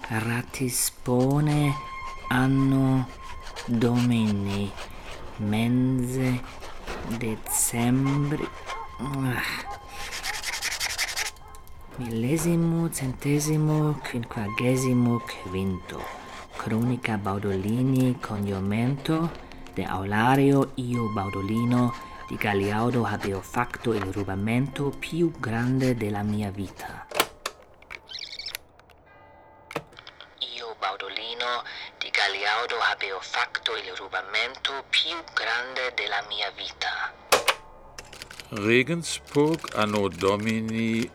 Ratispone anno Domini mense Dezembri millesimo centesimo quinquagesimo quinto Chronica Baudolini coniumento de Aulario io Baudolino di Galiaudo habeo facto il rubamento più grande della mia vita. Io Baudolino di Galiaudo habeo facto il rubamento più grande della mia vita. Regensburg anno Domini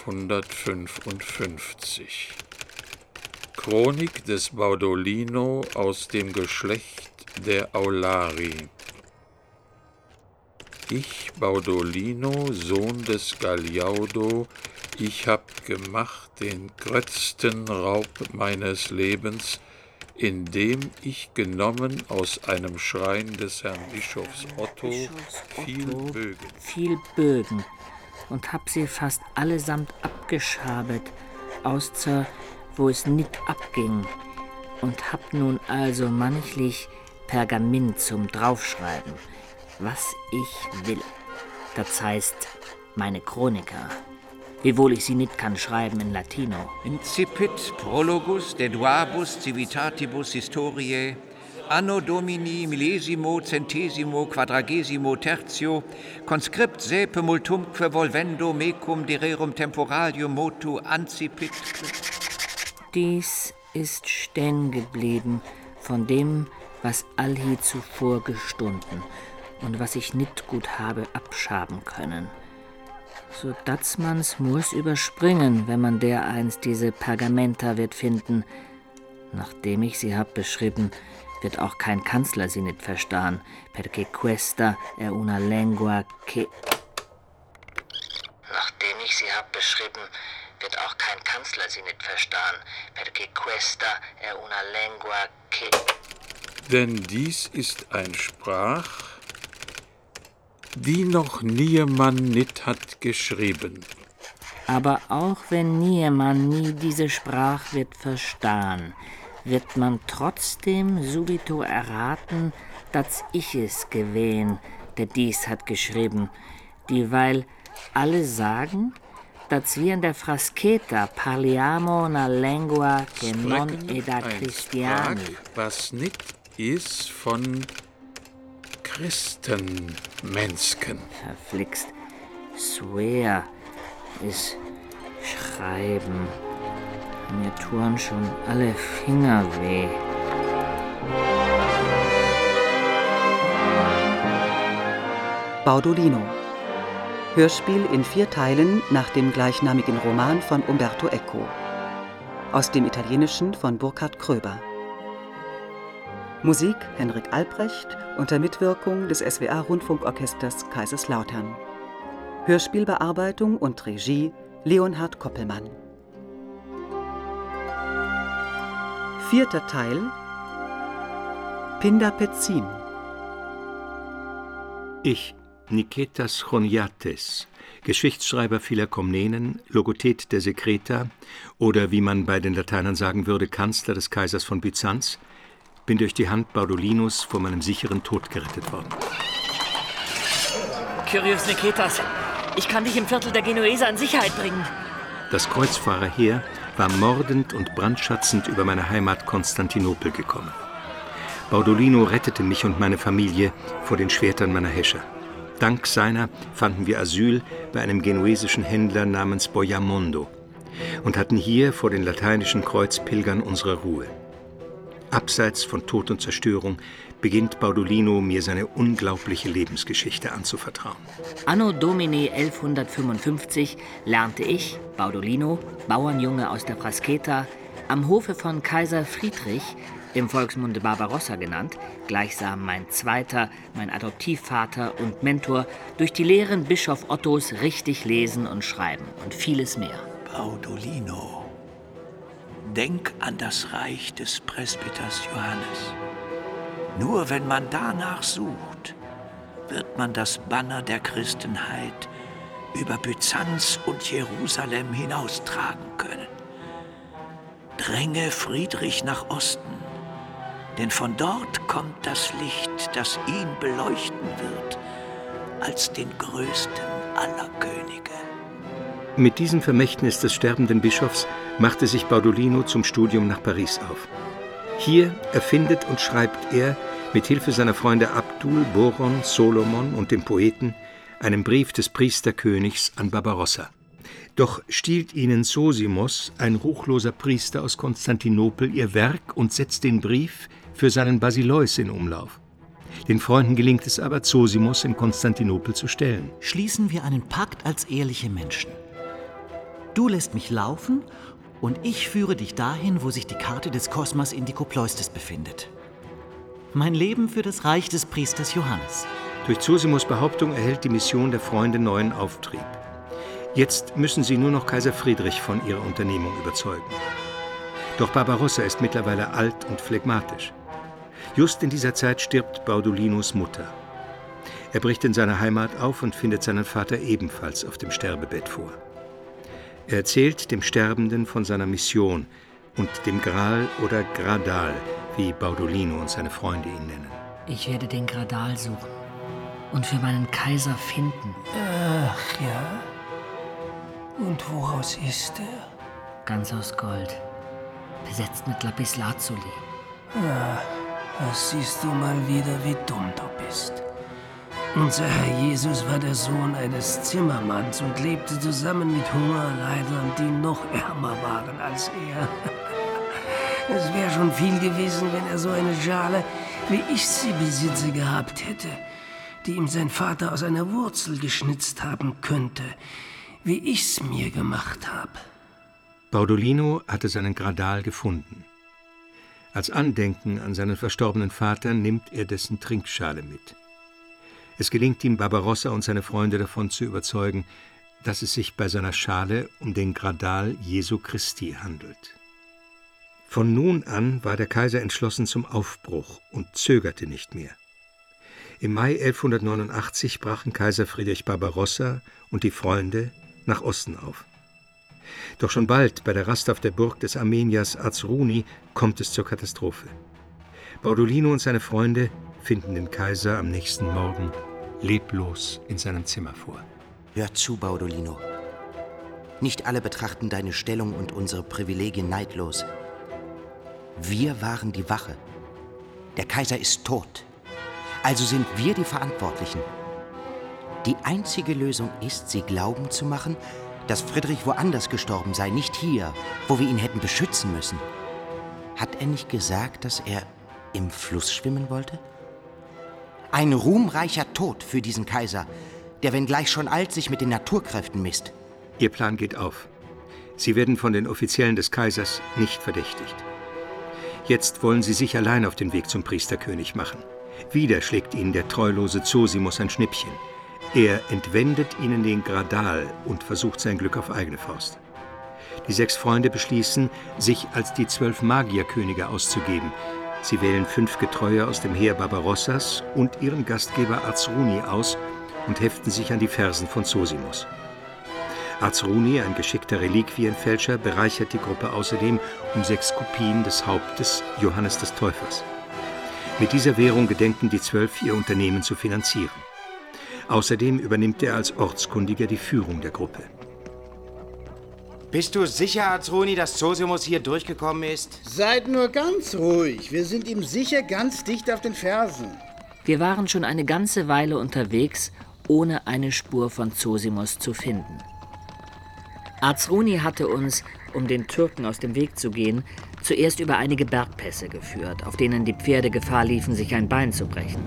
1155. Chronik des Baudolino aus dem Geschlecht der Aulari. Ich, Baudolino, Sohn des Galiaudo, ich hab gemacht den grötzten Raub meines Lebens, indem ich genommen aus einem Schrein des Herrn Bischofs Otto viel Bögen und hab sie fast allesamt abgeschabet, außer wo es nicht abging, und hab nun also manchlich Pergament zum Draufschreiben, was ich will. Das heißt, meine Chroniker, wiewohl ich sie nicht kann schreiben in Latino. Incipit prologus deduabus civitatibus historiae anno Domini millesimo centesimo quadragesimo tertio conscript saepe multumque volvendo mecum dererum temporalium motu ancipit. Dies ist stehen geblieben von dem, was allhi zuvor gestunden und was ich nicht gut habe abschaben können. So dass man's muss überspringen, wenn man dereinst diese Pergamenta wird finden. Nachdem ich sie hab beschrieben, wird auch kein Kanzler sie nicht verstehen, perché questa è una lingua che... Nachdem ich sie hab beschrieben, wird auch kein Kanzler sie nicht verstehen, perché questa è una lingua che... Denn dies ist ein Sprach, die noch niemand nicht hat geschrieben. Aber auch wenn niemand nie diese Sprach wird verstehen, wird man trotzdem subito erraten, dass ich es gewesen, der dies hat geschrieben, dieweil alle sagen, dass wir in der Frasqueta parliamo una lingua che non è da cristiani. Was nicht ist von Christenmenschen. Verflixt. Swear ist schreiben. Mir tun schon alle Finger weh. Baudolino. Hörspiel in 4 Teilen nach dem gleichnamigen Roman von Umberto Eco. Aus dem Italienischen von Burkhard Kröber. Musik Henrik Albrecht unter Mitwirkung des SWR-Rundfunkorchesters Kaiserslautern. Hörspielbearbeitung und Regie Leonhard Koppelmann. 4. Teil Pinda Pezzin. Ich, Niketas Choniates, Geschichtsschreiber vieler Komnenen, Logothet der Sekreta oder wie man bei den Lateinern sagen würde, Kanzler des Kaisers von Byzanz, bin durch die Hand Baudolinos vor meinem sicheren Tod gerettet worden. Kyrios Niketas, ich kann dich im Viertel der Genueser in Sicherheit bringen. Das Kreuzfahrerheer war mordend und brandschatzend über meine Heimat Konstantinopel gekommen. Baudolino rettete mich und meine Familie vor den Schwertern meiner Häscher. Dank seiner fanden wir Asyl bei einem genuesischen Händler namens Bojamondo und hatten hier vor den lateinischen Kreuzpilgern unsere Ruhe. Abseits von Tod und Zerstörung beginnt Baudolino, mir seine unglaubliche Lebensgeschichte anzuvertrauen. Anno Domini 1155 lernte ich, Baudolino, Bauernjunge aus der Frasqueta, am Hofe von Kaiser Friedrich, im Volksmunde Barbarossa genannt, gleichsam mein zweiter, mein Adoptivvater und Mentor, durch die Lehren Bischof Ottos richtig lesen und schreiben und vieles mehr. Baudolino, denk an das Reich des Presbyters Johannes. Nur wenn man danach sucht, wird man das Banner der Christenheit über Byzanz und Jerusalem hinaustragen können. dränge Friedrich nach Osten, denn von dort kommt das Licht, das ihn beleuchten wird, als den größten aller Könige. Mit diesem Vermächtnis des sterbenden Bischofs machte sich Baudolino zum Studium nach Paris auf. Hier erfindet und schreibt er, mit Hilfe seiner Freunde Abdul, Boron, Solomon und dem Poeten, einen Brief des Priesterkönigs an Barbarossa. Doch stiehlt ihnen Zosimos, ein ruchloser Priester aus Konstantinopel, ihr Werk und setzt den Brief für seinen Basileus in Umlauf. Den Freunden gelingt es aber, Zosimos in Konstantinopel zu stellen. Schließen wir einen Pakt als ehrliche Menschen. Du lässt mich laufen und ich führe dich dahin, wo sich die Karte des Kosmas Indicopleustes befindet. Mein Leben für das Reich des Priesters Johannes. Durch Zosimos Behauptung erhält die Mission der Freunde neuen Auftrieb. Jetzt müssen sie nur noch Kaiser Friedrich von ihrer Unternehmung überzeugen. Doch Barbarossa ist mittlerweile alt und phlegmatisch. Just in dieser Zeit stirbt Baudolinos Mutter. Er bricht in seiner Heimat auf und findet seinen Vater ebenfalls auf dem Sterbebett vor. Er erzählt dem Sterbenden von seiner Mission und dem Gral oder Gradal, wie Baudolino und seine Freunde ihn nennen. Ich werde den Gradal suchen und für meinen Kaiser finden. Ach ja? Und woraus ist er? Ganz aus Gold, besetzt mit Lapislazuli. Das siehst du mal wieder, wie dumm du bist. Unser Herr Jesus war der Sohn eines Zimmermanns und lebte zusammen mit Hungerleidern, die noch ärmer waren als er. Es wäre schon viel gewesen, wenn er so eine Schale, wie ich sie besitze, gehabt hätte, die ihm sein Vater aus einer Wurzel geschnitzt haben könnte, wie ich's mir gemacht habe. Baudolino hatte seinen Gradal gefunden. Als Andenken an seinen verstorbenen Vater nimmt er dessen Trinkschale mit. Es gelingt ihm, Barbarossa und seine Freunde davon zu überzeugen, dass es sich bei seiner Schale um den Gradal Jesu Christi handelt. Von nun an war der Kaiser entschlossen zum Aufbruch und zögerte nicht mehr. Im Mai 1189 brachen Kaiser Friedrich Barbarossa und die Freunde nach Osten auf. Doch schon bald, bei der Rast auf der Burg des Armeniers Arzrouni, kommt es zur Katastrophe. Baudolino und seine Freunde finden den Kaiser am nächsten Morgen leblos in seinem Zimmer vor. Hör zu, Baudolino. Nicht alle betrachten deine Stellung und unsere Privilegien neidlos. Wir waren die Wache. Der Kaiser ist tot. Also sind wir die Verantwortlichen. Die einzige Lösung ist, sie glauben zu machen, dass Friedrich woanders gestorben sei, nicht hier, wo wir ihn hätten beschützen müssen. Hat er nicht gesagt, dass er im Fluss schwimmen wollte? Ein ruhmreicher Tod für diesen Kaiser, der, wenngleich schon alt, sich mit den Naturkräften misst. Ihr Plan geht auf. Sie werden von den Offiziellen des Kaisers nicht verdächtigt. Jetzt wollen sie sich allein auf den Weg zum Priesterkönig machen. Wieder schlägt ihnen der treulose Zosimos ein Schnippchen. Er entwendet ihnen den Gradal und versucht sein Glück auf eigene Faust. Die 6 Freunde beschließen, sich als die 12 Magierkönige auszugeben. Sie wählen 5 Getreue aus dem Heer Barbarossas und ihren Gastgeber Arzrouni aus und heften sich an die Fersen von Zosimos. Arzrouni, ein geschickter Reliquienfälscher, bereichert die Gruppe außerdem um 6 Kopien des Hauptes Johannes des Täufers. Mit dieser Währung gedenken die 12, ihr Unternehmen zu finanzieren. Außerdem übernimmt er als Ortskundiger die Führung der Gruppe. Bist du sicher, Arzrouni, dass Zosimos hier durchgekommen ist? Seid nur ganz ruhig. Wir sind ihm sicher ganz dicht auf den Fersen. Wir waren schon eine ganze Weile unterwegs, ohne eine Spur von Zosimos zu finden. Arzrouni hatte uns, um den Türken aus dem Weg zu gehen, zuerst über einige Bergpässe geführt, auf denen die Pferde Gefahr liefen, sich ein Bein zu brechen.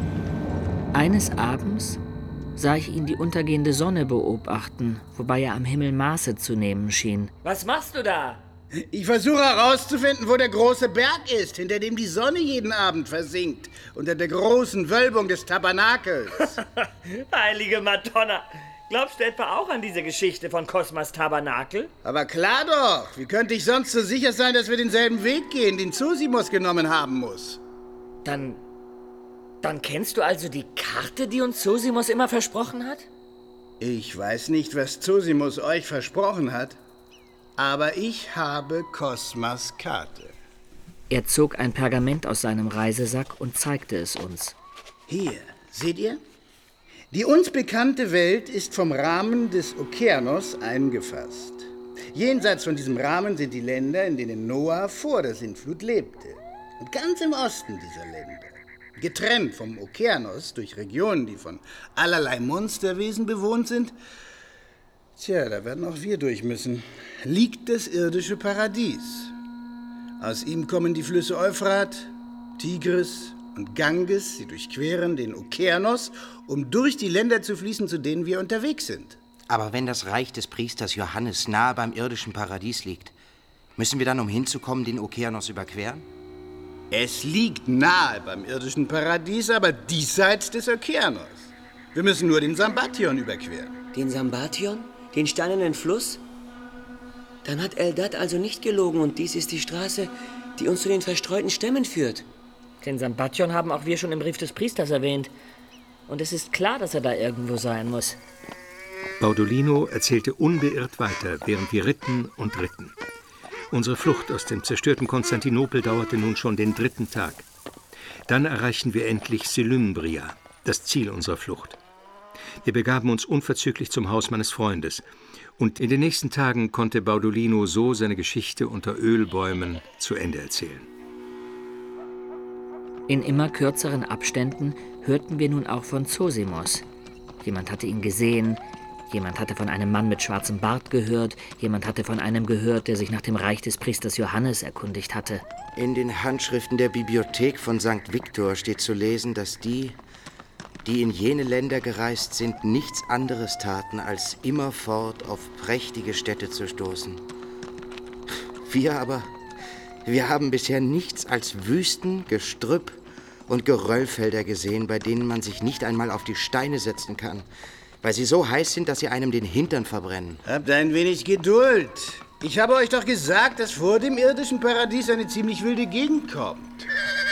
Eines Abends sah ich ihn die untergehende Sonne beobachten, wobei er am Himmel Maße zu nehmen schien. Was machst du da? Ich versuche herauszufinden, wo der große Berg ist, hinter dem die Sonne jeden Abend versinkt, unter der großen Wölbung des Tabernakels. Heilige Madonna! Glaubst du etwa auch an diese Geschichte von Kosmas Tabernakel? Aber klar doch! Wie könnte ich sonst so sicher sein, dass wir denselben Weg gehen, den Zosimos genommen haben muss? Dann kennst du also die Karte, die uns Zosimos immer versprochen hat? Ich weiß nicht, was Zosimos euch versprochen hat. Aber ich habe Cosmas Karte. Er zog ein Pergament aus seinem Reisesack und zeigte es uns. Hier, seht ihr? Die uns bekannte Welt ist vom Rahmen des Okeanos eingefasst. Jenseits von diesem Rahmen sind die Länder, in denen Noah vor der Sintflut lebte. Und ganz im Osten dieser Länder, getrennt vom Okeanos durch Regionen, die von allerlei Monsterwesen bewohnt sind, tja, da werden auch wir durch müssen, liegt das irdische Paradies. Aus ihm kommen die Flüsse Euphrat, Tigris und Ganges. Sie durchqueren den Okeanos, um durch die Länder zu fließen, zu denen wir unterwegs sind. Aber wenn das Reich des Priesters Johannes nahe beim irdischen Paradies liegt, müssen wir dann, um hinzukommen, den Okeanos überqueren? Es liegt nahe beim irdischen Paradies, aber diesseits des Okeanos. Wir müssen nur den Sambation überqueren. Den Sambation? Den steinernen Fluss? Dann hat Eldad also nicht gelogen und dies ist die Straße, die uns zu den verstreuten Stämmen führt. Den Sambation haben auch wir schon im Brief des Priesters erwähnt. Und es ist klar, dass er da irgendwo sein muss. Baudolino erzählte unbeirrt weiter, während wir ritten und ritten. Unsere Flucht aus dem zerstörten Konstantinopel dauerte nun schon den 3. Tag. Dann erreichten wir endlich Selymbria, das Ziel unserer Flucht. Wir begaben uns unverzüglich zum Haus meines Freundes. Und in den nächsten Tagen konnte Baudolino so seine Geschichte unter Ölbäumen zu Ende erzählen. In immer kürzeren Abständen hörten wir nun auch von Zosimos. Jemand hatte ihn gesehen, jemand hatte von einem Mann mit schwarzem Bart gehört, jemand hatte von einem gehört, der sich nach dem Reich des Priesters Johannes erkundigt hatte. In den Handschriften der Bibliothek von St. Viktor steht zu lesen, dass die in jene Länder gereist sind, nichts anderes taten, als immerfort auf prächtige Städte zu stoßen. Wir haben bisher nichts als Wüsten, Gestrüpp und Geröllfelder gesehen, bei denen man sich nicht einmal auf die Steine setzen kann, weil sie so heiß sind, dass sie einem den Hintern verbrennen. Habt ein wenig Geduld. Ich habe euch doch gesagt, dass vor dem irdischen Paradies eine ziemlich wilde Gegend kommt.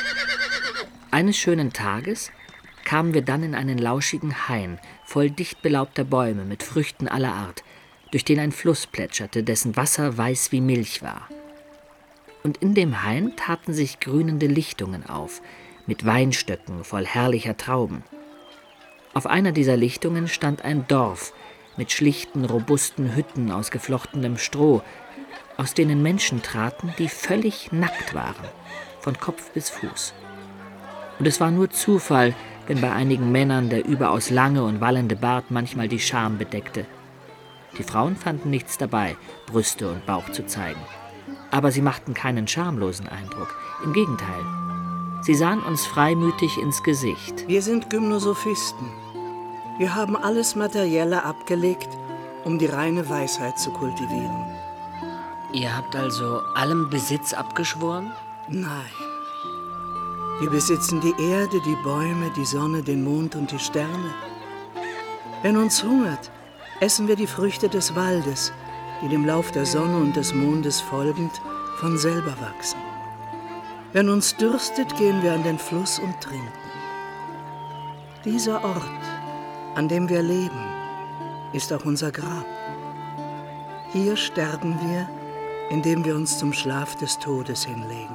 Eines schönen Tages kamen wir dann in einen lauschigen Hain, voll dicht belaubter Bäume mit Früchten aller Art, durch den ein Fluss plätscherte, dessen Wasser weiß wie Milch war. Und in dem Hain taten sich grünende Lichtungen auf, mit Weinstöcken voll herrlicher Trauben. Auf einer dieser Lichtungen stand ein Dorf mit schlichten, robusten Hütten aus geflochtenem Stroh, aus denen Menschen traten, die völlig nackt waren, von Kopf bis Fuß. Und es war nur Zufall, wenn bei einigen Männern der überaus lange und wallende Bart manchmal die Scham bedeckte. Die Frauen fanden nichts dabei, Brüste und Bauch zu zeigen. Aber sie machten keinen schamlosen Eindruck. Im Gegenteil. Sie sahen uns freimütig ins Gesicht. Wir sind Gymnosophisten. Wir haben alles Materielle abgelegt, um die reine Weisheit zu kultivieren. Ihr habt also allem Besitz abgeschworen? Nein. Wir besitzen die Erde, die Bäume, die Sonne, den Mond und die Sterne. Wenn uns hungert, essen wir die Früchte des Waldes, die dem Lauf der Sonne und des Mondes folgend von selber wachsen. Wenn uns dürstet, gehen wir an den Fluss und trinken. Dieser Ort, an dem wir leben, ist auch unser Grab. Hier sterben wir, indem wir uns zum Schlaf des Todes hinlegen.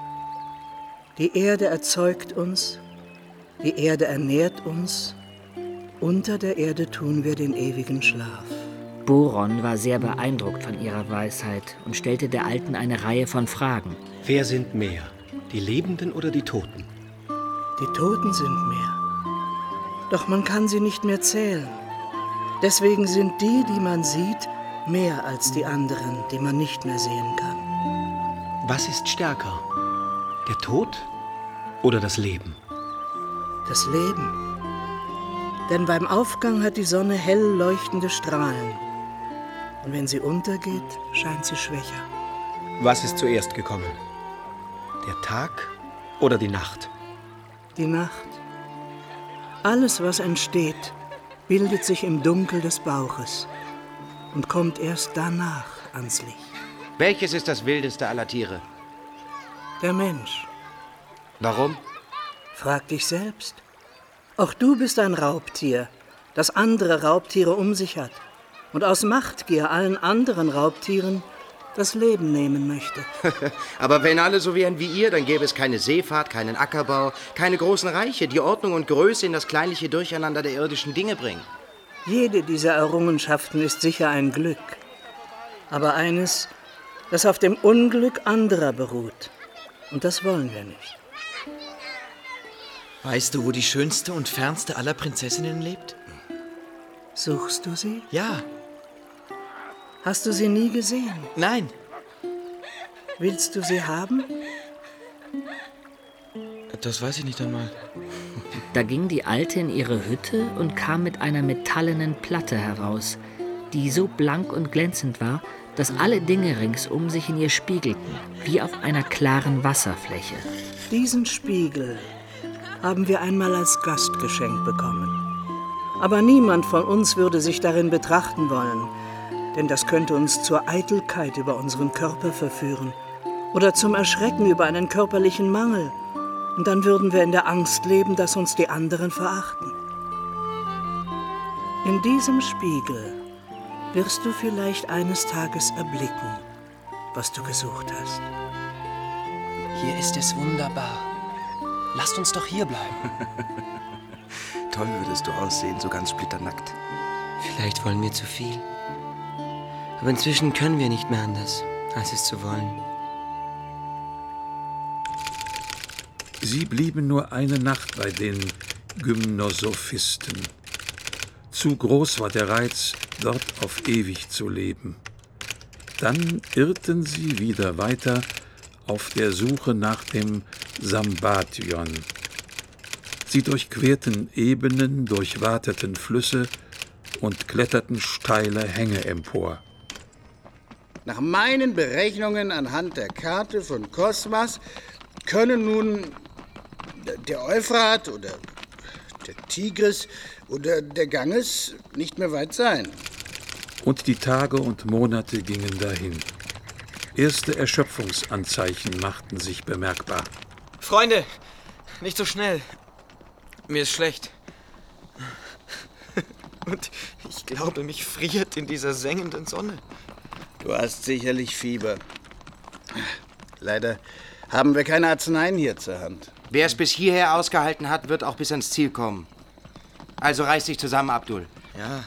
Die Erde erzeugt uns, die Erde ernährt uns, unter der Erde tun wir den ewigen Schlaf. Boron war sehr beeindruckt von ihrer Weisheit und stellte der Alten eine Reihe von Fragen. Wer sind mehr, die Lebenden oder die Toten? Die Toten sind mehr. Doch man kann sie nicht mehr zählen. Deswegen sind die, die man sieht, mehr als die anderen, die man nicht mehr sehen kann. Was ist stärker? Der Tod oder das Leben? Das Leben. Denn beim Aufgang hat die Sonne hell leuchtende Strahlen. Und wenn sie untergeht, scheint sie schwächer. Was ist zuerst gekommen? Der Tag oder die Nacht? Die Nacht. Alles, was entsteht, bildet sich im Dunkel des Bauches und kommt erst danach ans Licht. Welches ist das wildeste aller Tiere? Der Mensch. Warum? Frag dich selbst. Auch du bist ein Raubtier, das andere Raubtiere um sich hat und aus Machtgier allen anderen Raubtieren das Leben nehmen möchte. Aber wenn alle so wären wie ihr, dann gäbe es keine Seefahrt, keinen Ackerbau, keine großen Reiche, die Ordnung und Größe in das kleinliche Durcheinander der irdischen Dinge bringen. Jede dieser Errungenschaften ist sicher ein Glück. Aber eines, das auf dem Unglück anderer beruht. Und das wollen wir nicht. Weißt du, wo die schönste und fernste aller Prinzessinnen lebt? Suchst du sie? Ja. Hast du sie nie gesehen? Nein. Willst du sie haben? Das weiß ich nicht einmal. Da ging die Alte in ihre Hütte und kam mit einer metallenen Platte heraus, die so blank und glänzend war, dass alle Dinge ringsum sich in ihr spiegelten, wie auf einer klaren Wasserfläche. Diesen Spiegel haben wir einmal als Gastgeschenk bekommen. Aber niemand von uns würde sich darin betrachten wollen, denn das könnte uns zur Eitelkeit über unseren Körper verführen oder zum Erschrecken über einen körperlichen Mangel. Und dann würden wir in der Angst leben, dass uns die anderen verachten. In diesem Spiegel wirst du vielleicht eines Tages erblicken, was du gesucht hast. Hier ist es wunderbar. Lasst uns doch hier bleiben. Toll würdest du aussehen, so ganz splitternackt. Vielleicht wollen wir zu viel. Aber inzwischen können wir nicht mehr anders, als es zu wollen. Sie blieben nur eine Nacht bei den Gymnosophisten. Zu groß war der Reiz, dort auf ewig zu leben. Dann irrten sie wieder weiter auf der Suche nach dem Sambation. Sie durchquerten Ebenen, durchwateten Flüsse und kletterten steile Hänge empor. Nach meinen Berechnungen anhand der Karte von Kosmas können nun der Euphrat oder der Tigris oder der Ganges nicht mehr weit sein. Und die Tage und Monate gingen dahin. Erste Erschöpfungsanzeichen machten sich bemerkbar. Freunde, nicht so schnell. Mir ist schlecht. Und ich glaube, mich friert in dieser sengenden Sonne. Du hast sicherlich Fieber. Leider haben wir keine Arzneien hier zur Hand. Wer es bis hierher ausgehalten hat, wird auch bis ans Ziel kommen. Also reiß dich zusammen, Abdul. Ja,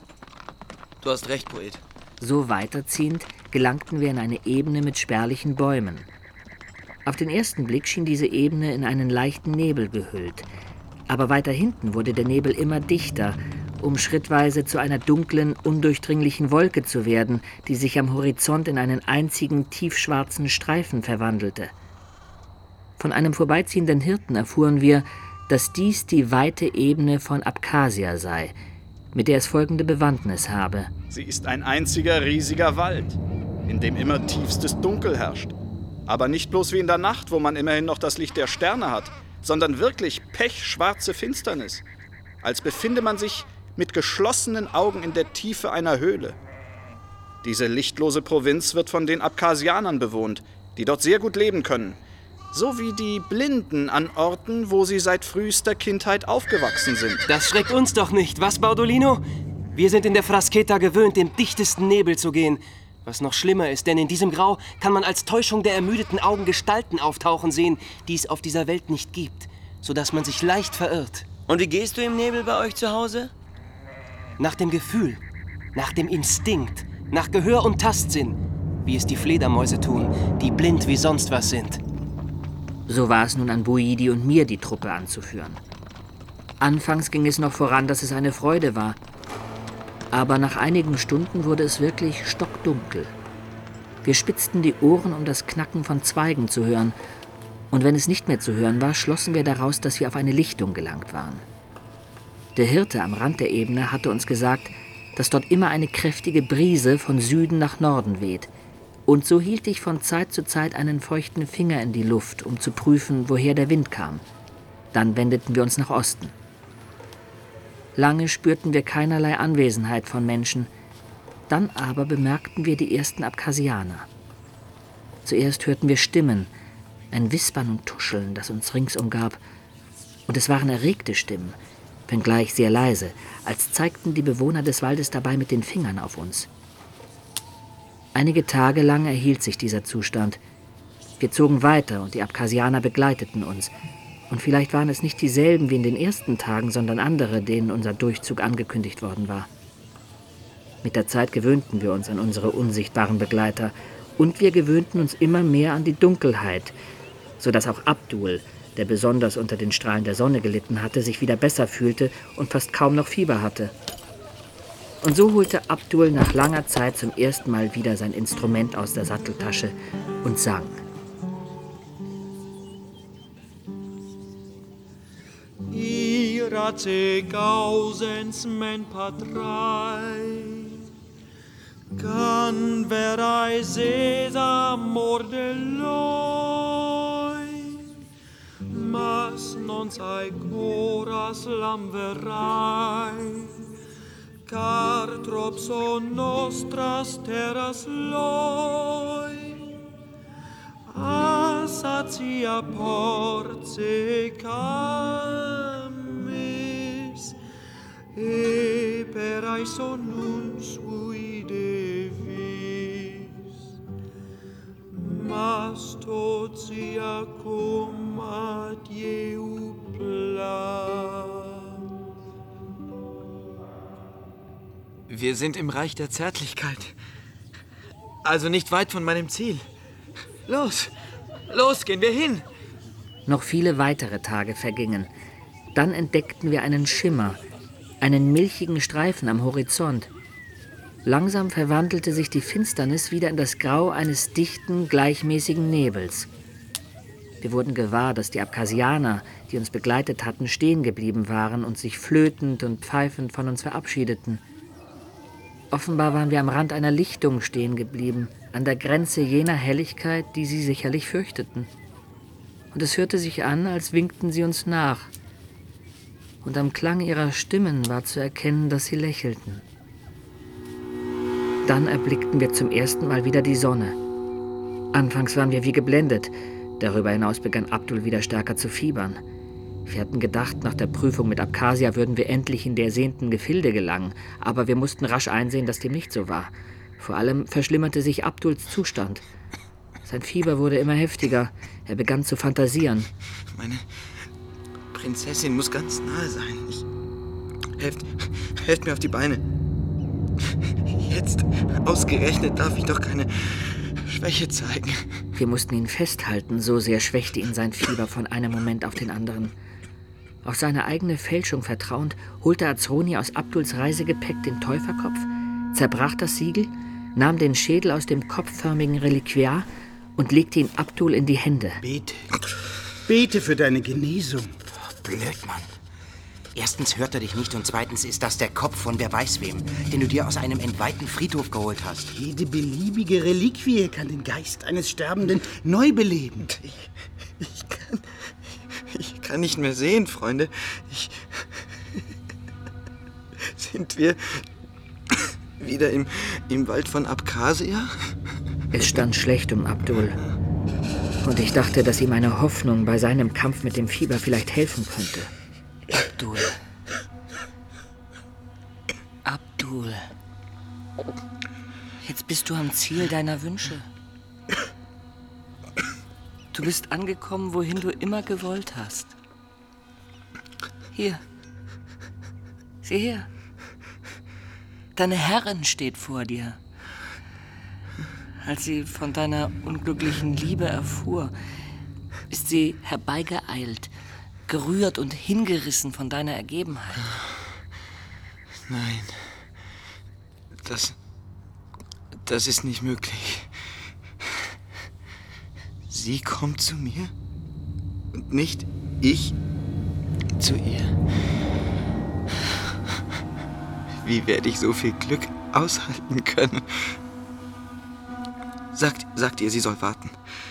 du hast recht, Poet. So weiterziehend gelangten wir in eine Ebene mit spärlichen Bäumen. Auf den ersten Blick schien diese Ebene in einen leichten Nebel gehüllt. Aber weiter hinten wurde der Nebel immer dichter, um schrittweise zu einer dunklen, undurchdringlichen Wolke zu werden, die sich am Horizont in einen einzigen tiefschwarzen Streifen verwandelte. Von einem vorbeiziehenden Hirten erfuhren wir, dass dies die weite Ebene von Abkhazia sei, mit der es folgende Bewandtnis habe. Sie ist ein einziger riesiger Wald, in dem immer tiefstes Dunkel herrscht. Aber nicht bloß wie in der Nacht, wo man immerhin noch das Licht der Sterne hat, sondern wirklich pechschwarze Finsternis, als befinde man sich mit geschlossenen Augen in der Tiefe einer Höhle. Diese lichtlose Provinz wird von den Abkhasianern bewohnt, die dort sehr gut leben können, so wie die Blinden an Orten, wo sie seit frühester Kindheit aufgewachsen sind. Das schreckt uns doch nicht, was, Baudolino? Wir sind in der Frasqueta gewöhnt, im dichtesten Nebel zu gehen. Was noch schlimmer ist, denn in diesem Grau kann man als Täuschung der ermüdeten Augen Gestalten auftauchen sehen, die es auf dieser Welt nicht gibt, sodass man sich leicht verirrt. Und wie gehst du im Nebel bei euch zu Hause? Nach dem Gefühl, nach dem Instinkt, nach Gehör und Tastsinn, wie es die Fledermäuse tun, die blind wie sonst was sind. So war es nun an Boidi und mir, die Truppe anzuführen. Anfangs ging es noch voran, dass es eine Freude war. Aber nach einigen Stunden wurde es wirklich stockdunkel. Wir spitzten die Ohren, um das Knacken von Zweigen zu hören. Und wenn es nicht mehr zu hören war, schlossen wir daraus, dass wir auf eine Lichtung gelangt waren. Der Hirte am Rand der Ebene hatte uns gesagt, dass dort immer eine kräftige Brise von Süden nach Norden weht. Und so hielt ich von Zeit zu Zeit einen feuchten Finger in die Luft, um zu prüfen, woher der Wind kam. Dann wendeten wir uns nach Osten. Lange spürten wir keinerlei Anwesenheit von Menschen. Dann aber bemerkten wir die ersten Abkhasianer. Zuerst hörten wir Stimmen, ein Wispern und Tuscheln, das uns rings umgab. Und es waren erregte Stimmen, wenngleich sehr leise, als zeigten die Bewohner des Waldes dabei mit den Fingern auf uns. Einige Tage lang erhielt sich dieser Zustand. Wir zogen weiter und die Abkhasianer begleiteten uns. Und vielleicht waren es nicht dieselben wie in den ersten Tagen, sondern andere, denen unser Durchzug angekündigt worden war. Mit der Zeit gewöhnten wir uns an unsere unsichtbaren Begleiter und wir gewöhnten uns immer mehr an die Dunkelheit, sodass auch Abdul, der besonders unter den Strahlen der Sonne gelitten hatte, sich wieder besser fühlte und fast kaum noch Fieber hatte. Und so holte Abdul nach langer Zeit zum ersten Mal wieder sein Instrument aus der Satteltasche und sang. Irace gausens men patrai, can verai sesa mordeloi, mas non sai coras lamverai, car trop son nostras terras loi, a satia porce camis, e per aeso nun sui devis, mas tot sia cum ad Jeu plat. Wir sind im Reich der Zärtlichkeit. Also nicht weit von meinem Ziel. Los, los, gehen wir hin. Noch viele weitere Tage vergingen. Dann entdeckten wir einen Schimmer, einen milchigen Streifen am Horizont. Langsam verwandelte sich die Finsternis wieder in das Grau eines dichten, gleichmäßigen Nebels. Wir wurden gewahr, dass die Abkhasianer, die uns begleitet hatten, stehen geblieben waren und sich flötend und pfeifend von uns verabschiedeten. Offenbar waren wir am Rand einer Lichtung stehen geblieben, an der Grenze jener Helligkeit, die sie sicherlich fürchteten. Und es hörte sich an, als winkten sie uns nach. Und am Klang ihrer Stimmen war zu erkennen, dass sie lächelten. Dann erblickten wir zum ersten Mal wieder die Sonne. Anfangs waren wir wie geblendet. Darüber hinaus begann Abdul wieder stärker zu fiebern. Wir hatten gedacht, nach der Prüfung mit Abkhazia würden wir endlich in die ersehnten Gefilde gelangen, aber wir mussten rasch einsehen, dass dem nicht so war. Vor allem verschlimmerte sich Abduls Zustand. Sein Fieber wurde immer heftiger. Er begann zu fantasieren. Meine Prinzessin muss ganz nahe sein. Helft mir auf die Beine. Jetzt, ausgerechnet, darf ich doch keine Schwäche zeigen. Wir mussten ihn festhalten, so sehr schwächte ihn sein Fieber von einem Moment auf den anderen. Auf seine eigene Fälschung vertrauend, holte Azroni aus Abduls Reisegepäck den Täuferkopf, zerbrach das Siegel, nahm den Schädel aus dem kopfförmigen Reliquiar und legte ihn Abdul in die Hände. Bete für deine Genesung. Blödmann. Erstens hört er dich nicht und zweitens ist das der Kopf von wer weiß wem, den du dir aus einem entweihten Friedhof geholt hast. Jede beliebige Reliquie kann den Geist eines Sterbenden neu beleben. Ich kann nicht mehr sehen, Freunde. Sind wir wieder im Wald von Abkhazia? Es stand schlecht um Abdul. Und ich dachte, dass ihm eine Hoffnung bei seinem Kampf mit dem Fieber vielleicht helfen könnte. Abdul. Abdul. Jetzt bist du am Ziel deiner Wünsche. Du bist angekommen, wohin du immer gewollt hast. Hier. Sieh her. Deine Herrin steht vor dir. Als sie von deiner unglücklichen Liebe erfuhr, ist sie herbeigeeilt, gerührt und hingerissen von deiner Ergebenheit. Nein, das ist nicht möglich. Sie kommt zu mir und nicht ich zu ihr. Wie werde ich so viel Glück aushalten können? Sagt ihr, sie soll warten.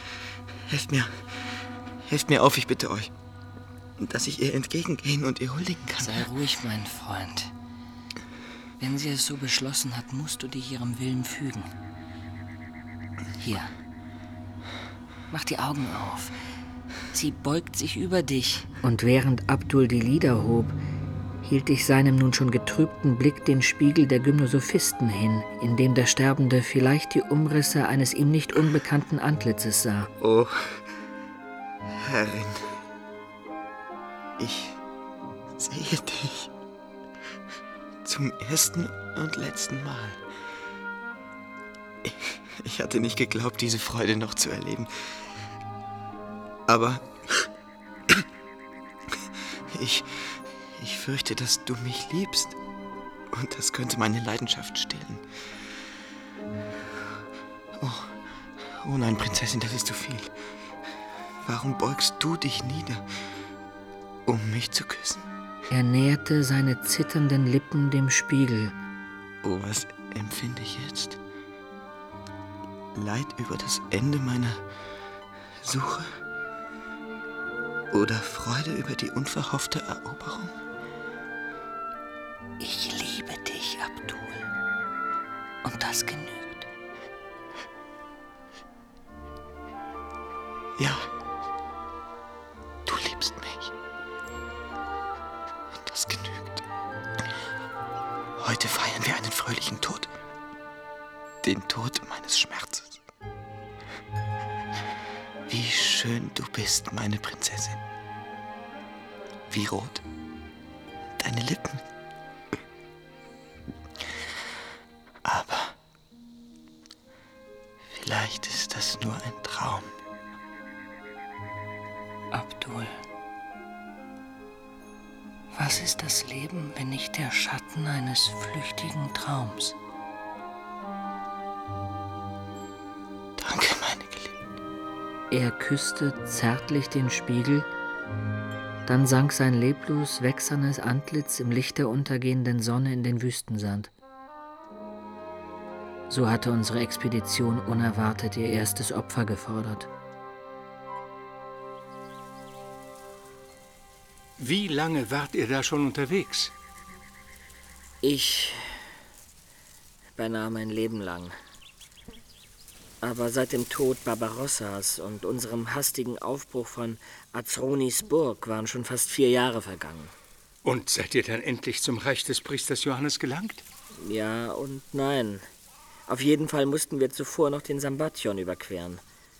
Helft mir auf, ich bitte euch. Dass ich ihr entgegengehen und ihr huldigen kann. Sei ruhig, mein Freund. Wenn sie es so beschlossen hat, musst du dich ihrem Willen fügen. Hier. Mach die Augen auf. Sie beugt sich über dich. Und während Abdul die Lider hob, hielt ich seinem nun schon getrübten Blick den Spiegel der Gymnosophisten hin, in dem der Sterbende vielleicht die Umrisse eines ihm nicht unbekannten Antlitzes sah. Oh, Herrin, ich sehe dich zum ersten und letzten Mal. Ich hatte nicht geglaubt, diese Freude noch zu erleben. Aber ich fürchte, dass du mich liebst. Und das könnte meine Leidenschaft stillen. Oh nein, Prinzessin, das ist zu viel. Warum beugst du dich nieder, um mich zu küssen? Er näherte seine zitternden Lippen dem Spiegel. Oh, was empfinde ich jetzt? Leid über das Ende meiner Suche? Oder Freude über die unverhoffte Eroberung? Ich liebe dich, Abdul. Und das genügt. Ja, du liebst mich. Und das genügt. Heute feiern wir einen fröhlichen Tod. Den Tod meines Schmerzes. Wie schön du bist, meine Prinzessin. Wie rot deine Lippen. Aber vielleicht ist das nur ein Traum. Abdul, was ist das Leben, wenn nicht der Schatten eines flüchtigen Traums? Danke, meine Geliebte. Er küsste zärtlich den Spiegel, dann sank sein leblos wächsernes Antlitz im Licht der untergehenden Sonne in den Wüstensand. So hatte unsere Expedition unerwartet ihr erstes Opfer gefordert. Wie lange wart ihr da schon unterwegs? Ich beinahe mein Leben lang. Aber seit dem Tod Barbarossas und unserem hastigen Aufbruch von Azronis Burg waren schon fast 4 Jahre vergangen. Und seid ihr dann endlich zum Reich des Priesters Johannes gelangt? Ja und nein. Auf jeden Fall mussten wir zuvor noch den Sambation überqueren.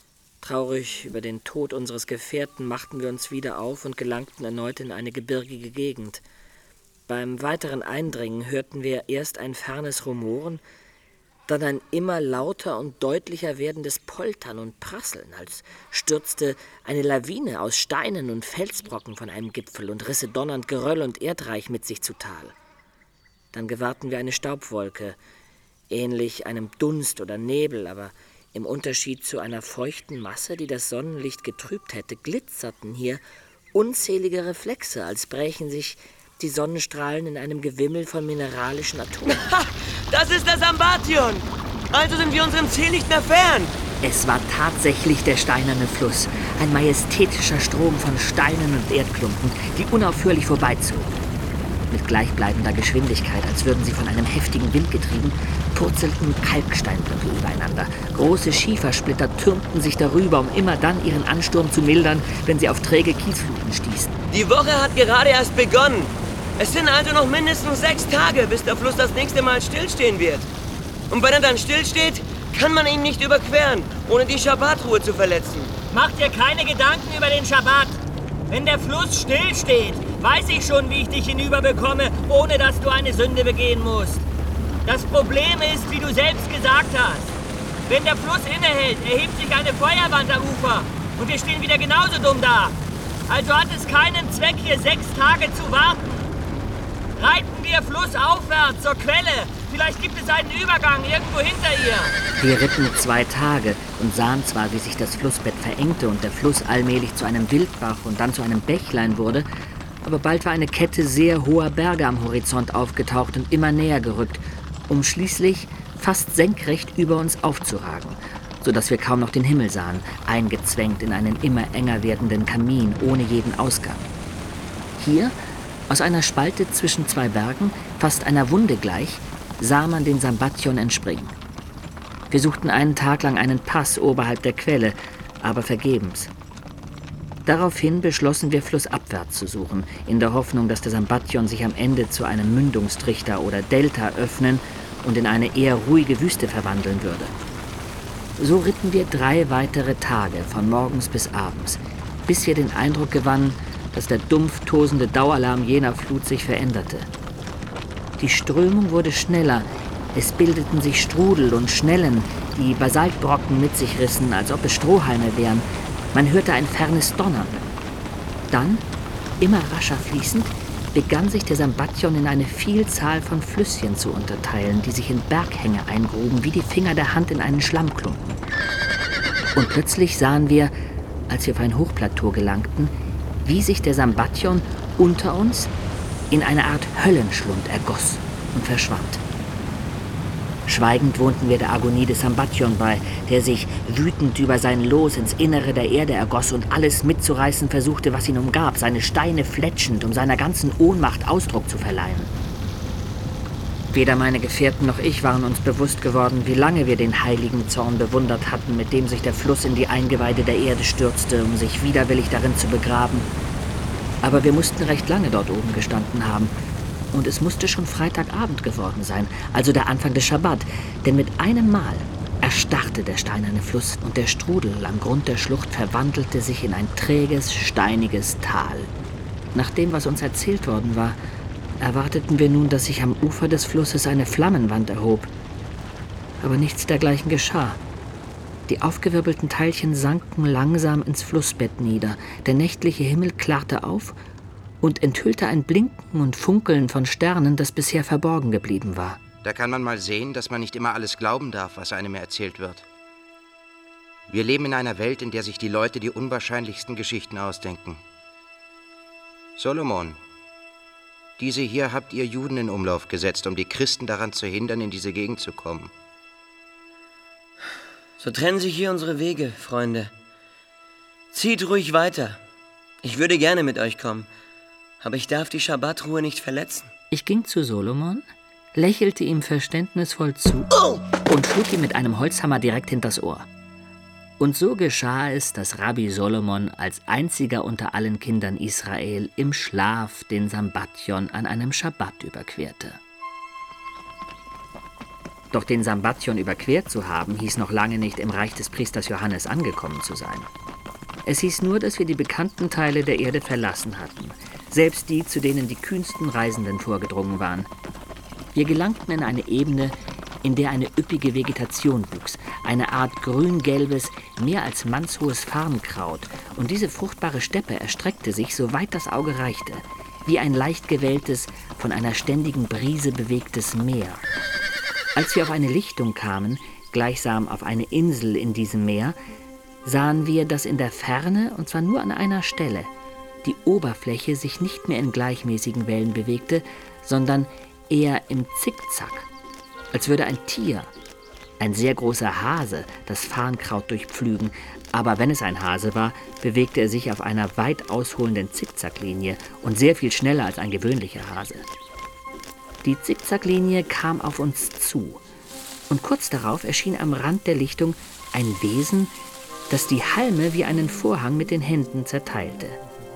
Traurig über den Tod unseres Gefährten machten wir uns wieder auf und gelangten erneut in eine gebirgige Gegend. Beim weiteren Eindringen hörten wir erst ein fernes Rumoren, dann ein immer lauter und deutlicher werdendes Poltern und Prasseln, als stürzte eine Lawine aus Steinen und Felsbrocken von einem Gipfel und risse donnernd Geröll und Erdreich mit sich zu Tal. Dann gewahrten wir eine Staubwolke, ähnlich einem Dunst oder Nebel, aber im Unterschied zu einer feuchten Masse, die das Sonnenlicht getrübt hätte, glitzerten hier unzählige Reflexe, als brächen sich die Sonnenstrahlen in einem Gewimmel von mineralischen Atomen. Das ist das Sambation! Also sind wir unserem Ziel nicht mehr fern! Es war tatsächlich der steinerne Fluss, ein majestätischer Strom von Steinen und Erdklumpen, die unaufhörlich vorbeizogen. Mit gleichbleibender Geschwindigkeit, als würden sie von einem heftigen Wind getrieben, purzelten Kalksteinblöcke übereinander. Große Schiefersplitter türmten sich darüber, um immer dann ihren Ansturm zu mildern, wenn sie auf träge Kiesfluten stießen. Die Woche hat gerade erst begonnen. Es sind also noch mindestens 6 Tage, bis der Fluss das nächste Mal stillstehen wird. Und wenn er dann stillsteht, kann man ihn nicht überqueren, ohne die Schabbatruhe zu verletzen. Mach dir keine Gedanken über den Schabbat. Wenn der Fluss stillsteht, weiß ich schon, wie ich dich hinüberbekomme, ohne dass du eine Sünde begehen musst. Das Problem ist, wie du selbst gesagt hast. Wenn der Fluss innehält, erhebt sich eine Feuerwand am Ufer. Und wir stehen wieder genauso dumm da. Also hat es keinen Zweck, hier 6 Tage zu warten. Reiten wir flussaufwärts zur Quelle. Vielleicht gibt es einen Übergang irgendwo hinter ihr. Wir ritten 2 Tage und sahen zwar, wie sich das Flussbett verengte und der Fluss allmählich zu einem Wildbach und dann zu einem Bächlein wurde, aber bald war eine Kette sehr hoher Berge am Horizont aufgetaucht und immer näher gerückt, um schließlich fast senkrecht über uns aufzuragen, sodass wir kaum noch den Himmel sahen, eingezwängt in einen immer enger werdenden Kamin ohne jeden Ausgang. Hier, aus einer Spalte zwischen 2 Bergen, fast einer Wunde gleich, sah man den Sambation entspringen. Wir suchten einen Tag lang einen Pass oberhalb der Quelle, aber vergebens. Daraufhin beschlossen wir, flussabwärts zu suchen, in der Hoffnung, dass der Sambation sich am Ende zu einem Mündungstrichter oder Delta öffnen und in eine eher ruhige Wüste verwandeln würde. So ritten wir 3 weitere Tage, von morgens bis abends, bis wir den Eindruck gewannen, dass der dumpf tosende Dauerlärm jener Flut sich veränderte. Die Strömung wurde schneller, es bildeten sich Strudel und Schnellen, die Basaltbrocken mit sich rissen, als ob es Strohhalme wären. Man hörte ein fernes Donnern. Dann, immer rascher fließend, begann sich der Sambation in eine Vielzahl von Flüsschen zu unterteilen, die sich in Berghänge eingruben, wie die Finger der Hand in einen Schlammklumpen. Und plötzlich sahen wir, als wir auf ein Hochplateau gelangten, wie sich der Sambation unter uns in eine Art Höllenschlund ergoss und verschwand. Schweigend wohnten wir der Agonie des Sambation bei, der sich wütend über sein Los ins Innere der Erde ergoss und alles mitzureißen versuchte, was ihn umgab, seine Steine fletschend, um seiner ganzen Ohnmacht Ausdruck zu verleihen. Weder meine Gefährten noch ich waren uns bewusst geworden, wie lange wir den heiligen Zorn bewundert hatten, mit dem sich der Fluss in die Eingeweide der Erde stürzte, um sich widerwillig darin zu begraben. Aber wir mussten recht lange dort oben gestanden haben. Und es musste schon Freitagabend geworden sein, also der Anfang des Schabbat, denn mit einem Mal erstarrte der steinerne Fluss und der Strudel am Grund der Schlucht verwandelte sich in ein träges, steiniges Tal. Nach dem, was uns erzählt worden war, erwarteten wir nun, dass sich am Ufer des Flusses eine Flammenwand erhob. Aber nichts dergleichen geschah. Die aufgewirbelten Teilchen sanken langsam ins Flussbett nieder, der nächtliche Himmel klarte auf und enthüllte ein Blinken und Funkeln von Sternen, das bisher verborgen geblieben war. Da kann man mal sehen, dass man nicht immer alles glauben darf, was einem erzählt wird. Wir leben in einer Welt, in der sich die Leute die unwahrscheinlichsten Geschichten ausdenken. Solomon, diese hier habt ihr Juden in Umlauf gesetzt, um die Christen daran zu hindern, in diese Gegend zu kommen. So trennen sich hier unsere Wege, Freunde. Zieht ruhig weiter. Ich würde gerne mit euch kommen. Aber ich darf die Schabbatruhe nicht verletzen. Ich ging zu Solomon, lächelte ihm verständnisvoll zu und schlug ihm mit einem Holzhammer direkt hinters Ohr. Und so geschah es, dass Rabbi Solomon als einziger unter allen Kindern Israel im Schlaf den Sambation an einem Schabbat überquerte. Doch den Sambation überquert zu haben, hieß noch lange nicht, im Reich des Priesters Johannes angekommen zu sein. Es hieß nur, dass wir die bekannten Teile der Erde verlassen hatten, selbst die, zu denen die kühnsten Reisenden vorgedrungen waren. Wir gelangten in eine Ebene, in der eine üppige Vegetation wuchs, eine Art grün-gelbes, mehr als mannshohes Farnkraut, und diese fruchtbare Steppe erstreckte sich, soweit das Auge reichte, wie ein leicht gewelltes, von einer ständigen Brise bewegtes Meer. Als wir auf eine Lichtung kamen, gleichsam auf eine Insel in diesem Meer, sahen wir, dass in der Ferne, und zwar nur an einer Stelle, die Oberfläche sich nicht mehr in gleichmäßigen Wellen bewegte, sondern eher im Zickzack, als würde ein Tier, ein sehr großer Hase, das Farnkraut durchpflügen. Aber wenn es ein Hase war, bewegte er sich auf einer weit ausholenden Zickzacklinie und sehr viel schneller als ein gewöhnlicher Hase. Die Zickzacklinie kam auf uns zu, und kurz darauf erschien am Rand der Lichtung ein Wesen, das die Halme wie einen Vorhang mit den Händen zerteilte.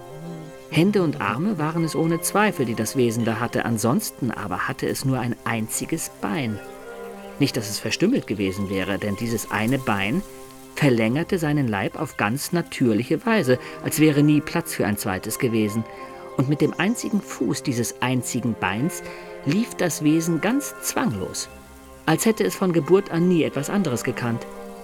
Hände und Arme waren es ohne Zweifel, die das Wesen da hatte, ansonsten aber hatte es nur ein einziges Bein. Nicht, dass es verstümmelt gewesen wäre, denn dieses eine Bein verlängerte seinen Leib auf ganz natürliche Weise, als wäre nie Platz für ein zweites gewesen. Und mit dem einzigen Fuß dieses einzigen Beins lief das Wesen ganz zwanglos, als hätte es von Geburt an nie etwas anderes gekannt.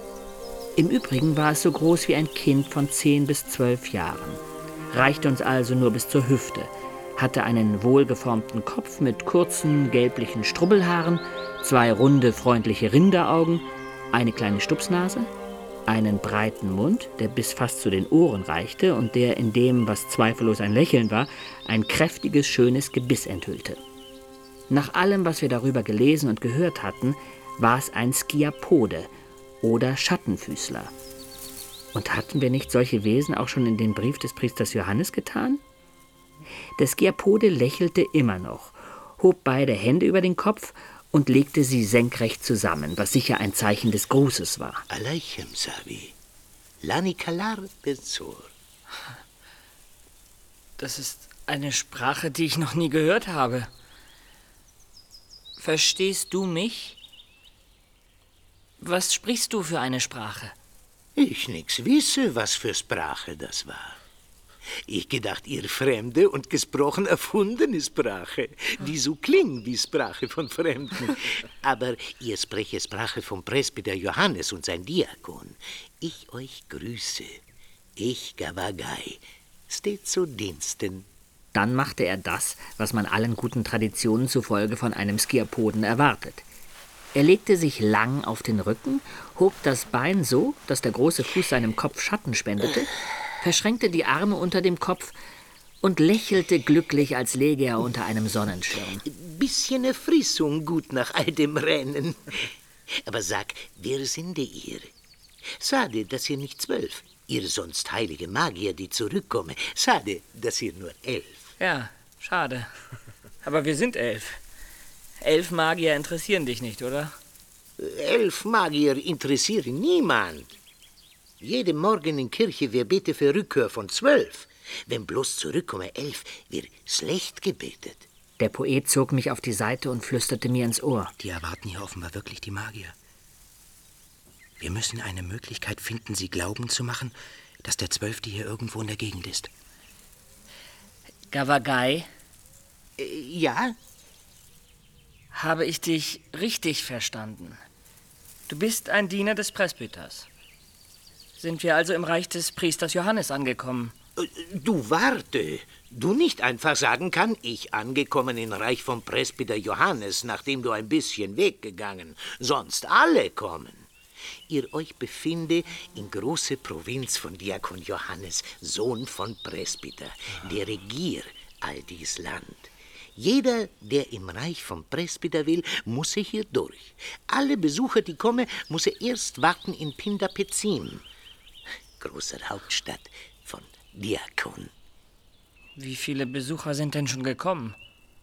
Im Übrigen war es so groß wie ein Kind von 10 bis 12 Jahren, reichte uns also nur bis zur Hüfte, hatte einen wohlgeformten Kopf mit kurzen, gelblichen Strubbelhaaren, 2 runde, freundliche Rinderaugen, eine kleine Stupsnase, einen breiten Mund, der bis fast zu den Ohren reichte und der in dem, was zweifellos ein Lächeln war, ein kräftiges, schönes Gebiss enthüllte. Nach allem, was wir darüber gelesen und gehört hatten, war es ein Skiapode oder Schattenfüßler. Und hatten wir nicht solche Wesen auch schon in den Brief des Priesters Johannes getan? Der Skiapode lächelte immer noch, hob beide Hände über den Kopf und legte sie senkrecht zusammen, was sicher ein Zeichen des Grußes war. Aleichem Savi, Lani Kalar Benzur. Das ist eine Sprache, die ich noch nie gehört habe. Verstehst du mich? Was sprichst du für eine Sprache? Ich nix wisse, was für Sprache das war. Ich gedacht, ihr fremde und gesprochen erfundene Sprache, die so klingt wie Sprache von Fremden. Aber ihr spreche Sprache vom Presbyter Johannes und sein Diakon. Ich euch grüße. Ich, Gavagai, steht zu Diensten. Dann machte er das, was man allen guten Traditionen zufolge von einem Skiapoden erwartet. Er legte sich lang auf den Rücken, hob das Bein so, dass der große Fuß seinem Kopf Schatten spendete, verschränkte die Arme unter dem Kopf und lächelte glücklich, als läge er unter einem Sonnenschirm. Bisschen Erfrischung gut nach all dem Rennen. Aber sag, wer sind ihr? Schade, dass ihr nicht 12. Ihr sonst heilige Magier, die zurückkommen. Schade, dass ihr nur 11. Ja, schade. Aber wir sind 11. 11 Magier interessieren dich nicht, oder? 11 Magier interessieren niemand. Jeden Morgen in Kirche wir beten für Rückkehr von 12. Wenn bloß zurückkomme 11, wird schlecht gebetet. Der Poet zog mich auf die Seite und flüsterte mir ins Ohr. Die erwarten hier offenbar wirklich die Magier. Wir müssen eine Möglichkeit finden, sie glauben zu machen, dass der 12. hier irgendwo in der Gegend ist. Gavagai? Ja? Habe ich dich richtig verstanden? Du bist ein Diener des Presbyters. Sind wir also im Reich des Priesters Johannes angekommen? Du warte. Du nicht einfach sagen kann, ich angekommen im Reich vom Presbyter Johannes, nachdem du ein bisschen weggegangen. Sonst alle kommen. Ihr euch befinde in große Provinz von Diakon Johannes, Sohn von Presbyter, der regiert all dies Land. Jeder, der im Reich vom Presbyter will, muss hier durch. Alle Besucher, die kommen, muss erst warten in Pindapezim, großer Hauptstadt von Diakon. Wie viele Besucher sind denn schon gekommen?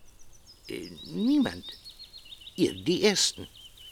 Niemand. Ihr die Ersten.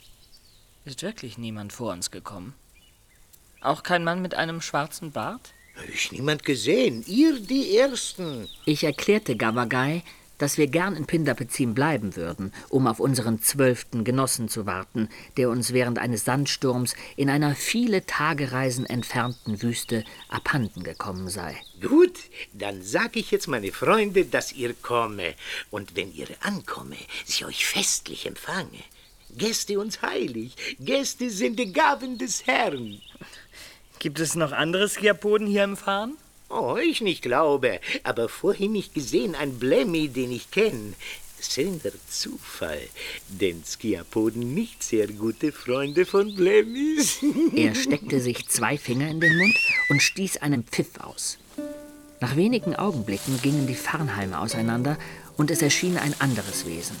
Ist wirklich niemand vor uns gekommen? Auch kein Mann mit einem schwarzen Bart? Ich niemand gesehen. Ihr die Ersten. Ich erklärte Gavagai, dass wir gern in Pindapezim bleiben würden, um auf unseren 12. Genossen zu warten, der uns während eines Sandsturms in einer viele Tagereisen entfernten Wüste abhanden gekommen sei. Gut, dann sag ich jetzt meine Freunde, dass ihr komme. Und wenn ihr ankomme, sie euch festlich empfange. Gäste uns heilig, Gäste sind die Gaben des Herrn. Gibt es noch andere Skiapoden hier im Farn? Oh, ich nicht glaube, aber vorhin nicht gesehen, ein Blemmi, den ich kenne. Schöner Zufall, denn Skiapoden nicht sehr gute Freunde von Blemmis. Er steckte sich 2 Finger in den Mund und stieß einen Pfiff aus. Nach wenigen Augenblicken gingen die Farnhalme auseinander und es erschien ein anderes Wesen.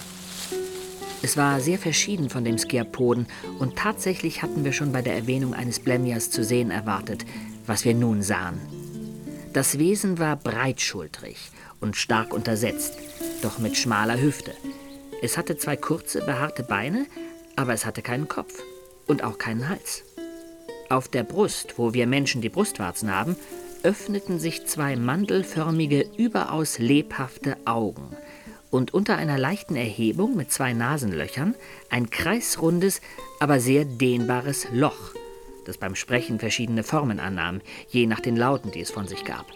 Es war sehr verschieden von dem Skiapoden und tatsächlich hatten wir schon bei der Erwähnung eines Blemmias zu sehen erwartet, was wir nun sahen. Das Wesen war breitschultrig und stark untersetzt, doch mit schmaler Hüfte. Es hatte 2 kurze, behaarte Beine, aber es hatte keinen Kopf und auch keinen Hals. Auf der Brust, wo wir Menschen die Brustwarzen haben, öffneten sich 2 mandelförmige, überaus lebhafte Augen und unter einer leichten Erhebung mit 2 Nasenlöchern ein kreisrundes, aber sehr dehnbares Loch, das beim Sprechen verschiedene Formen annahm, je nach den Lauten, die es von sich gab.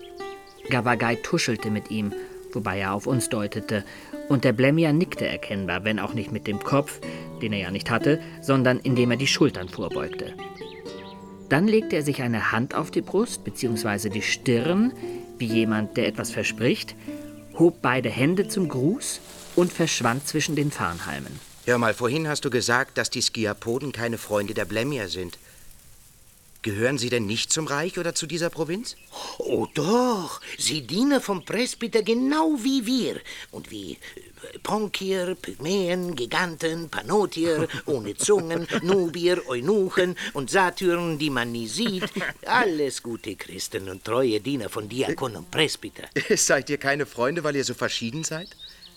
Gavagai tuschelte mit ihm, wobei er auf uns deutete, und der Blemmier nickte erkennbar, wenn auch nicht mit dem Kopf, den er ja nicht hatte, sondern indem er die Schultern vorbeugte. Dann legte er sich eine Hand auf die Brust bzw. die Stirn, wie jemand, der etwas verspricht, hob beide Hände zum Gruß und verschwand zwischen den Farnhalmen. Hör mal, vorhin hast du gesagt, dass die Skiapoden keine Freunde der Blemmier sind. Gehören sie denn nicht zum Reich oder zu dieser Provinz? Oh doch, sie dienen vom Presbyter genau wie wir. Und wie Ponkier, Pygmäen, Giganten, Panotier, ohne Zungen, Nubier, Eunuchen und Satyren, die man nie sieht. Alles gute Christen und treue Diener von Diakon und Presbyter. Seid ihr keine Freunde, weil ihr so verschieden seid?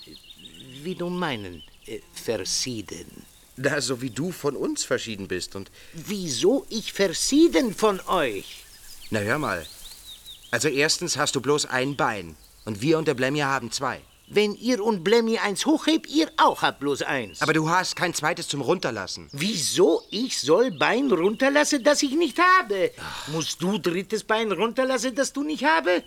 Wie du meinen, versieden. Na, so wie du von uns verschieden bist und... Wieso ich versieden von euch? Na, hör mal. Also erstens hast du bloß ein Bein Und wir und der Blemmier haben 2. Wenn ihr und Blemmi eins hochhebt, ihr auch habt bloß eins. Aber du hast kein zweites zum Runterlassen. Wieso ich soll Bein runterlassen, das ich nicht habe? Musst du drittes Bein runterlassen, das du nicht habe?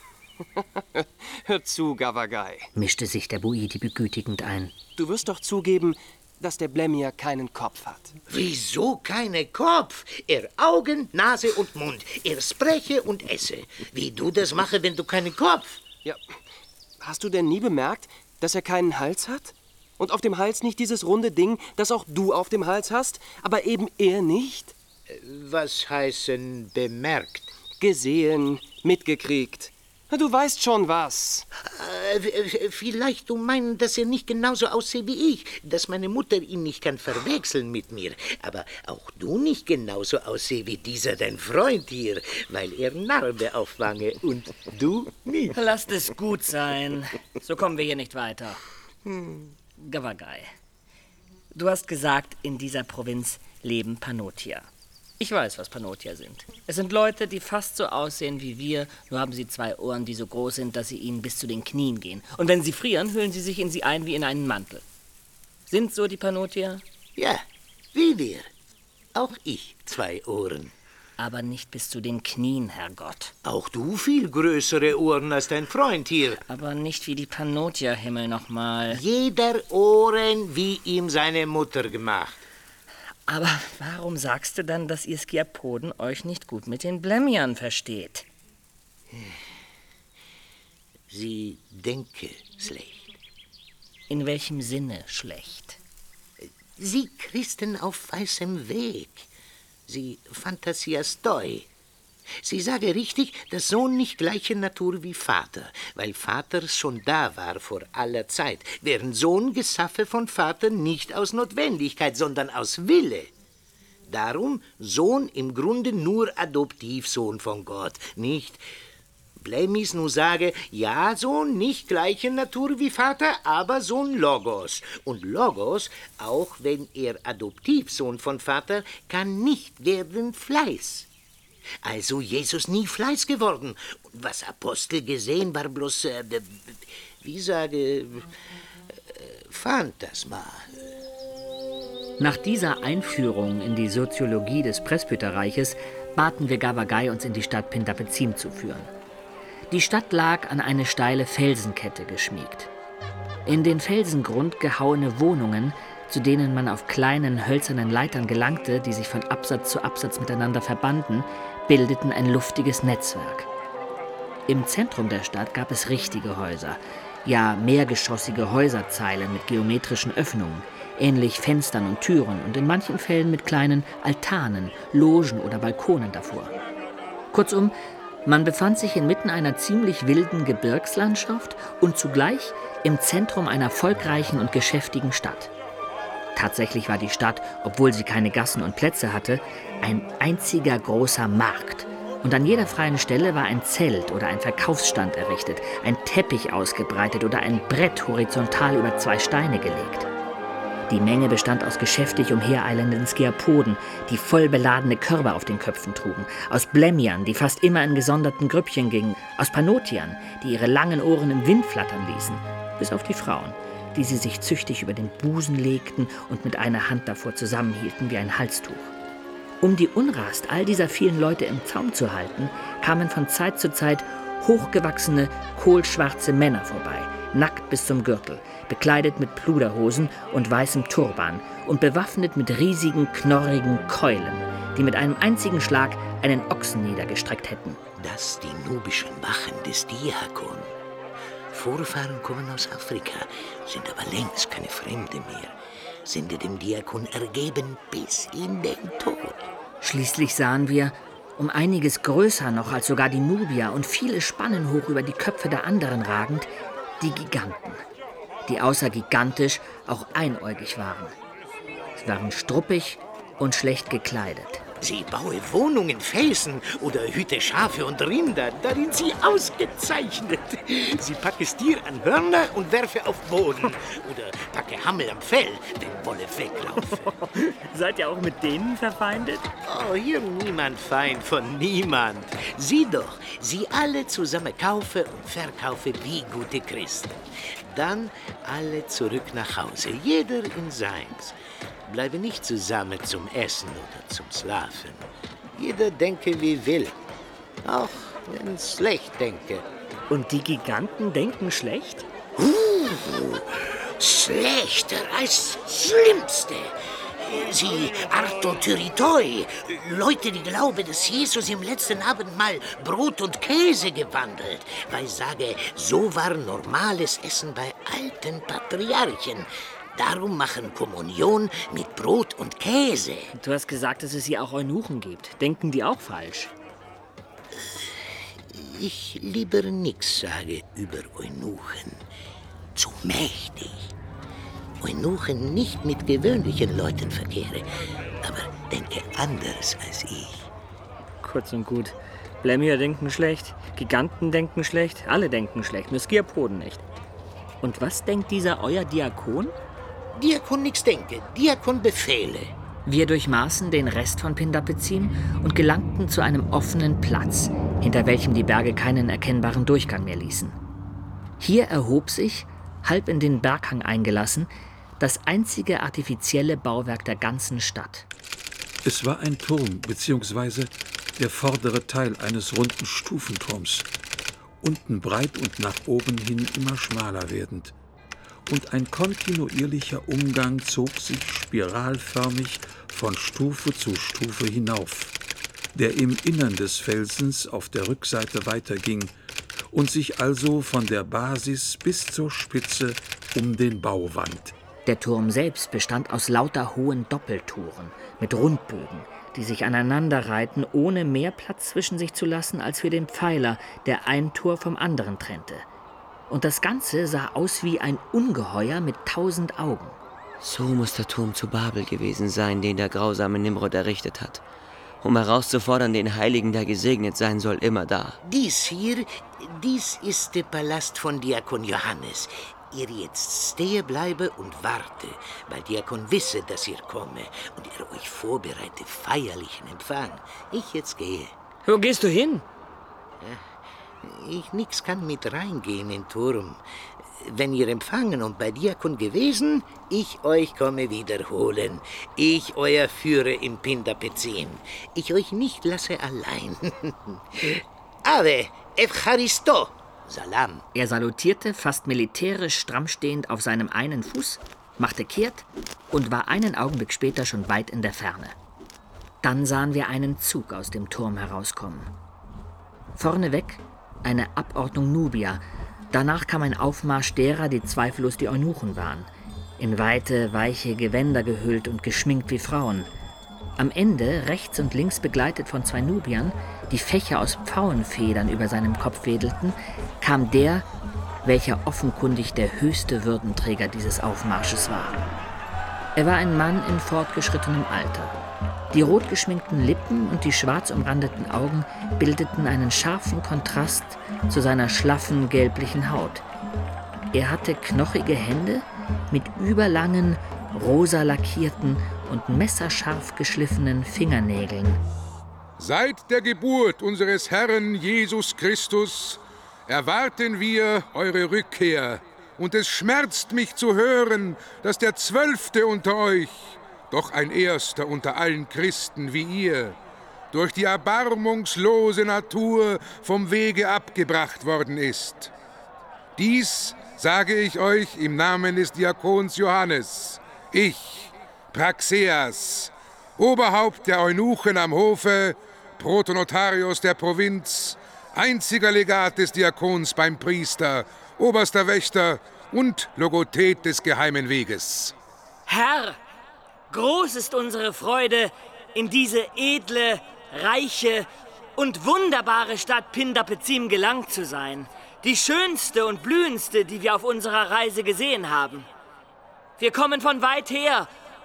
Hör zu, Gavagai. Mischte sich der Buidi begütigend ein. Du wirst doch zugeben, dass der Blemmier keinen Kopf hat. Wieso keinen Kopf? Er Augen, Nase und Mund. Er spreche und esse. Wie du das mache, wenn du keinen Kopf? Ja. Hast du denn nie bemerkt, dass er keinen Hals hat? Und auf dem Hals nicht dieses runde Ding, das auch du auf dem Hals hast, aber eben er nicht? Was heißen bemerkt? Gesehen, mitgekriegt. Du weißt schon was. Vielleicht du meinen, dass er nicht genauso aussieht wie ich, dass meine Mutter ihn nicht kann verwechseln mit mir. Aber auch du nicht genauso aussehen wie dieser dein Freund hier, weil er Narbe auf Wange und du nicht. Lasst es gut sein. So kommen wir hier nicht weiter. Gavagai, du hast gesagt, in dieser Provinz leben Panotier. Ich weiß, was Panotier sind. Es sind Leute, die fast so aussehen wie wir, nur haben sie 2 Ohren, die so groß sind, dass sie ihnen bis zu den Knien gehen. Und wenn sie frieren, hüllen sie sich in sie ein wie in einen Mantel. Sind so die Panotier? Ja, wie wir. Auch ich 2 Ohren. Aber nicht bis zu den Knien, Herrgott. Auch du viel größere Ohren als dein Freund hier. Aber nicht wie die Panotier, Himmel nochmal. Jeder Ohren, wie ihm seine Mutter gemacht. Aber warum sagst du dann, dass ihr Skiapoden euch nicht gut mit den Blemmiern versteht? Sie denke schlecht. In welchem Sinne schlecht? Sie Christen auf weißem Weg. Sie Phantasiastoi. Sie sage richtig, dass Sohn nicht gleiche Natur wie Vater, weil Vater schon da war vor aller Zeit, während Sohn geschaffen von Vater nicht aus Notwendigkeit, sondern aus Wille. Darum Sohn im Grunde nur Adoptivsohn von Gott, nicht? Blemmis nur sage, ja, Sohn nicht gleiche Natur wie Vater, aber Sohn Logos. Und Logos, auch wenn er Adoptivsohn von Vater, kann nicht werden Fleiß. Also Jesus nie Fleiß geworden. Und was Apostel gesehen, war bloß, Phantasma. Nach dieser Einführung in die Soziologie des Presbyterreiches baten wir Gavagai, uns in die Stadt Pindapezim zu führen. Die Stadt lag an eine steile Felsenkette geschmiegt. In den Felsengrund gehauene Wohnungen, zu denen man auf kleinen hölzernen Leitern gelangte, die sich von Absatz zu Absatz miteinander verbanden, bildeten ein luftiges Netzwerk. Im Zentrum der Stadt gab es richtige Häuser, ja mehrgeschossige Häuserzeilen mit geometrischen Öffnungen, ähnlich Fenstern und Türen und in manchen Fällen mit kleinen Altanen, Logen oder Balkonen davor. Kurzum, man befand sich inmitten einer ziemlich wilden Gebirgslandschaft und zugleich im Zentrum einer volkreichen und geschäftigen Stadt. Tatsächlich war die Stadt, obwohl sie keine Gassen und Plätze hatte, ein einziger großer Markt. Und an jeder freien Stelle war ein Zelt oder ein Verkaufsstand errichtet, ein Teppich ausgebreitet oder ein Brett horizontal über 2 Steine gelegt. Die Menge bestand aus geschäftig umhereilenden Skiapoden, die voll beladene Körbe auf den Köpfen trugen, aus Blemmiern, die fast immer in gesonderten Grüppchen gingen, aus Panotiern, die ihre langen Ohren im Wind flattern ließen, bis auf die Frauen, die sie sich züchtig über den Busen legten und mit einer Hand davor zusammenhielten wie ein Halstuch. Um die Unrast all dieser vielen Leute im Zaum zu halten, kamen von Zeit zu Zeit hochgewachsene, kohlschwarze Männer vorbei, nackt bis zum Gürtel, bekleidet mit Pluderhosen und weißem Turban und bewaffnet mit riesigen, knorrigen Keulen, die mit einem einzigen Schlag einen Ochsen niedergestreckt hätten. Das die nubischen Wachen des Diakon. Vorfahren kommen aus Afrika, sind aber längst keine Fremde mehr, sind dem Diakon ergeben bis in den Tod. Schließlich sahen wir, um einiges größer noch als sogar die Nubier und viele Spannen hoch über die Köpfe der anderen ragend, die Giganten, die außer gigantisch auch einäugig waren. Sie waren struppig und schlecht gekleidet, Sie baue Wohnungen, Felsen oder hüte Schafe und Rinder. Darin sie ausgezeichnet. Sie packe Stier an Hörner und werfe auf Boden. Oder packe Hammel am Fell, wenn wolle weglaufe. Seid ihr auch mit denen verfeindet? Oh, hier niemand Feind von niemand. Sieh doch, sie alle zusammen kaufe und verkaufe wie gute Christen. Dann alle zurück nach Hause, jeder in seins. Bleibe nicht zusammen zum Essen oder zum Schlafen. Jeder denke wie will, auch wenn schlecht denke. Und die Giganten denken schlecht? Schlechter als Schlimmste. Sie Artotyritoi, Leute, die glauben, dass Jesus im letzten Abendmahl Brot und Käse gewandelt. Weil sage, so war normales Essen bei alten Patriarchen. Darum machen Kommunion mit Brot und Käse. Du hast gesagt, dass es hier auch Eunuchen gibt. Denken die auch falsch? Ich lieber nix sage über Eunuchen. Zu mächtig. Eunuchen nicht mit gewöhnlichen Leuten verkehre, aber denke anders als ich. Kurz und gut. Blämier denken schlecht, Giganten denken schlecht, alle denken schlecht, nur Skiapoden nicht. Und was denkt dieser euer Diakon? Diakon nix denke, Diakon befehle. Wir durchmaßen den Rest von Pindapizim und gelangten zu einem offenen Platz, hinter welchem die Berge keinen erkennbaren Durchgang mehr ließen. Hier erhob sich, halb in den Berghang eingelassen, das einzige artifizielle Bauwerk der ganzen Stadt. Es war ein Turm, beziehungsweise der vordere Teil eines runden Stufenturms, unten breit und nach oben hin immer schmaler werdend. Und ein kontinuierlicher Umgang zog sich spiralförmig von Stufe zu Stufe hinauf, der im Innern des Felsens auf der Rückseite weiterging und sich also von der Basis bis zur Spitze um den Bau wand. Der Turm selbst bestand aus lauter hohen Doppeltoren mit Rundbögen, die sich aneinanderreihten, ohne mehr Platz zwischen sich zu lassen als für den Pfeiler, der ein Tor vom anderen trennte. Und das Ganze sah aus wie ein Ungeheuer mit 1000 Augen. So muss der Turm zu Babel gewesen sein, den der grausame Nimrod errichtet hat. Um herauszufordern den Heiligen, der gesegnet sein soll, immer da. Dies ist der Palast von Diakon Johannes. Ihr jetzt stehe bleibe und warte, weil Diakon wisse, dass ihr komme und er euch vorbereite feierlichen Empfang. Ich jetzt gehe. Wo gehst du hin? Ich nix kann mit reingehen in Turm. Wenn ihr empfangen und bei Diakon gewesen, ich euch komme wiederholen. Ich euer Führer im Pindapizim. Ich euch nicht lasse allein. Ave, Evcharisto, Salam. Er salutierte, fast militärisch stramm stehend auf seinem einen Fuß, machte kehrt und war einen Augenblick später schon weit in der Ferne. Dann sahen wir einen Zug aus dem Turm herauskommen. Vorneweg eine Abordnung Nubier. Danach kam ein Aufmarsch derer, die zweifellos die Eunuchen waren. In weite, weiche Gewänder gehüllt und geschminkt wie Frauen. Am Ende, rechts und links begleitet von 2 Nubiern, die Fächer aus Pfauenfedern über seinem Kopf wedelten, kam der, welcher offenkundig der höchste Würdenträger dieses Aufmarsches war. Er war ein Mann in fortgeschrittenem Alter. Die rot geschminkten Lippen und die schwarz umrandeten Augen bildeten einen scharfen Kontrast zu seiner schlaffen, gelblichen Haut. Er hatte knochige Hände mit überlangen, rosa lackierten und messerscharf geschliffenen Fingernägeln. Seit der Geburt unseres Herrn Jesus Christus erwarten wir eure Rückkehr. Und es schmerzt mich zu hören, dass der 12. unter euch, doch ein Erster unter allen Christen wie ihr, durch die erbarmungslose Natur vom Wege abgebracht worden ist. Dies sage ich euch im Namen des Diakons Johannes, ich, Praxeas, Oberhaupt der Eunuchen am Hofe, Protonotarius der Provinz, einziger Legat des Diakons beim Priester, oberster Wächter und Logothet des Geheimen Weges. Herr, groß ist unsere Freude, in diese edle, reiche und wunderbare Stadt Pindapizim gelangt zu sein. Die schönste und blühendste, die wir auf unserer Reise gesehen haben. Wir kommen von weit her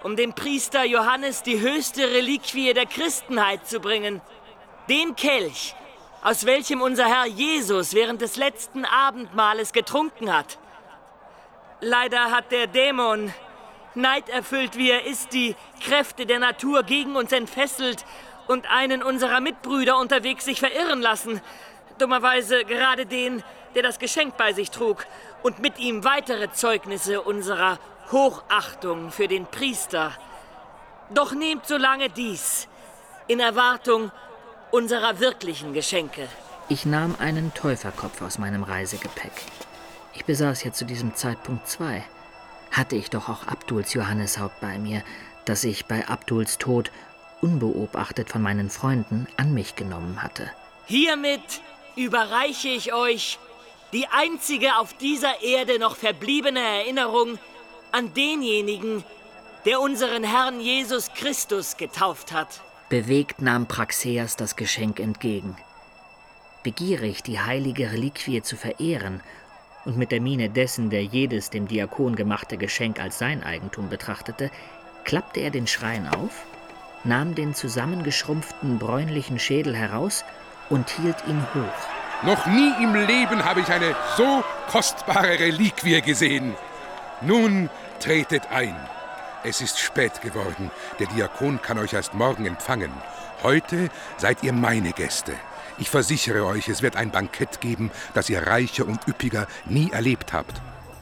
um dem Priester Johannes die höchste Reliquie der Christenheit zu bringen. Den Kelch, aus welchem unser Herr Jesus während des letzten Abendmahles getrunken hat. Leider hat der Dämon, neiderfüllt wie er ist, die Kräfte der Natur gegen uns entfesselt und einen unserer Mitbrüder unterwegs sich verirren lassen. Dummerweise gerade den, der das Geschenk bei sich trug, und mit ihm weitere Zeugnisse unserer Hochachtung für den Priester. Doch nehmt solange dies, in Erwartung unserer wirklichen Geschenke. Ich nahm einen Täuferkopf aus meinem Reisegepäck. Ich besaß ja zu diesem Zeitpunkt 2. Hatte ich doch auch Abduls Johanneshaupt bei mir, das ich bei Abduls Tod unbeobachtet von meinen Freunden an mich genommen hatte. Hiermit überreiche ich euch die einzige auf dieser Erde noch verbliebene Erinnerung an denjenigen, der unseren Herrn Jesus Christus getauft hat. Bewegt nahm Praxeas das Geschenk entgegen. Begierig, die heilige Reliquie zu verehren und mit der Miene dessen, der jedes dem Diakon gemachte Geschenk als sein Eigentum betrachtete, klappte er den Schrein auf, nahm den zusammengeschrumpften bräunlichen Schädel heraus und hielt ihn hoch. Noch nie im Leben habe ich eine so kostbare Reliquie gesehen. Nun tretet ein. Es ist spät geworden. Der Diakon kann euch erst morgen empfangen. Heute seid ihr meine Gäste. Ich versichere euch, es wird ein Bankett geben, das ihr reicher und üppiger nie erlebt habt.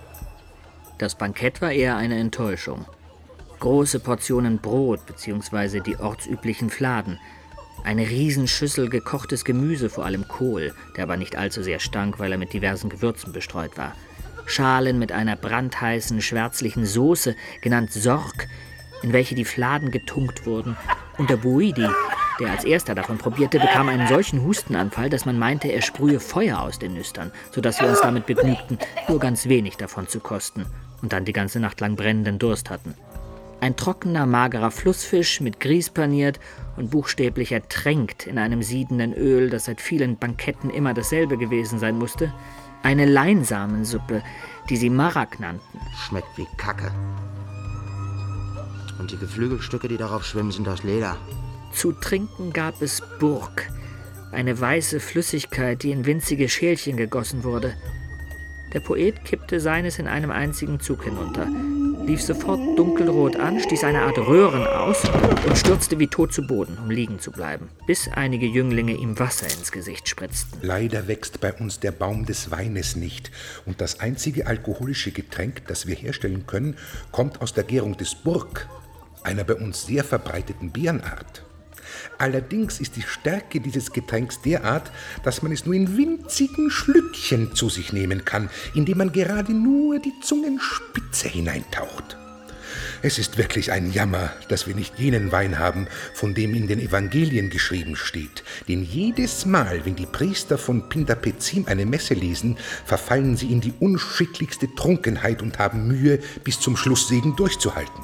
Das Bankett war eher eine Enttäuschung. Große Portionen Brot bzw. die ortsüblichen Fladen, eine Riesenschüssel gekochtes Gemüse, vor allem Kohl, der aber nicht allzu sehr stank, weil er mit diversen Gewürzen bestreut war. Schalen mit einer brandheißen, schwärzlichen Soße, genannt Sorg, in welche die Fladen getunkt wurden. Und der Buidi, der als erster davon probierte, bekam einen solchen Hustenanfall, dass man meinte, er sprühe Feuer aus den Nüstern, sodass wir uns damit begnügten, nur ganz wenig davon zu kosten und dann die ganze Nacht lang brennenden Durst hatten. Ein trockener, magerer Flussfisch mit Grieß paniert und buchstäblich ertränkt in einem siedenden Öl, das seit vielen Banketten immer dasselbe gewesen sein musste. Eine Leinsamensuppe, die sie Marak nannten. Schmeckt wie Kacke. Und die Geflügelstücke, die darauf schwimmen, sind aus Leder. Zu trinken gab es Burg, eine weiße Flüssigkeit, die in winzige Schälchen gegossen wurde. Der Poet kippte seines in einem einzigen Zug hinunter, lief sofort dunkelrot an, stieß eine Art Röhren aus und stürzte wie tot zu Boden, um liegen zu bleiben, bis einige Jünglinge ihm Wasser ins Gesicht spritzten. Leider wächst bei uns der Baum des Weines nicht und das einzige alkoholische Getränk, das wir herstellen können, kommt aus der Gärung des Burg, einer bei uns sehr verbreiteten Bierenart. Allerdings ist die Stärke dieses Getränks derart, dass man es nur in winzigen Schlückchen zu sich nehmen kann, indem man gerade nur die Zungenspitze hineintaucht. Es ist wirklich ein Jammer, dass wir nicht jenen Wein haben, von dem in den Evangelien geschrieben steht. Denn jedes Mal, wenn die Priester von Pindapezim eine Messe lesen, verfallen sie in die unschicklichste Trunkenheit und haben Mühe, bis zum Schlusssegen durchzuhalten.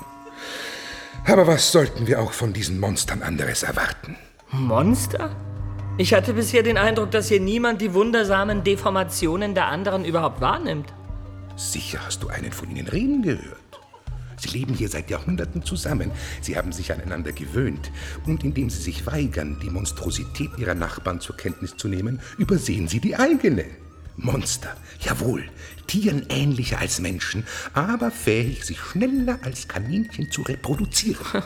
Aber was sollten wir auch von diesen Monstern anderes erwarten? Monster? Ich hatte bisher den Eindruck, dass hier niemand die wundersamen Deformationen der anderen überhaupt wahrnimmt. Sicher hast du einen von ihnen reden gehört. Sie leben hier seit Jahrhunderten zusammen. Sie haben sich aneinander gewöhnt. Und indem sie sich weigern, die Monstrosität ihrer Nachbarn zur Kenntnis zu nehmen, übersehen sie die eigene. Monster, jawohl, Tieren ähnlicher als Menschen, aber fähig, sich schneller als Kaninchen zu reproduzieren.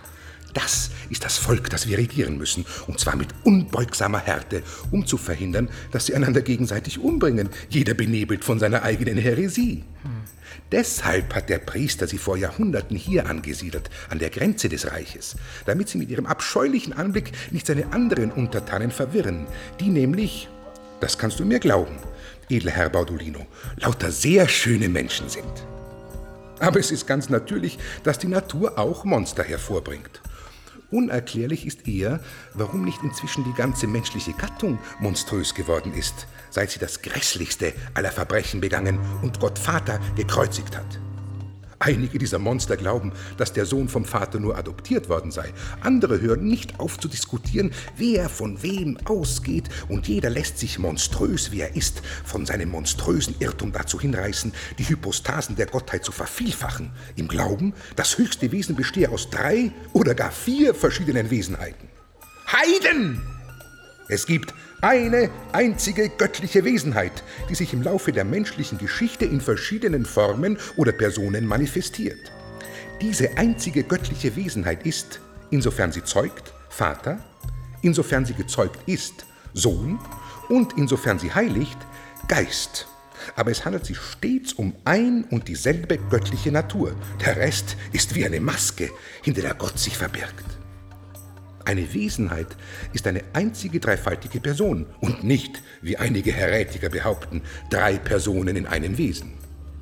Das ist das Volk, das wir regieren müssen, und zwar mit unbeugsamer Härte, um zu verhindern, dass sie einander gegenseitig umbringen, jeder benebelt von seiner eigenen Häresie. Deshalb hat der Priester sie vor Jahrhunderten hier angesiedelt, an der Grenze des Reiches, damit sie mit ihrem abscheulichen Anblick nicht seine anderen Untertanen verwirren, die nämlich, das kannst du mir glauben, edler Herr Baudolino, lauter sehr schöne Menschen sind. Aber es ist ganz natürlich, dass die Natur auch Monster hervorbringt. Unerklärlich ist eher, warum nicht inzwischen die ganze menschliche Gattung monströs geworden ist, seit sie das grässlichste aller Verbrechen begangen und Gott Vater gekreuzigt hat. Einige dieser Monster glauben, dass der Sohn vom Vater nur adoptiert worden sei. Andere hören nicht auf zu diskutieren, wer von wem ausgeht, und jeder lässt sich monströs, wie er ist, von seinem monströsen Irrtum dazu hinreißen, die Hypostasen der Gottheit zu vervielfachen, im Glauben, das höchste Wesen bestehe aus 3 oder gar 4 verschiedenen Wesenheiten. Heiden! Es gibt eine einzige göttliche Wesenheit, die sich im Laufe der menschlichen Geschichte in verschiedenen Formen oder Personen manifestiert. Diese einzige göttliche Wesenheit ist, insofern sie zeugt, Vater, insofern sie gezeugt ist, Sohn und insofern sie heiligt, Geist. Aber es handelt sich stets um ein und dieselbe göttliche Natur. Der Rest ist wie eine Maske, hinter der Gott sich verbirgt. Eine Wesenheit ist eine einzige dreifaltige Person und nicht, wie einige Heretiker behaupten, 3 Personen in einem Wesen.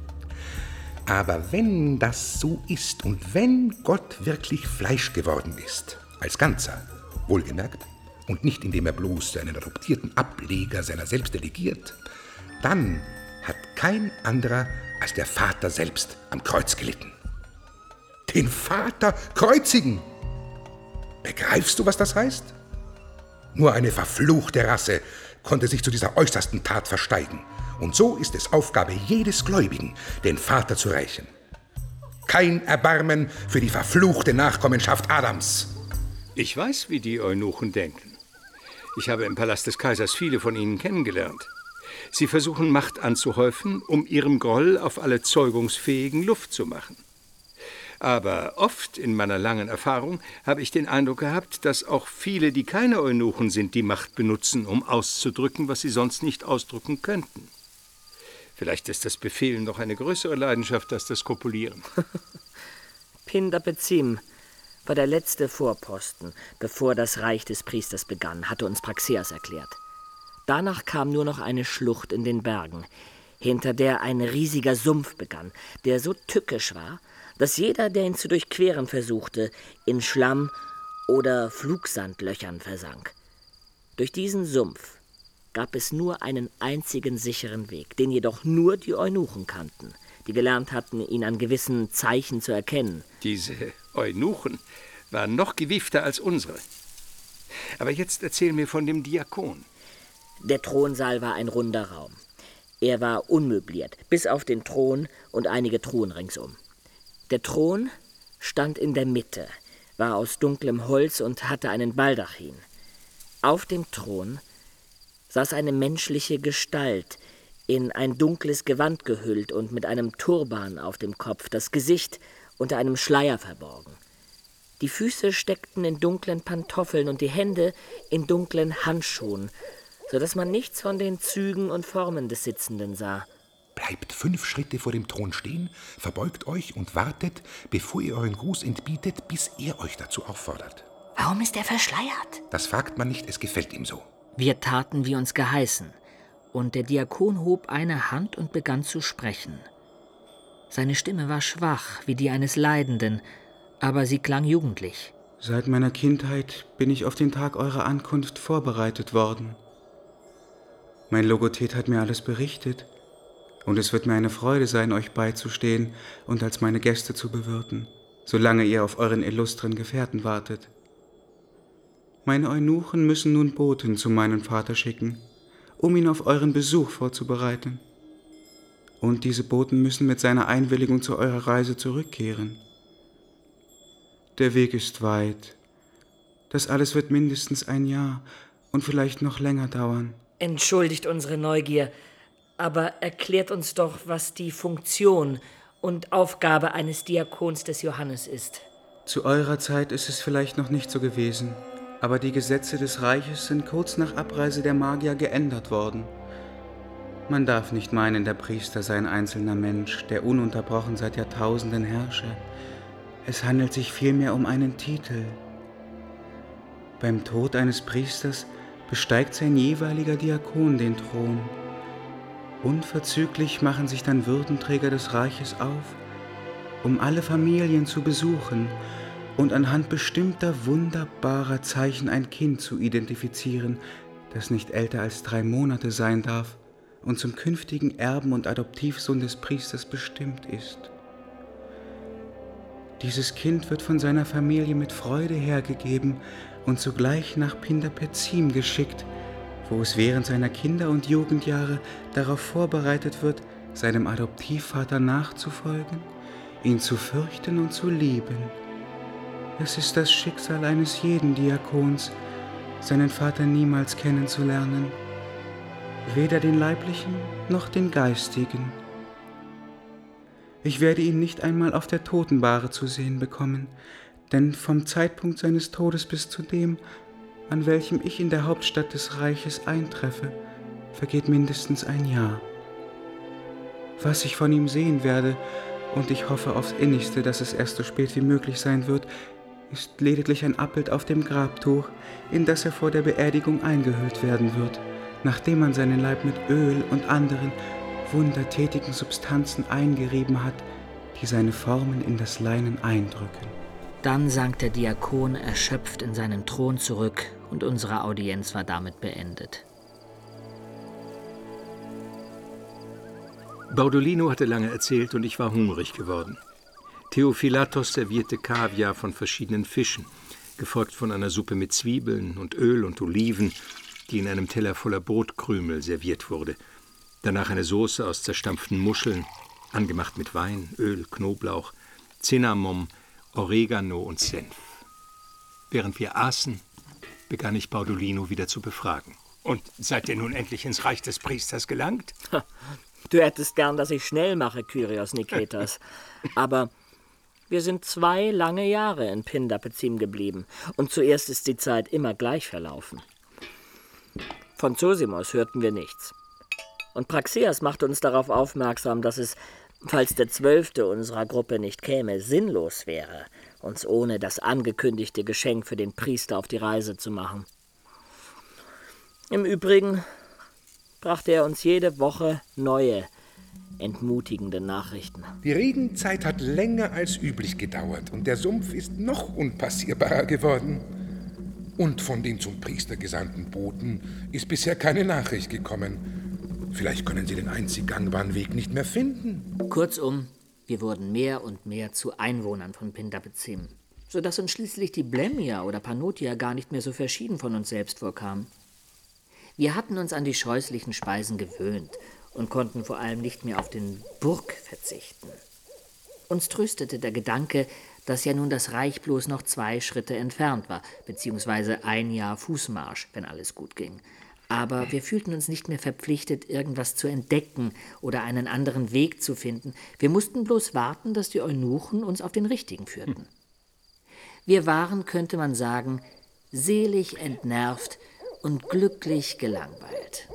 Aber wenn das so ist und wenn Gott wirklich Fleisch geworden ist, als Ganzer, wohlgemerkt, und nicht indem er bloß einen adoptierten Ableger seiner selbst delegiert, dann hat kein anderer als der Vater selbst am Kreuz gelitten. Den Vater kreuzigen! Begreifst du, was das heißt? Nur eine verfluchte Rasse konnte sich zu dieser äußersten Tat versteigen. Und so ist es Aufgabe jedes Gläubigen, den Vater zu rächen. Kein Erbarmen für die verfluchte Nachkommenschaft Adams. Ich weiß, wie die Eunuchen denken. Ich habe im Palast des Kaisers viele von ihnen kennengelernt. Sie versuchen, Macht anzuhäufen, um ihrem Groll auf alle Zeugungsfähigen Luft zu machen. Aber oft in meiner langen Erfahrung habe ich den Eindruck gehabt, dass auch viele, die keine Eunuchen sind, die Macht benutzen, um auszudrücken, was sie sonst nicht ausdrücken könnten. Vielleicht ist das Befehlen noch eine größere Leidenschaft als das Kopulieren. Pindapezim war der letzte Vorposten, bevor das Reich des Priesters begann, hatte uns Praxeas erklärt. Danach kam nur noch eine Schlucht in den Bergen, hinter der ein riesiger Sumpf begann, der so tückisch war, dass jeder, der ihn zu durchqueren versuchte, in Schlamm oder Flugsandlöchern versank. Durch diesen Sumpf gab es nur einen einzigen sicheren Weg, den jedoch nur die Eunuchen kannten, die gelernt hatten, ihn an gewissen Zeichen zu erkennen. Diese Eunuchen waren noch gewiefter als unsere. Aber jetzt erzähl mir von dem Diakon. Der Thronsaal war ein runder Raum. Er war unmöbliert, bis auf den Thron und einige Truhen ringsum. Der Thron stand in der Mitte, war aus dunklem Holz und hatte einen Baldachin. Auf dem Thron saß eine menschliche Gestalt, in ein dunkles Gewand gehüllt und mit einem Turban auf dem Kopf, das Gesicht unter einem Schleier verborgen. Die Füße steckten in dunklen Pantoffeln und die Hände in dunklen Handschuhen, so dass man nichts von den Zügen und Formen des Sitzenden sah. Bleibt 5 Schritte vor dem Thron stehen, verbeugt euch und wartet, bevor ihr euren Gruß entbietet, bis er euch dazu auffordert. Warum ist er verschleiert? Das fragt man nicht, es gefällt ihm so. Wir taten, wie uns geheißen, und der Diakon hob eine Hand und begann zu sprechen. Seine Stimme war schwach, wie die eines Leidenden, aber sie klang jugendlich. Seit meiner Kindheit bin ich auf den Tag eurer Ankunft vorbereitet worden. Mein Logothet hat mir alles berichtet. Und es wird mir eine Freude sein, euch beizustehen und als meine Gäste zu bewirten, solange ihr auf euren illustren Gefährten wartet. Meine Eunuchen müssen nun Boten zu meinem Vater schicken, um ihn auf euren Besuch vorzubereiten. Und diese Boten müssen mit seiner Einwilligung zu eurer Reise zurückkehren. Der Weg ist weit. Das alles wird mindestens 1 Jahr und vielleicht noch länger dauern. Entschuldigt unsere Neugier, aber erklärt uns doch, was die Funktion und Aufgabe eines Diakons des Johannes ist. Zu eurer Zeit ist es vielleicht noch nicht so gewesen, aber die Gesetze des Reiches sind kurz nach Abreise der Magier geändert worden. Man darf nicht meinen, der Priester sei ein einzelner Mensch, der ununterbrochen seit Jahrtausenden herrsche. Es handelt sich vielmehr um einen Titel. Beim Tod eines Priesters besteigt sein jeweiliger Diakon den Thron. Unverzüglich machen sich dann Würdenträger des Reiches auf, um alle Familien zu besuchen und anhand bestimmter wunderbarer Zeichen ein Kind zu identifizieren, das nicht älter als 3 Monate sein darf und zum künftigen Erben und Adoptivsohn des Priesters bestimmt ist. Dieses Kind wird von seiner Familie mit Freude hergegeben und sogleich nach Pindapetzim geschickt, wo es während seiner Kinder- und Jugendjahre darauf vorbereitet wird, seinem Adoptivvater nachzufolgen, ihn zu fürchten und zu lieben. Es ist das Schicksal eines jeden Diakons, seinen Vater niemals kennenzulernen, weder den leiblichen noch den geistigen. Ich werde ihn nicht einmal auf der Totenbahre zu sehen bekommen, denn vom Zeitpunkt seines Todes bis zu dem, an welchem ich in der Hauptstadt des Reiches eintreffe, vergeht mindestens ein Jahr. Was ich von ihm sehen werde, und ich hoffe aufs Innigste, dass es erst so spät wie möglich sein wird, ist lediglich ein Abbild auf dem Grabtuch, in das er vor der Beerdigung eingehüllt werden wird, nachdem man seinen Leib mit Öl und anderen wundertätigen Substanzen eingerieben hat, die seine Formen in das Leinen eindrücken. Dann sank der Diakon erschöpft in seinen Thron zurück und unsere Audienz war damit beendet. Baudolino hatte lange erzählt und ich war hungrig geworden. Theophilatos servierte Kaviar von verschiedenen Fischen, gefolgt von einer Suppe mit Zwiebeln und Öl und Oliven, die in einem Teller voller Brotkrümel serviert wurde. Danach eine Soße aus zerstampften Muscheln, angemacht mit Wein, Öl, Knoblauch, Cinnamon, Oregano und Senf. Während wir aßen, begann ich Baudolino wieder zu befragen. Und seid ihr nun endlich ins Reich des Priesters gelangt? Du hättest gern, dass ich schnell mache, Kyrios Niketas. Aber wir sind 2 lange Jahre in Pindapetzim geblieben. Und zuerst ist die Zeit immer gleich verlaufen. Von Zosimos hörten wir nichts. Und Praxeas machte uns darauf aufmerksam, dass es, falls der 12. unserer Gruppe nicht käme, sinnlos wäre, uns ohne das angekündigte Geschenk für den Priester auf die Reise zu machen. Im Übrigen brachte er uns jede Woche neue, entmutigende Nachrichten. Die Regenzeit hat länger als üblich gedauert und der Sumpf ist noch unpassierbarer geworden. Und von den zum Priester gesandten Boten ist bisher keine Nachricht gekommen. Vielleicht können sie den einzig gangbaren Weg nicht mehr finden. Kurzum, wir wurden mehr und mehr zu Einwohnern von Pindapetzim, sodass uns schließlich die Blemia oder Panotia gar nicht mehr so verschieden von uns selbst vorkamen. Wir hatten uns an die scheußlichen Speisen gewöhnt und konnten vor allem nicht mehr auf den Burg verzichten. Uns tröstete der Gedanke, dass ja nun das Reich bloß noch 2 Schritte entfernt war, beziehungsweise 1 Jahr Fußmarsch, wenn alles gut ging. Aber wir fühlten uns nicht mehr verpflichtet, irgendwas zu entdecken oder einen anderen Weg zu finden. Wir mussten bloß warten, dass die Eunuchen uns auf den richtigen führten. Wir waren, könnte man sagen, selig entnervt und glücklich gelangweilt.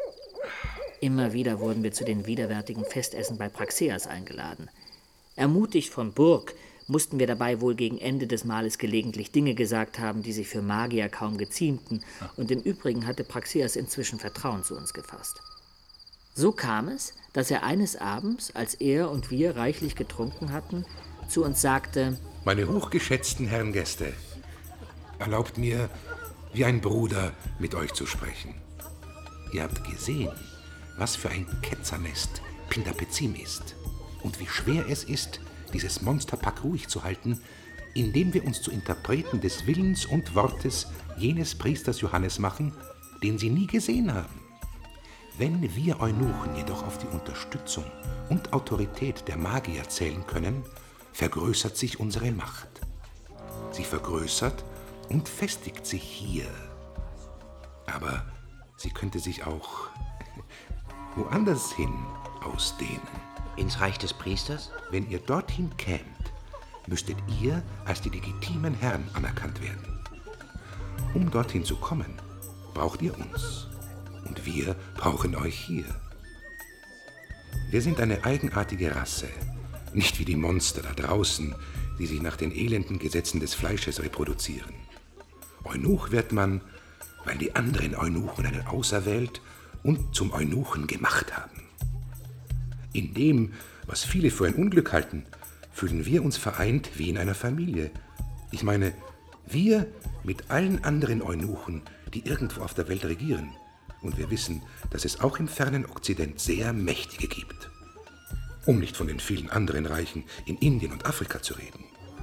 Immer wieder wurden wir zu den widerwärtigen Festessen bei Praxeas eingeladen. Ermutigt von Burg mussten wir dabei wohl gegen Ende des Mahles gelegentlich Dinge gesagt haben, die sich für Magier kaum geziemten, und im Übrigen hatte Praxeas inzwischen Vertrauen zu uns gefasst. So kam es, dass er eines Abends, als er und wir reichlich getrunken hatten, zu uns sagte: Meine hochgeschätzten Herren Gäste, erlaubt mir, wie ein Bruder mit euch zu sprechen. Ihr habt gesehen, was für ein Ketzernest Pindapetzim ist und wie schwer es ist, dieses Monsterpack ruhig zu halten, indem wir uns zu Interpreten des Willens und Wortes jenes Priesters Johannes machen, den sie nie gesehen haben. Wenn wir Eunuchen jedoch auf die Unterstützung und Autorität der Magier zählen können, vergrößert sich unsere Macht. Sie vergrößert und festigt sich hier. Aber sie könnte sich auch woanders hin ausdehnen. Ins Reich des Priesters? Wenn ihr dorthin kämt, müsstet ihr als die legitimen Herren anerkannt werden. Um dorthin zu kommen, braucht ihr uns. Und wir brauchen euch hier. Wir sind eine eigenartige Rasse, nicht wie die Monster da draußen, die sich nach den elenden Gesetzen des Fleisches reproduzieren. Eunuch wird man, weil die anderen Eunuchen einen auserwählt und zum Eunuchen gemacht haben. In dem, was viele für ein Unglück halten, fühlen wir uns vereint wie in einer Familie. Ich meine, wir mit allen anderen Eunuchen, die irgendwo auf der Welt regieren. Und wir wissen, dass es auch im fernen Okzident sehr Mächtige gibt. Um nicht von den vielen anderen Reichen in Indien und Afrika zu reden.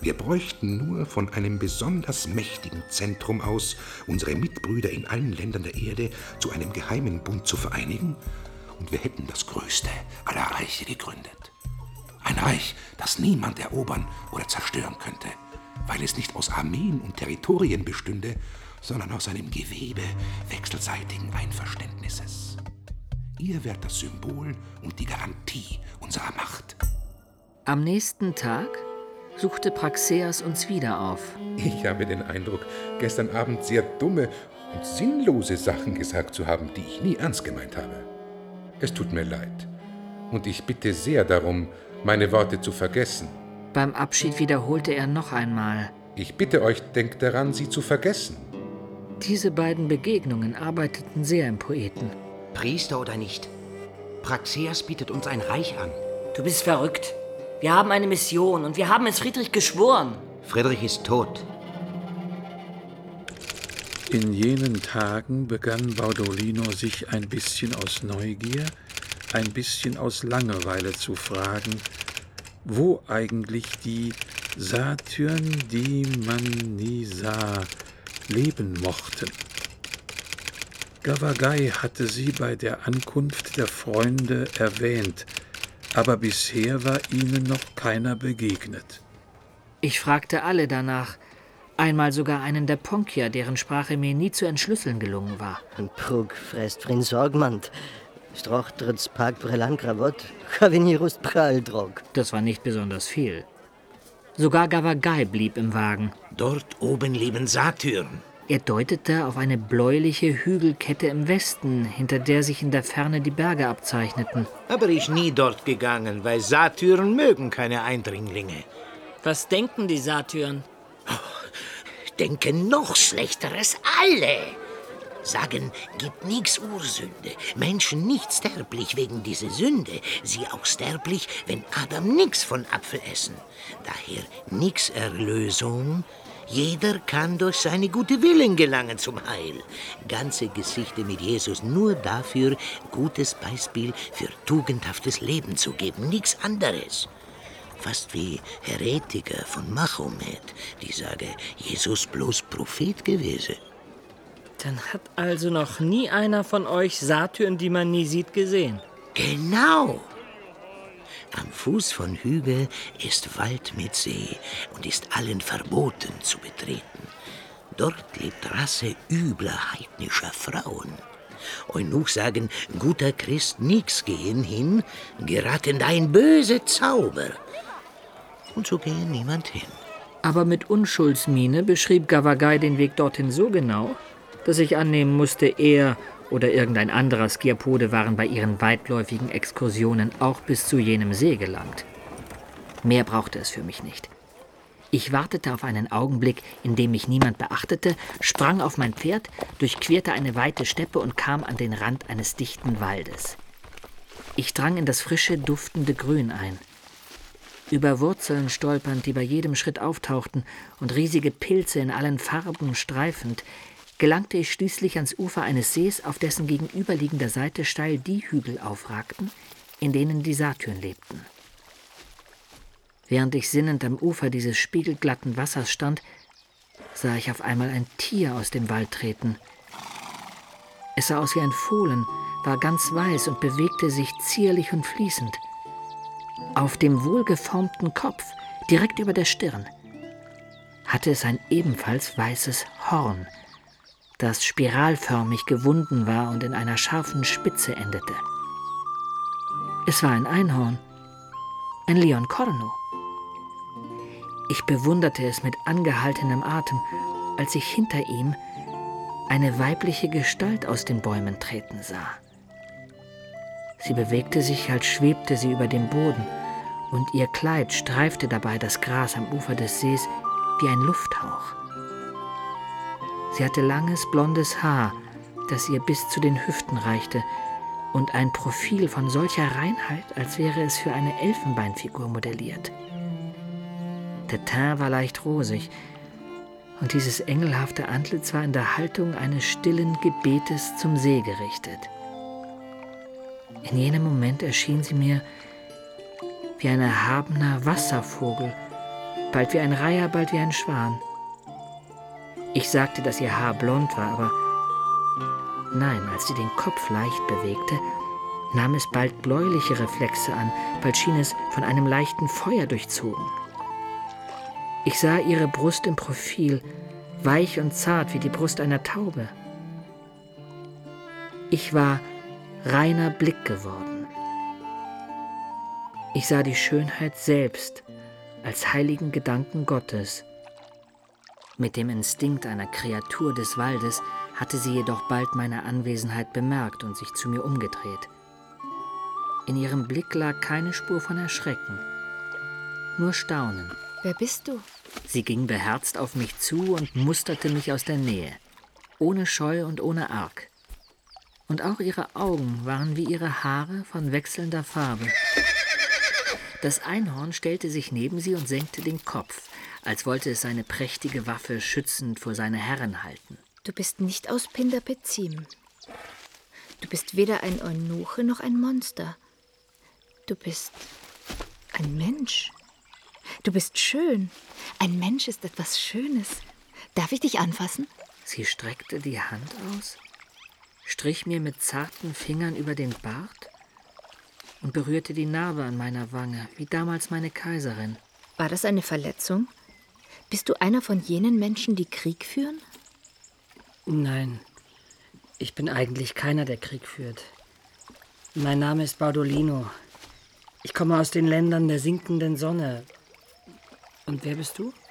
Wir bräuchten nur von einem besonders mächtigen Zentrum aus unsere Mitbrüder in allen Ländern der Erde zu einem geheimen Bund zu vereinigen, und wir hätten das größte aller Reiche gegründet. Ein Reich, das niemand erobern oder zerstören könnte, weil es nicht aus Armeen und Territorien bestünde, sondern aus einem Gewebe wechselseitigen Einverständnisses. Ihr wärt das Symbol und die Garantie unserer Macht. Am nächsten Tag suchte Praxeas uns wieder auf. Ich habe den Eindruck, gestern Abend sehr dumme und sinnlose Sachen gesagt zu haben, die ich nie ernst gemeint habe. Es tut mir leid. Und ich bitte sehr darum, meine Worte zu vergessen. Beim Abschied wiederholte er noch einmal: Ich bitte euch, denkt daran, sie zu vergessen. Diese beiden Begegnungen arbeiteten sehr im Poeten. Priester oder nicht, Praxeas bietet uns ein Reich an. Du bist verrückt. Wir haben eine Mission und wir haben es Friedrich geschworen. Friedrich ist tot. In jenen Tagen begann Baudolino sich ein bisschen aus Neugier, ein bisschen aus Langeweile zu fragen, wo eigentlich die Satyren, die man nie sah, leben mochten. Gavagai hatte sie bei der Ankunft der Freunde erwähnt, aber bisher war ihnen noch keiner begegnet. Ich fragte alle danach, einmal sogar einen der Ponkier, deren Sprache mir nie zu entschlüsseln gelungen war. Prug fräst frin Sorgmand, Strochtrits Park Brelan Kravott, Kavenirust Praldrog. Das war nicht besonders viel. Sogar Gavagai blieb im Wagen. Dort oben leben Satyren. Er deutete auf eine bläuliche Hügelkette im Westen, hinter der sich in der Ferne die Berge abzeichneten. Aber ich nie dort gegangen, weil Satyren mögen keine Eindringlinge. Was denken die Satyren? Denken noch Schlechteres alle. Sagen, gibt nix Ursünde. Menschen nicht sterblich wegen dieser Sünde. Sie auch sterblich, wenn Adam nix von Apfel essen. Daher nix Erlösung. Jeder kann durch seine gute Willen gelangen zum Heil. Ganze Geschichte mit Jesus nur dafür, gutes Beispiel für tugendhaftes Leben zu geben, nichts anderes. Fast wie Heretiker von Mahomet, die sagen, Jesus bloß Prophet gewesen. Dann hat also noch nie einer von euch Satyren, die man nie sieht, gesehen? Genau. Am Fuß von Hügel ist Wald mit See und ist allen verboten zu betreten. Dort lebt Rasse übler heidnischer Frauen. Und noch sagen, guter Christ nix gehen hin, geraten da ein böse Zauber. Und so gehe niemand hin. Aber mit Unschuldsmiene beschrieb Gavagai den Weg dorthin so genau, dass ich annehmen musste, er oder irgendein anderer Skiapode waren bei ihren weitläufigen Exkursionen auch bis zu jenem See gelangt. Mehr brauchte es für mich nicht. Ich wartete auf einen Augenblick, in dem mich niemand beachtete, sprang auf mein Pferd, durchquerte eine weite Steppe und kam an den Rand eines dichten Waldes. Ich drang in das frische, duftende Grün ein. Über Wurzeln stolpernd, die bei jedem Schritt auftauchten, und riesige Pilze in allen Farben streifend, gelangte ich schließlich ans Ufer eines Sees, auf dessen gegenüberliegender Seite steil die Hügel aufragten, in denen die Satyren lebten. Während ich sinnend am Ufer dieses spiegelglatten Wassers stand, sah ich auf einmal ein Tier aus dem Wald treten. Es sah aus wie ein Fohlen, war ganz weiß und bewegte sich zierlich und fließend. Auf dem wohlgeformten Kopf, direkt über der Stirn, hatte es ein ebenfalls weißes Horn, das spiralförmig gewunden war und in einer scharfen Spitze endete. Es war ein Einhorn, ein Leon Corno. Ich bewunderte es mit angehaltenem Atem, als ich hinter ihm eine weibliche Gestalt aus den Bäumen treten sah. Sie bewegte sich, als schwebte sie über dem Boden, und ihr Kleid streifte dabei das Gras am Ufer des Sees wie ein Lufthauch. Sie hatte langes, blondes Haar, das ihr bis zu den Hüften reichte, und ein Profil von solcher Reinheit, als wäre es für eine Elfenbeinfigur modelliert. Der Teint war leicht rosig, und dieses engelhafte Antlitz war in der Haltung eines stillen Gebetes zum See gerichtet. In jenem Moment erschien sie mir wie ein erhabener Wasservogel bald wie ein Reiher, bald wie ein Schwan. Ich sagte, dass ihr Haar blond war, aber nein, als sie den Kopf leicht bewegte, nahm es bald bläuliche Reflexe an, bald schien es von einem leichten Feuer durchzogen. Ich sah ihre Brust im Profil, weich und zart wie die Brust einer Taube. Ich war reiner Blick geworden. Ich sah die Schönheit selbst als heiligen Gedanken Gottes. Mit dem Instinkt einer Kreatur des Waldes hatte sie jedoch bald meine Anwesenheit bemerkt und sich zu mir umgedreht. In ihrem Blick lag keine Spur von Erschrecken, nur Staunen. Wer bist du? Sie ging beherzt auf mich zu und musterte mich aus der Nähe, ohne Scheu und ohne Arg. Und auch ihre Augen waren wie ihre Haare von wechselnder Farbe. Das Einhorn stellte sich neben sie und senkte den Kopf, als wollte es seine prächtige Waffe schützend vor seine Herren halten. Du bist nicht aus Pinderpezim. Du bist weder ein Eunuche noch ein Monster. Du bist ein Mensch. Du bist schön. Ein Mensch ist etwas Schönes. Darf ich dich anfassen? Sie streckte die Hand aus, strich mir mit zarten Fingern über den Bart und berührte die Narbe an meiner Wange, wie damals meine Kaiserin. War das eine Verletzung? Bist du einer von jenen Menschen, die Krieg führen? Nein, ich bin eigentlich keiner, der Krieg führt. Mein Name ist Baudolino. Ich komme aus den Ländern der sinkenden Sonne. Und wer bist du?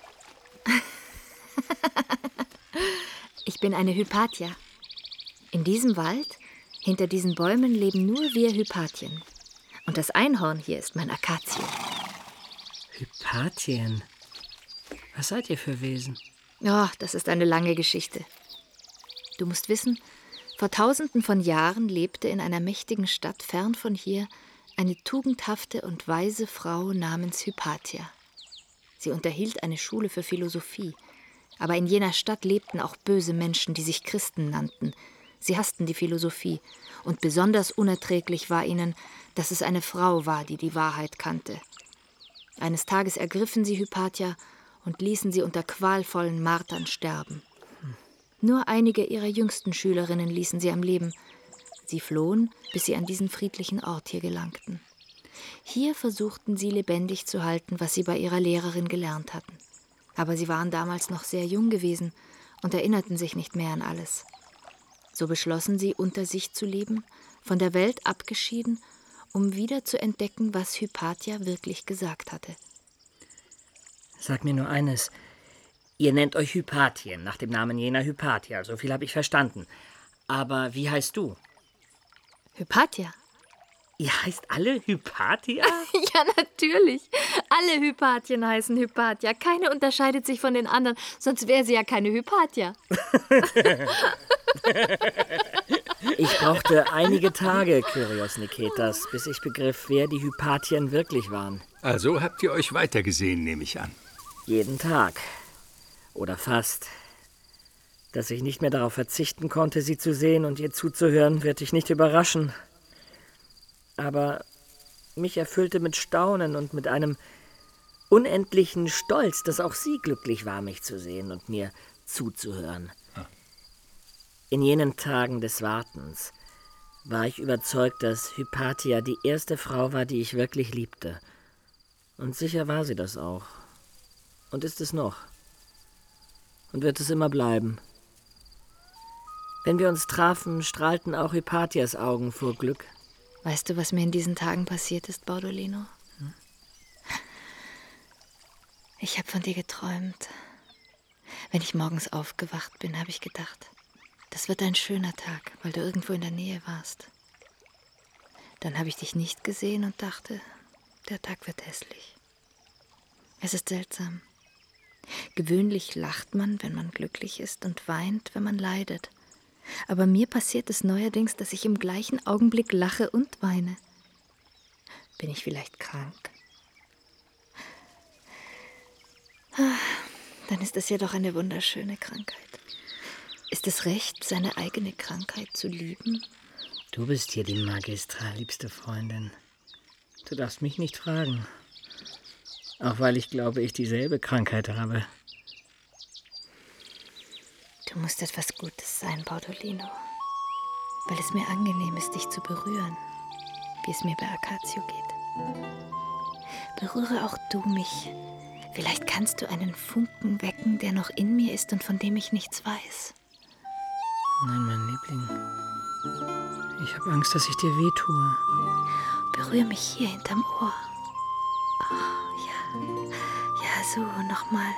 Ich bin eine Hypatia. In diesem Wald, hinter diesen Bäumen, leben nur wir Hypatien. Und das Einhorn hier ist mein Akazien. Hypatien? Was seid ihr für Wesen? Oh, das ist eine lange Geschichte. Du musst wissen, vor Tausenden von Jahren lebte in einer mächtigen Stadt fern von hier eine tugendhafte und weise Frau namens Hypatia. Sie unterhielt eine Schule für Philosophie. Aber in jener Stadt lebten auch böse Menschen, die sich Christen nannten. Sie hassten die Philosophie. Und besonders unerträglich war ihnen, dass es eine Frau war, die die Wahrheit kannte. Eines Tages ergriffen sie Hypatia und ließen sie unter qualvollen Martern sterben. Nur einige ihrer jüngsten Schülerinnen ließen sie am Leben. Sie flohen, bis sie an diesen friedlichen Ort hier gelangten. Hier versuchten sie lebendig zu halten, was sie bei ihrer Lehrerin gelernt hatten. Aber sie waren damals noch sehr jung gewesen und erinnerten sich nicht mehr an alles. So beschlossen sie, unter sich zu leben, von der Welt abgeschieden, um wieder zu entdecken, was Hypatia wirklich gesagt hatte. Sag mir nur eines. Ihr nennt euch Hypatien, nach dem Namen jener Hypatia. So viel habe ich verstanden. Aber wie heißt du? Hypatia. Ihr heißt alle Hypatia? Ja, natürlich. Alle Hypatien heißen Hypatia. Keine unterscheidet sich von den anderen, sonst wäre sie ja keine Hypatia. Ich brauchte einige Tage, Kyrios Niketas, bis ich begriff, wer die Hypatien wirklich waren. Also habt ihr euch weitergesehen, nehme ich an. Jeden Tag. Oder fast. Dass ich nicht mehr darauf verzichten konnte, sie zu sehen und ihr zuzuhören, wird dich nicht überraschen. Aber mich erfüllte mit Staunen und mit einem unendlichen Stolz, dass auch sie glücklich war, mich zu sehen und mir zuzuhören. In jenen Tagen des Wartens war ich überzeugt, dass Hypatia die erste Frau war, die ich wirklich liebte. Und sicher war sie das auch. Und ist es noch. Und wird es immer bleiben. Wenn wir uns trafen, strahlten auch Hypatias Augen vor Glück. Weißt du, was mir in diesen Tagen passiert ist, Baudolino? Ich habe von dir geträumt. Wenn ich morgens aufgewacht bin, habe ich gedacht, das wird ein schöner Tag, weil du irgendwo in der Nähe warst. Dann habe ich dich nicht gesehen und dachte, der Tag wird hässlich. Es ist seltsam. Gewöhnlich lacht man, wenn man glücklich ist, und weint, wenn man leidet. Aber mir passiert es neuerdings, dass ich im gleichen Augenblick lache und weine. Bin ich vielleicht krank? Dann ist es ja doch eine wunderschöne Krankheit. Ist es recht, seine eigene Krankheit zu lieben? Du bist hier die Magistra, liebste Freundin. Du darfst mich nicht fragen. Auch weil ich glaube, ich dieselbe Krankheit habe. Du musst etwas Gutes sein, Bordolino. Weil es mir angenehm ist, dich zu berühren, wie es mir bei Acatio geht. Berühre auch du mich. Vielleicht kannst du einen Funken wecken, der noch in mir ist und von dem ich nichts weiß. Nein, mein Liebling. Ich habe Angst, dass ich dir wehtue. Berühre mich hier hinterm Ohr. Oh, ja. Ja, so, nochmal.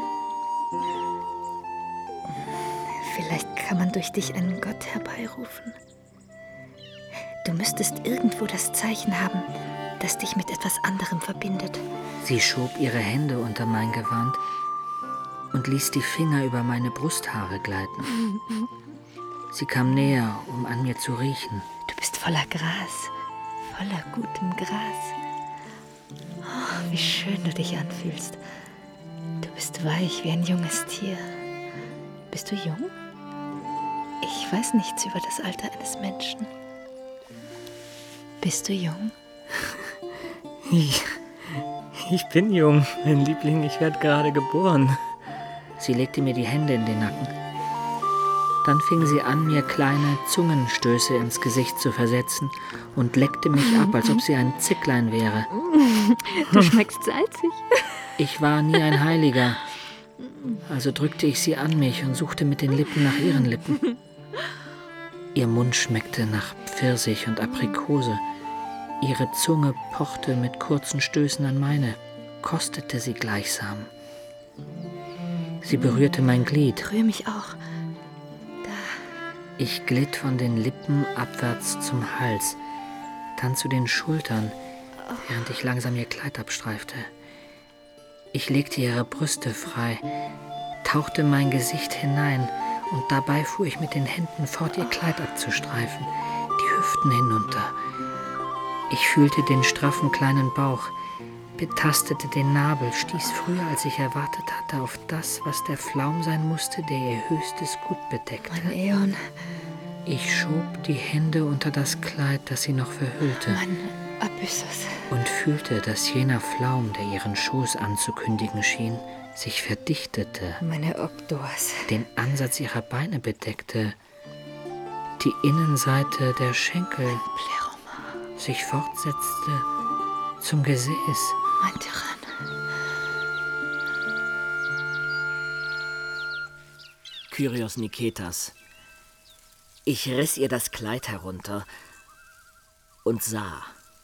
Vielleicht kann man durch dich einen Gott herbeirufen. Du müsstest irgendwo das Zeichen haben, das dich mit etwas anderem verbindet. Sie schob ihre Hände unter mein Gewand und ließ die Finger über meine Brusthaare gleiten. Sie kam näher, um an mir zu riechen. Du bist voller Gras, voller gutem Gras. Oh, wie schön du dich anfühlst. Du bist weich wie ein junges Tier. Bist du jung? Ich weiß nichts über das Alter eines Menschen. Bist du jung? Ich bin jung, mein Liebling. Ich werde gerade geboren. Sie legte mir die Hände in den Nacken. Dann fing sie an, mir kleine Zungenstöße ins Gesicht zu versetzen und leckte mich ab, als ob sie ein Zicklein wäre. Du schmeckst salzig. Ich war nie ein Heiliger. Also drückte ich sie an mich und suchte mit den Lippen nach ihren Lippen. Ihr Mund schmeckte nach Pfirsich und Aprikose. Ihre Zunge pochte mit kurzen Stößen an meine, kostete sie gleichsam. Sie berührte mein Glied. Rühr mich auch. Ich glitt von den Lippen abwärts zum Hals, dann zu den Schultern, während ich langsam ihr Kleid abstreifte. Ich legte ihre Brüste frei, tauchte mein Gesicht hinein und dabei fuhr ich mit den Händen fort, ihr Kleid abzustreifen, die Hüften hinunter. Ich fühlte den straffen kleinen Bauch, betastete den Nabel, stieß früher, als ich erwartet hatte, auf das, was der Flaum sein musste, der ihr höchstes Gut bedeckte. Mein Äon. Ich schob die Hände unter das Kleid, das sie noch verhüllte. Mein Abyssus. Und fühlte, dass jener Flaum, der ihren Schoß anzukündigen schien, sich verdichtete. Meine Oktoas. Den Ansatz ihrer Beine bedeckte. Die Innenseite der Schenkel sich fortsetzte zum Gesäß. Mein Tyrann. Kyrios Niketas. Ich riss ihr das Kleid herunter und sah.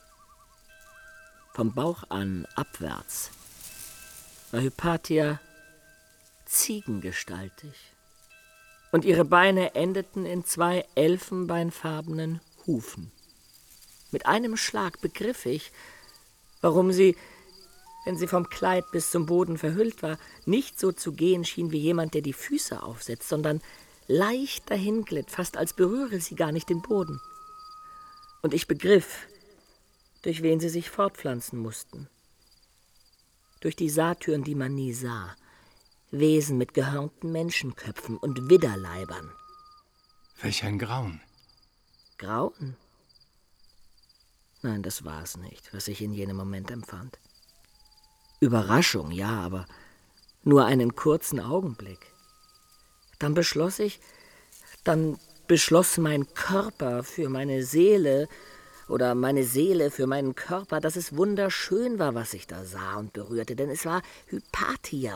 Vom Bauch an abwärts war Hypatia ziegengestaltig. Und ihre Beine endeten in 2 elfenbeinfarbenen Hufen. Mit einem Schlag begriff ich, warum sie, wenn sie vom Kleid bis zum Boden verhüllt war, nicht so zu gehen schien wie jemand, der die Füße aufsetzt, sondern leicht dahinglitt, fast als berühre sie gar nicht den Boden. Und ich begriff, durch wen sie sich fortpflanzen mussten. Durch die Satyren, die man nie sah. Wesen mit gehörnten Menschenköpfen und Widderleibern. Welch ein Grauen. Grauen? Nein, das war es nicht, was ich in jenem Moment empfand. Überraschung, ja, aber nur einen kurzen Augenblick. Dann beschloss mein Körper für meine Seele oder meine Seele für meinen Körper, dass es wunderschön war, was ich da sah und berührte, denn es war Hypatia.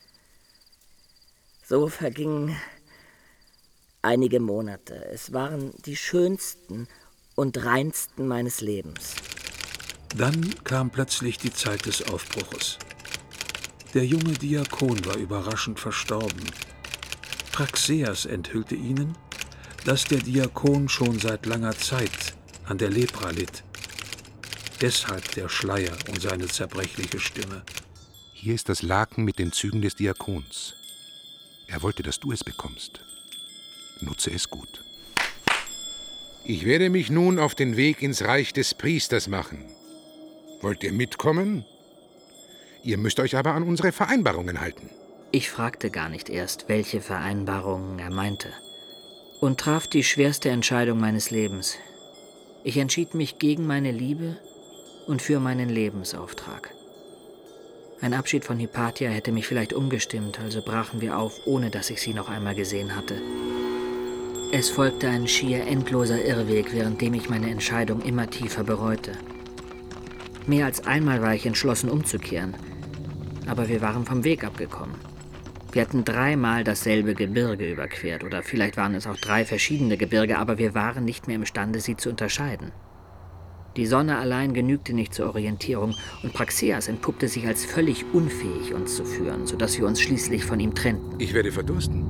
So vergingen einige Monate. Es waren die schönsten und reinsten meines Lebens. Dann kam plötzlich die Zeit des Aufbruches. Der junge Diakon war überraschend verstorben. Praxeas enthüllte ihnen, dass der Diakon schon seit langer Zeit an der Lepra litt. Deshalb der Schleier und seine zerbrechliche Stimme. Hier ist das Laken mit den Zügen des Diakons. Er wollte, dass du es bekommst. Nutze es gut. Ich werde mich nun auf den Weg ins Reich des Priesters machen. Wollt ihr mitkommen? Ihr müsst euch aber an unsere Vereinbarungen halten. Ich fragte gar nicht erst, welche Vereinbarungen er meinte, und traf die schwerste Entscheidung meines Lebens. Ich entschied mich gegen meine Liebe und für meinen Lebensauftrag. Ein Abschied von Hypatia hätte mich vielleicht umgestimmt, also brachen wir auf, ohne dass ich sie noch einmal gesehen hatte. Es folgte ein schier endloser Irrweg, währenddem ich meine Entscheidung immer tiefer bereute. Mehr als einmal war ich entschlossen, umzukehren, aber wir waren vom Weg abgekommen. Wir hatten 3-mal dasselbe Gebirge überquert, oder vielleicht waren es auch 3 verschiedene Gebirge, aber wir waren nicht mehr imstande, sie zu unterscheiden. Die Sonne allein genügte nicht zur Orientierung und Praxeas entpuppte sich als völlig unfähig, uns zu führen, sodass wir uns schließlich von ihm trennten. Ich werde verdursten.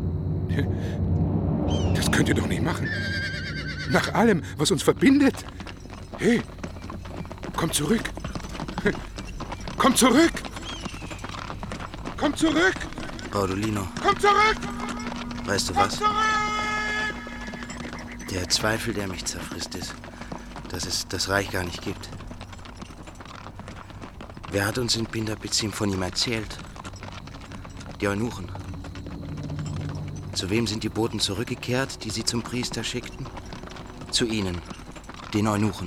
Das könnt ihr doch nicht machen. Nach allem, was uns verbindet. Hey, komm zurück. Komm zurück. Komm zurück. Baudolino. Komm zurück. Weißt du was? Der Zweifel, der mich zerfrisst, ist, dass es das Reich gar nicht gibt. Wer hat uns in Pinda-Pizim von ihm erzählt? Die Eunuchen. Zu wem sind die Boten zurückgekehrt, die sie zum Priester schickten? Zu ihnen, den Eunuchen.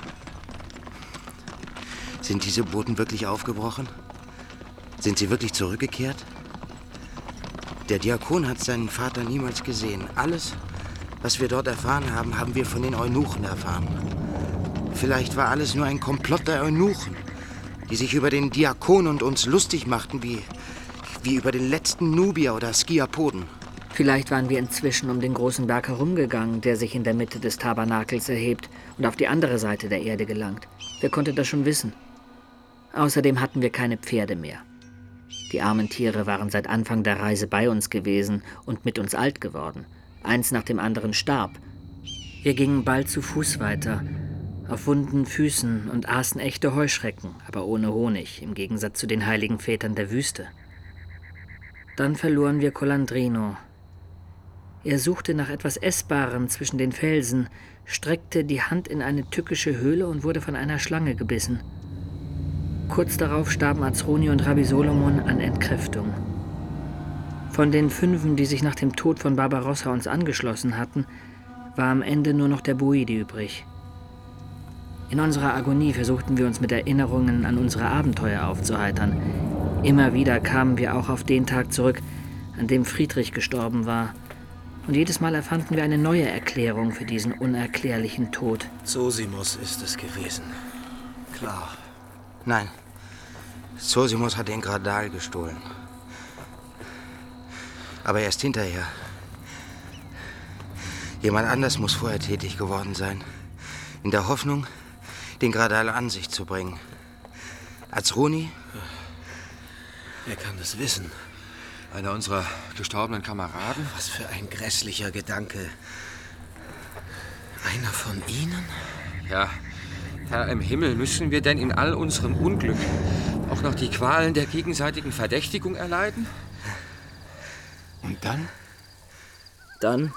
Sind diese Boten wirklich aufgebrochen? Sind sie wirklich zurückgekehrt? Der Diakon hat seinen Vater niemals gesehen. Alles, was wir dort erfahren haben, haben wir von den Eunuchen erfahren. Vielleicht war alles nur ein Komplott der Eunuchen, die sich über den Diakon und uns lustig machten, wie über den letzten Nubier oder Skiapoden. Vielleicht waren wir inzwischen um den großen Berg herumgegangen, der sich in der Mitte des Tabernakels erhebt und auf die andere Seite der Erde gelangt. Wer konnte das schon wissen? Außerdem hatten wir keine Pferde mehr. Die armen Tiere waren seit Anfang der Reise bei uns gewesen und mit uns alt geworden. Eins nach dem anderen starb. Wir gingen bald zu Fuß weiter, auf wunden Füßen und aßen echte Heuschrecken, aber ohne Honig, im Gegensatz zu den heiligen Vätern der Wüste. Dann verloren wir Colandrino. Er suchte nach etwas Essbarem zwischen den Felsen, streckte die Hand in eine tückische Höhle und wurde von einer Schlange gebissen. Kurz darauf starben Azroni und Rabbi Solomon an Entkräftung. Von den 5, die sich nach dem Tod von Barbarossa uns angeschlossen hatten, war am Ende nur noch der Boide übrig. In unserer Agonie versuchten wir uns mit Erinnerungen an unsere Abenteuer aufzuheitern. Immer wieder kamen wir auch auf den Tag zurück, an dem Friedrich gestorben war. Und jedes Mal erfanden wir eine neue Erklärung für diesen unerklärlichen Tod. Zosimos ist es gewesen. Klar. Nein, Zosimos hat den Gradal gestohlen. Aber erst hinterher. Jemand anders muss vorher tätig geworden sein. In der Hoffnung, den Gradal an sich zu bringen. Azroni? Wer kann das wissen? Einer unserer gestorbenen Kameraden? Was für ein grässlicher Gedanke. Einer von Ihnen? Ja, Herr im Himmel, müssen wir denn in all unserem Unglück auch noch die Qualen der gegenseitigen Verdächtigung erleiden? Und dann? Dann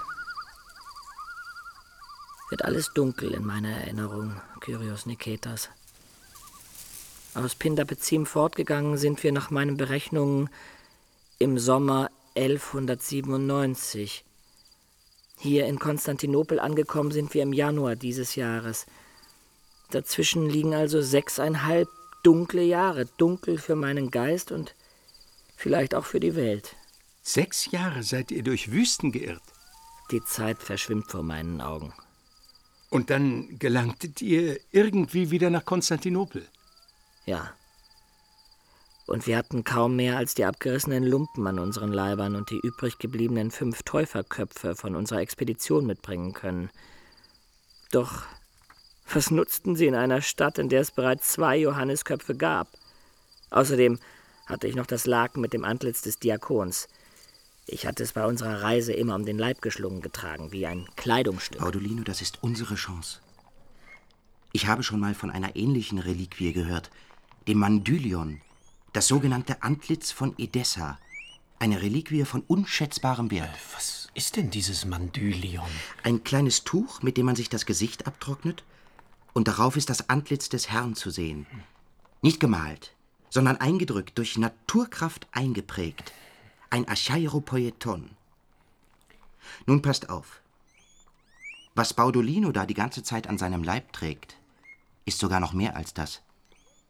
wird alles dunkel in meiner Erinnerung, Kyrios Niketas. Aus Pinda-Pizim fortgegangen sind wir nach meinen Berechnungen im Sommer 1197. Hier in Konstantinopel angekommen sind wir im Januar dieses Jahres. Dazwischen liegen also 6,5 dunkle Jahre, dunkel für meinen Geist und vielleicht auch für die Welt. 6 Jahre seid ihr durch Wüsten geirrt. Die Zeit verschwimmt vor meinen Augen. Und dann gelangtet ihr irgendwie wieder nach Konstantinopel? Ja. Und wir hatten kaum mehr als die abgerissenen Lumpen an unseren Leibern und die übrig gebliebenen 5 Täuferköpfe von unserer Expedition mitbringen können. Doch was nutzten sie in einer Stadt, in der es bereits 2 Johannesköpfe gab? Außerdem hatte ich noch das Laken mit dem Antlitz des Diakons. Ich hatte es bei unserer Reise immer um den Leib geschlungen getragen, wie ein Kleidungsstück. Baudolino, das ist unsere Chance. Ich habe schon mal von einer ähnlichen Reliquie gehört, dem Mandylion, das sogenannte Antlitz von Edessa. Eine Reliquie von unschätzbarem Wert. Was ist denn dieses Mandylion? Ein kleines Tuch, mit dem man sich das Gesicht abtrocknet, und darauf ist das Antlitz des Herrn zu sehen. Nicht gemalt, sondern eingedrückt, durch Naturkraft eingeprägt. Ein Archairopoieton. Nun passt auf. Was Baudolino da die ganze Zeit an seinem Leib trägt, ist sogar noch mehr als das.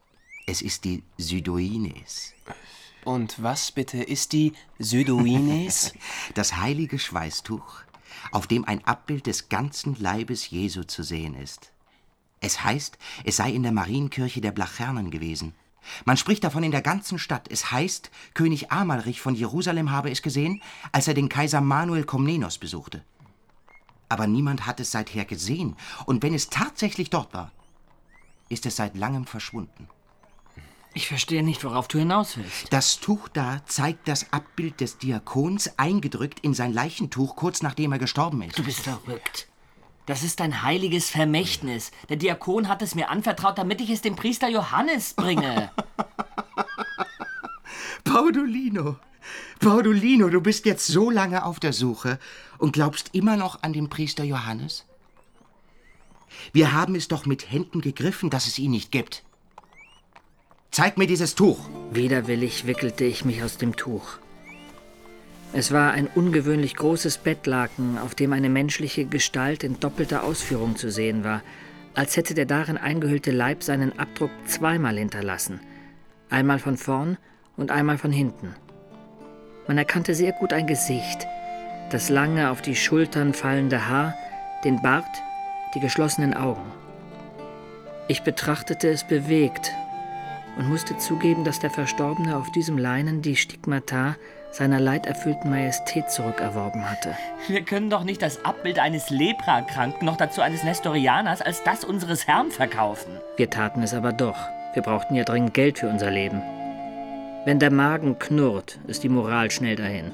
Es ist die Sydoines. Und was bitte ist die Sydoines? Das heilige Schweißtuch, auf dem ein Abbild des ganzen Leibes Jesu zu sehen ist. Es heißt, es sei in der Marienkirche der Blachernen gewesen. Man spricht davon in der ganzen Stadt. Es heißt, König Amalrich von Jerusalem habe es gesehen, als er den Kaiser Manuel Komnenos besuchte. Aber niemand hat es seither gesehen. Und wenn es tatsächlich dort war, ist es seit langem verschwunden. Ich verstehe nicht, worauf du hinaus willst. Das Tuch da zeigt das Abbild des Diakons, eingedrückt in sein Leichentuch, kurz nachdem er gestorben ist. Du bist verrückt. Das ist ein heiliges Vermächtnis. Der Diakon hat es mir anvertraut, damit ich es dem Priester Johannes bringe. Baudolino, Baudolino, du bist jetzt so lange auf der Suche und glaubst immer noch an den Priester Johannes? Wir haben es doch mit Händen gegriffen, dass es ihn nicht gibt. Zeig mir dieses Tuch. Widerwillig wickelte ich mich aus dem Tuch. Es war ein ungewöhnlich großes Bettlaken, auf dem eine menschliche Gestalt in doppelter Ausführung zu sehen war, als hätte der darin eingehüllte Leib seinen Abdruck zweimal hinterlassen. Einmal von vorn und einmal von hinten. Man erkannte sehr gut ein Gesicht, das lange auf die Schultern fallende Haar, den Bart, die geschlossenen Augen. Ich betrachtete es bewegt und musste zugeben, dass der Verstorbene auf diesem Leinen die Stigmata seiner leiderfüllten Majestät zurückerworben hatte. Wir können doch nicht das Abbild eines Leprakranken, noch dazu eines Nestorianers, als das unseres Herrn verkaufen. Wir taten es aber doch. Wir brauchten ja dringend Geld für unser Leben. Wenn der Magen knurrt, ist die Moral schnell dahin.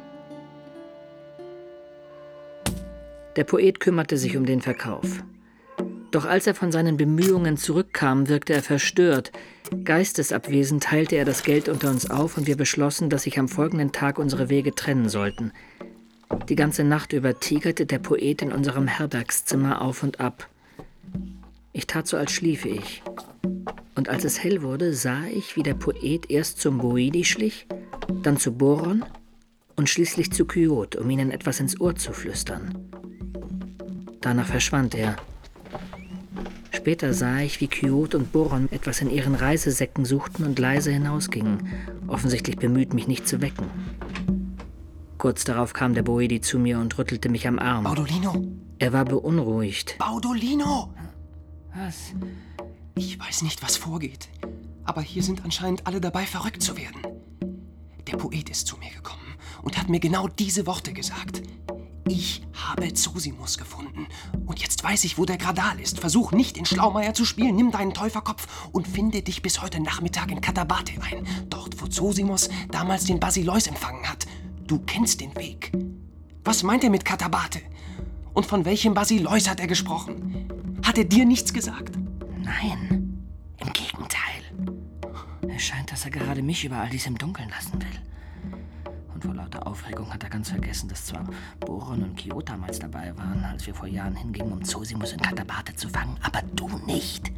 Der Poet kümmerte sich um den Verkauf. Doch als er von seinen Bemühungen zurückkam, wirkte er verstört. Geistesabwesend teilte er das Geld unter uns auf und wir beschlossen, dass sich am folgenden Tag unsere Wege trennen sollten. Die ganze Nacht über tigerte der Poet in unserem Herbergszimmer auf und ab. Ich tat so, als schliefe ich. Und als es hell wurde, sah ich, wie der Poet erst zum Boedi schlich, dann zu Boron und schließlich zu Kyot, um ihnen etwas ins Ohr zu flüstern. Danach verschwand er. Später sah ich, wie Kyot und Boron etwas in ihren Reisesäcken suchten und leise hinausgingen, offensichtlich bemüht, mich nicht zu wecken. Kurz darauf kam der Boedi zu mir und rüttelte mich am Arm. Baudolino! Er war beunruhigt. Baudolino! Was? Ich weiß nicht, was vorgeht, aber hier sind anscheinend alle dabei, verrückt zu werden. Der Poet ist zu mir gekommen und hat mir genau diese Worte gesagt. Ich habe Zosimus gefunden und jetzt weiß ich, wo der Gradal ist. Versuch nicht, in Schlaumeier zu spielen. Nimm deinen Täuferkopf und finde dich bis heute Nachmittag in Katabate ein. Dort, wo Zosimus damals den Basileus empfangen hat. Du kennst den Weg. Was meint er mit Katabate? Und von welchem Basileus hat er gesprochen? Hat er dir nichts gesagt? Nein, im Gegenteil. Es scheint, dass er gerade mich über all dies im Dunkeln lassen will. Und vor lauter Aufregung hat er ganz vergessen, dass zwar Boron und Kyot damals dabei waren, als wir vor Jahren hingingen, um Zosimus in Katabate zu fangen, aber du nicht.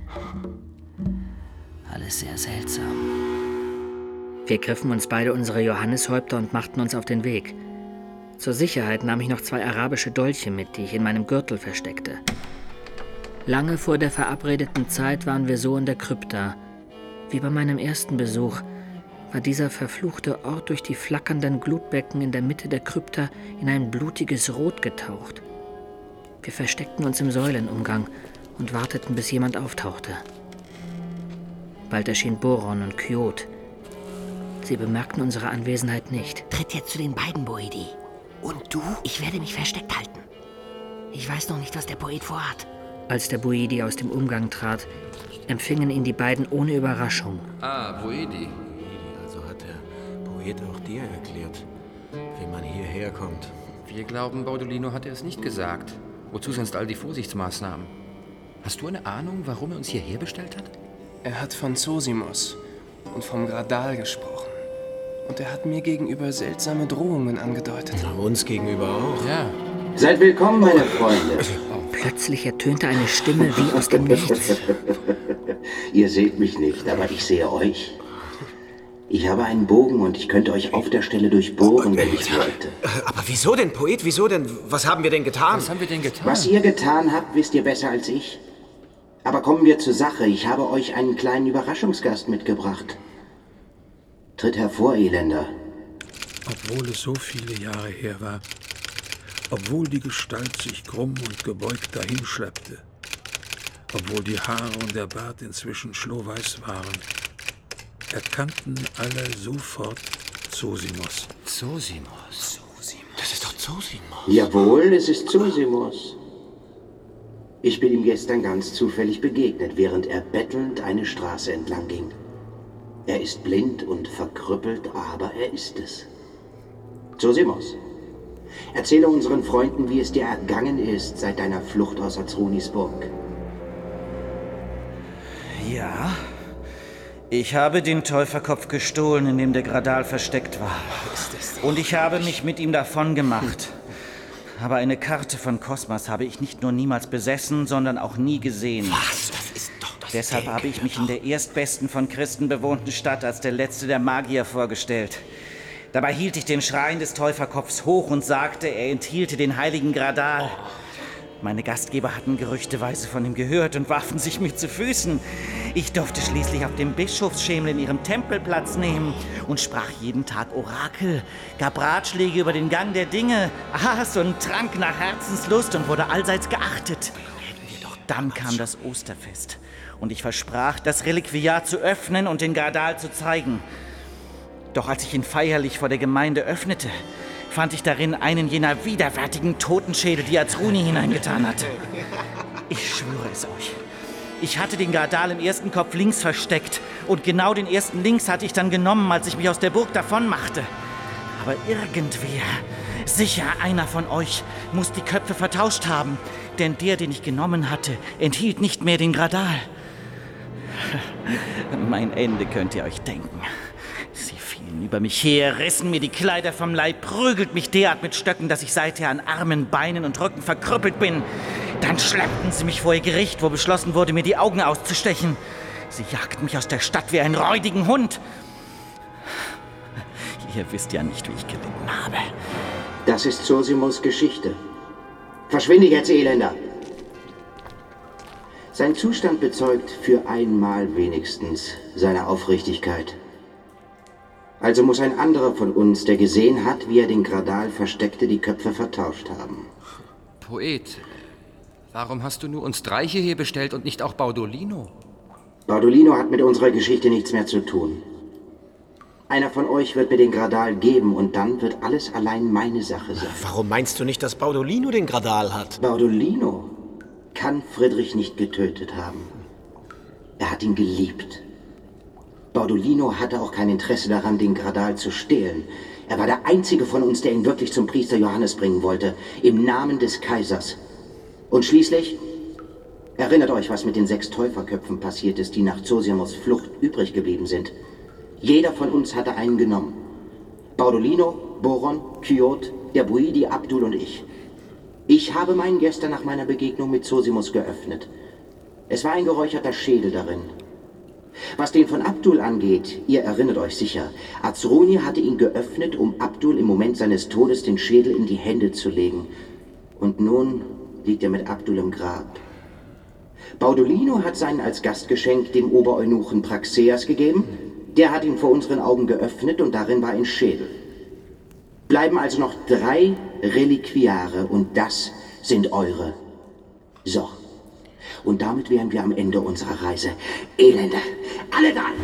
Alles sehr seltsam. Wir griffen uns beide unsere Johannishäupter und machten uns auf den Weg. Zur Sicherheit nahm ich noch 2 arabische Dolche mit, die ich in meinem Gürtel versteckte. Lange vor der verabredeten Zeit waren wir so in der Krypta. Wie bei meinem ersten Besuch war dieser verfluchte Ort durch die flackernden Glutbecken in der Mitte der Krypta in ein blutiges Rot getaucht. Wir versteckten uns im Säulenumgang und warteten, bis jemand auftauchte. Bald erschien Boron und Kyot. Sie bemerkten unsere Anwesenheit nicht. Tritt jetzt zu den beiden, Boedi. Und du? Ich werde mich versteckt halten. Ich weiß noch nicht, was der Poet vorhat. Als der Boedi aus dem Umgang trat, empfingen ihn die beiden ohne Überraschung. Ah, Boedi. Also hat der Poet auch dir erklärt, wie man hierher kommt. Wir glauben, Baudolino hat er es nicht gesagt. Wozu sonst all die Vorsichtsmaßnahmen? Hast du eine Ahnung, warum er uns hierher bestellt hat? Er hat von Zosimus und vom Gradal gesprochen. Und er hat mir gegenüber seltsame Drohungen angedeutet. Ja, uns gegenüber auch. Ja. Seid willkommen, meine Freunde. Plötzlich ertönte eine Stimme wie aus dem Nichts. Ihr seht mich nicht, aber ich sehe euch. Ich habe einen Bogen und ich könnte euch auf der Stelle durchbohren, wenn ich wollte. Aber wieso denn, Poet? Wieso denn? Was haben wir denn getan? Was haben wir denn getan? Was ihr getan habt, wisst ihr besser als ich. Aber kommen wir zur Sache. Ich habe euch einen kleinen Überraschungsgast mitgebracht. Tritt hervor, Elender. Obwohl es so viele Jahre her war, obwohl die Gestalt sich krumm und gebeugt dahinschleppte, obwohl die Haare und der Bart inzwischen schlohweiß waren, erkannten alle sofort Zosimos. Zosimos? Das ist doch Zosimos. Jawohl, es ist Zosimos. Ich bin ihm gestern ganz zufällig begegnet, während er bettelnd eine Straße entlang ging. Er ist blind und verkrüppelt, aber er ist es. Zosimos, erzähle unseren Freunden, wie es dir ergangen ist seit deiner Flucht aus Azrunis Burg. Ja, ich habe den Täuferkopf gestohlen, in dem der Gradal versteckt war. Und ich habe mich mit ihm davon gemacht. Aber eine Karte von Kosmas habe ich nicht nur niemals besessen, sondern auch nie gesehen. Was? Das ist doch das Deshalb habe ich mich in der erstbesten von Christen bewohnten Stadt als der letzte der Magier vorgestellt. Dabei hielt ich den Schrein des Täuferkopfs hoch und sagte, er enthielte den heiligen Gradal. Meine Gastgeber hatten gerüchteweise von ihm gehört und warfen sich mir zu Füßen. Ich durfte schließlich auf dem Bischofsschemel in ihrem Tempel Platz nehmen und sprach jeden Tag Orakel, gab Ratschläge über den Gang der Dinge, aß und trank nach Herzenslust und wurde allseits geachtet. Dann kam das Osterfest und ich versprach, das Reliquiar zu öffnen und den Gradal zu zeigen. Doch als ich ihn feierlich vor der Gemeinde öffnete, fand ich darin einen jener widerwärtigen Totenschädel, die Azruni hineingetan hatte. Ich schwöre es euch. Ich hatte den Gradal im ersten Kopf links versteckt und genau den ersten links hatte ich dann genommen, als ich mich aus der Burg davon machte. Aber irgendwer, sicher einer von euch, muss die Köpfe vertauscht haben, denn der, den ich genommen hatte, enthielt nicht mehr den Gradal. Mein Ende könnt ihr euch denken. Sie fielen über mich her, rissen mir die Kleider vom Leib, prügelt mich derart mit Stöcken, dass ich seither an Armen, Beinen und Rücken verkrüppelt bin. Dann schleppten sie mich vor ihr Gericht, wo beschlossen wurde, mir die Augen auszustechen. Sie jagten mich aus der Stadt wie einen räudigen Hund. Ihr wisst ja nicht, wie ich gelitten habe. Das ist Zosimos Geschichte. Verschwinde jetzt, Elender! Sein Zustand bezeugt für einmal wenigstens seine Aufrichtigkeit. Also muss ein anderer von uns, der gesehen hat, wie er den Gradal versteckte, die Köpfe vertauscht haben. Poet, warum hast du nur uns drei hierher bestellt und nicht auch Baudolino? Baudolino hat mit unserer Geschichte nichts mehr zu tun. Einer von euch wird mir den Gradal geben und dann wird alles allein meine Sache sein. Warum meinst du nicht, dass Baudolino den Gradal hat? Baudolino kann Friedrich nicht getötet haben. Er hat ihn geliebt. Baudolino hatte auch kein Interesse daran, den Gradal zu stehlen. Er war der einzige von uns, der ihn wirklich zum Priester Johannes bringen wollte, im Namen des Kaisers. Und schließlich, erinnert euch, was mit den 6 Täuferköpfen passiert ist, die nach Zosimos Flucht übrig geblieben sind. Jeder von uns hatte einen genommen. Baudolino, Boron, Kyot, der Buidi, Abdul und ich. Ich habe meinen gestern nach meiner Begegnung mit Zosimos geöffnet. Es war ein geräucherter Schädel darin. Was den von Abdul angeht, ihr erinnert euch sicher, Azruni hatte ihn geöffnet, um Abdul im Moment seines Todes den Schädel in die Hände zu legen. Und nun liegt er mit Abdul im Grab. Baudolino hat seinen als Gastgeschenk dem Obereunuchen Praxeas gegeben. Der hat ihn vor unseren Augen geöffnet und darin war ein Schädel. Bleiben also noch 3 Reliquiare und das sind eure. So. Und damit wären wir am Ende unserer Reise. Elende! Alle da!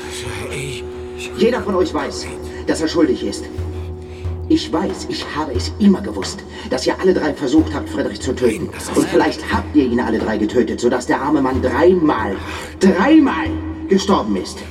Jeder von euch weiß, dass er schuldig ist. Ich weiß, ich habe es immer gewusst, dass ihr alle 3 versucht habt, Friedrich zu töten. Und vielleicht habt ihr ihn alle 3 getötet, sodass der arme Mann dreimal gestorben ist.